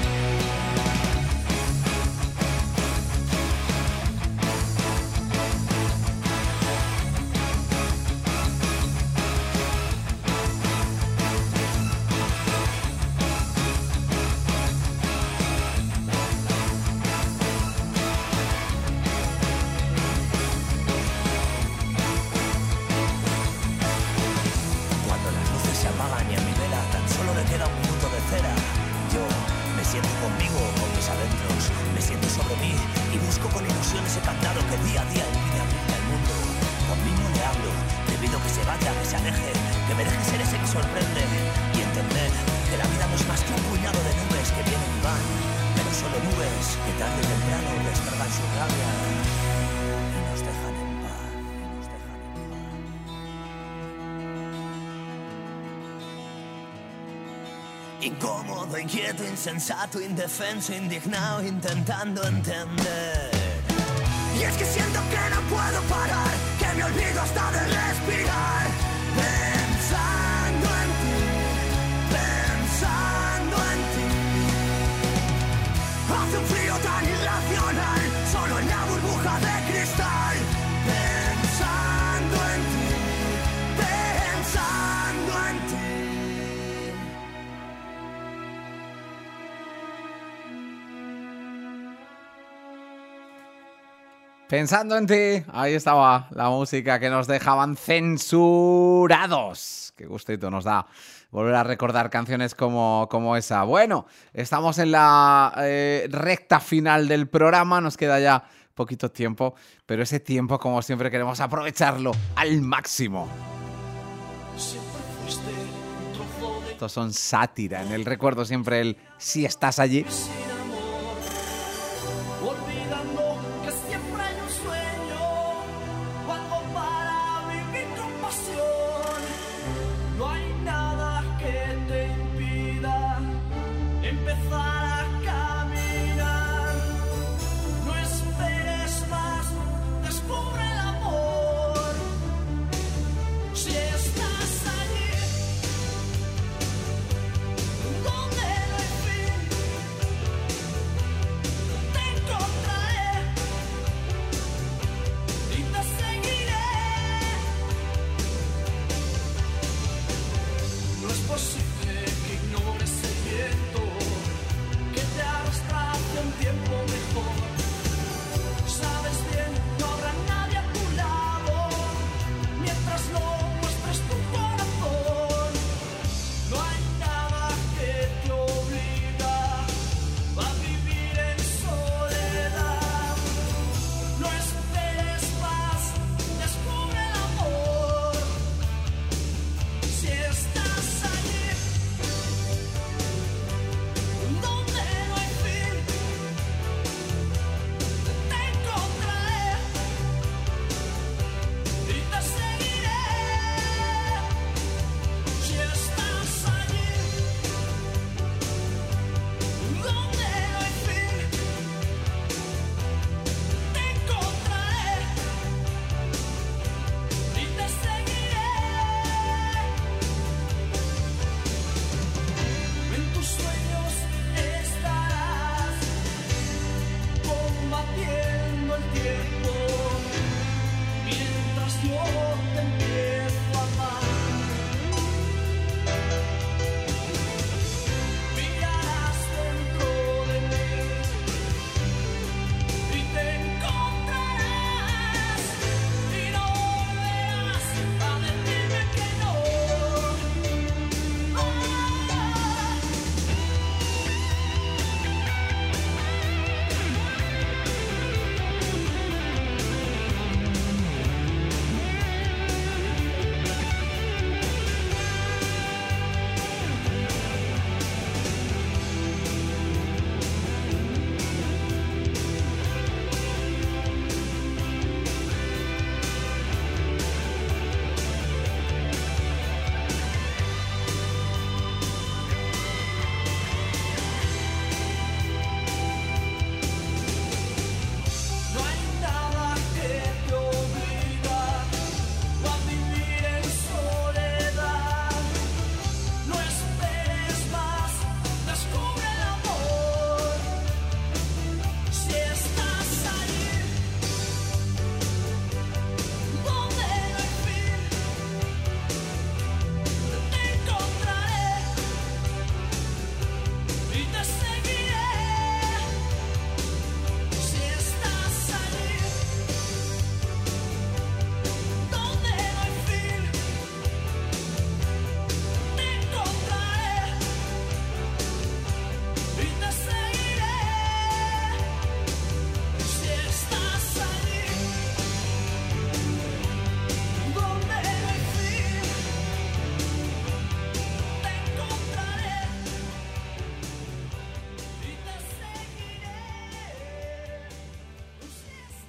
Cuando las luces se apagan y a mi vela tan solo le queda un minuto de cera, yo me siento conmigo, con mis adentros, me siento sobre mí y busco con ilusión ese candado que día a día impide abrirme al mundo. Con mí no le hablo, le pido que se vaya, que se aleje, que me deje ser ese que sorprende y entender que la vida no es más que un puñado de nubes que vienen y van, pero solo nubes que tarde o temprano descargan su rabia y nos dejan en paz, y nos dejan en paz. Incómodo, inquieto, insensato, indefenso, indignado, intentando entender. Y es que siento que no puedo parar, que me olvido hasta de respirar. Pensando en ti, pensando en ti. Hace un frío tan irracional, solo en la burbuja de cristal. Pensando en ti, pensando en ti. Pensando en ti, ahí estaba la música que nos dejaban censurados. Qué gustito nos da volver a recordar canciones como, como esa. Bueno, estamos en la eh, recta final del programa, nos queda ya poquito tiempo, pero ese tiempo, como siempre, queremos aprovecharlo al máximo. Estos son Sátira, en el recuerdo siempre el si estás allí. Olvidando que siempre hay un sueño, algo para vivir con pasión. No hay nada que te impida empezar a caminar. No esperes más, descubre el amor. Si estás allí, donde no hay fin,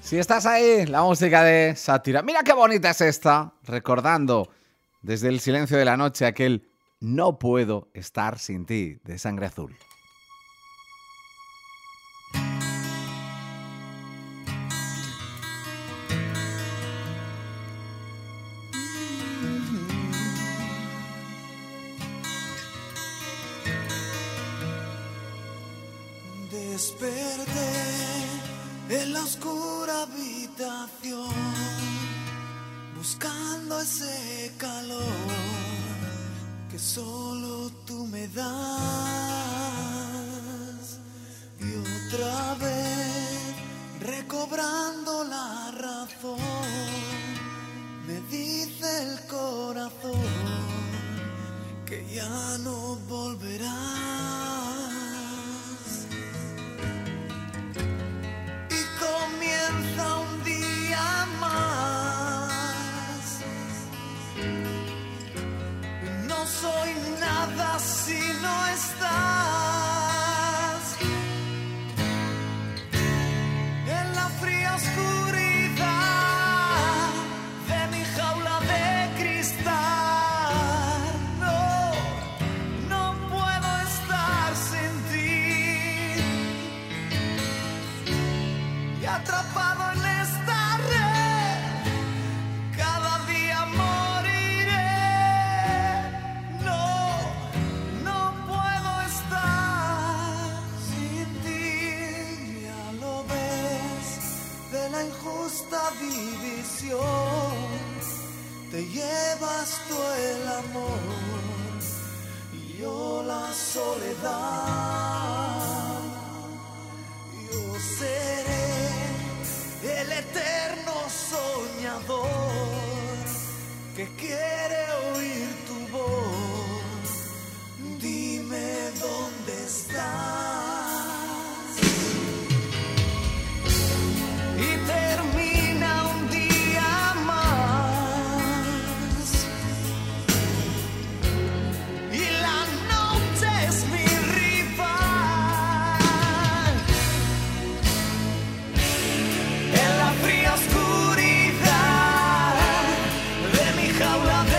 Si estás ahí, la música de Sátira. Mira qué bonita es esta, recordando desde el silencio de la noche aquel No puedo estar sin ti de Sangre Azul. Desperté en la oscura habitación, buscando ese calor que solo tú me das. Y otra vez, recobrando la razón, me dice el corazón que ya no volverás. Comienza un día más. No soy nada si no estás. En la fría oscuridad de mi jaula de cristal, no, no puedo estar sin ti. Atrapado en esta red, cada día moriré. No, no puedo estar sin ti. Ya lo ves, de la injusta división te llevas tú el amor y yo la soledad. Yo seré el eterno soñador que quiere oír tu voz. Dime dónde estás. Y termina un día más. Y la noche es mi rival. En la fría oscuridad de mi jaula de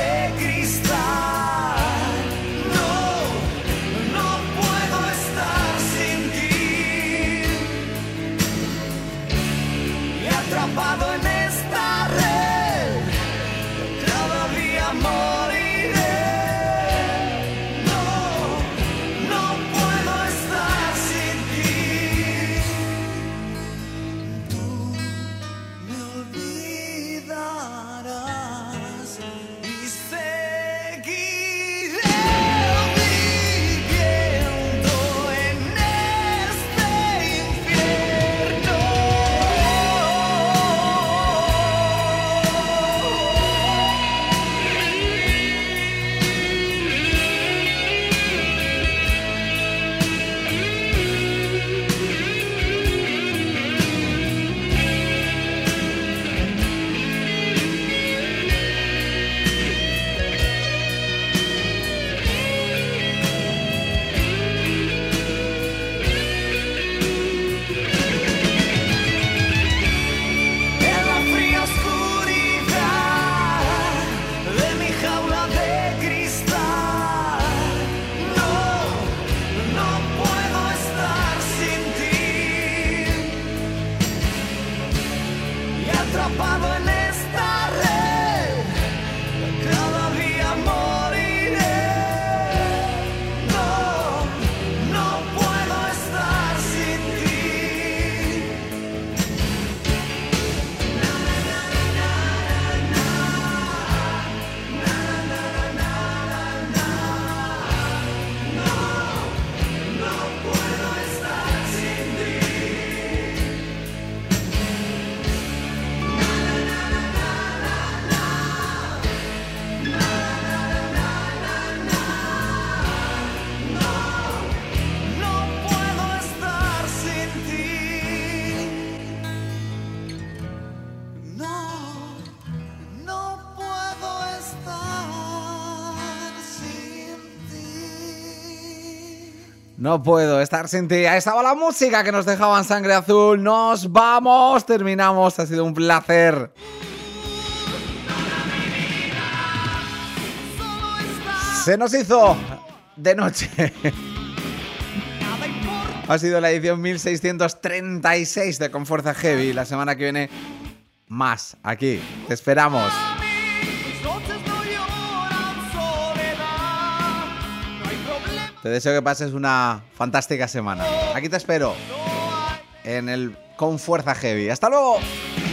No puedo estar sin ti. Ahí estaba la música que nos dejaban Sangre Azul. Nos vamos, terminamos. Ha sido un placer. Se nos hizo de noche. Ha sido la edición mil seiscientos treinta y seis de Con Fuerza Heavy. La semana que viene, más aquí. Te esperamos. Te deseo que pases una fantástica semana. Aquí te espero en el Con Fuerza Heavy. ¡Hasta luego!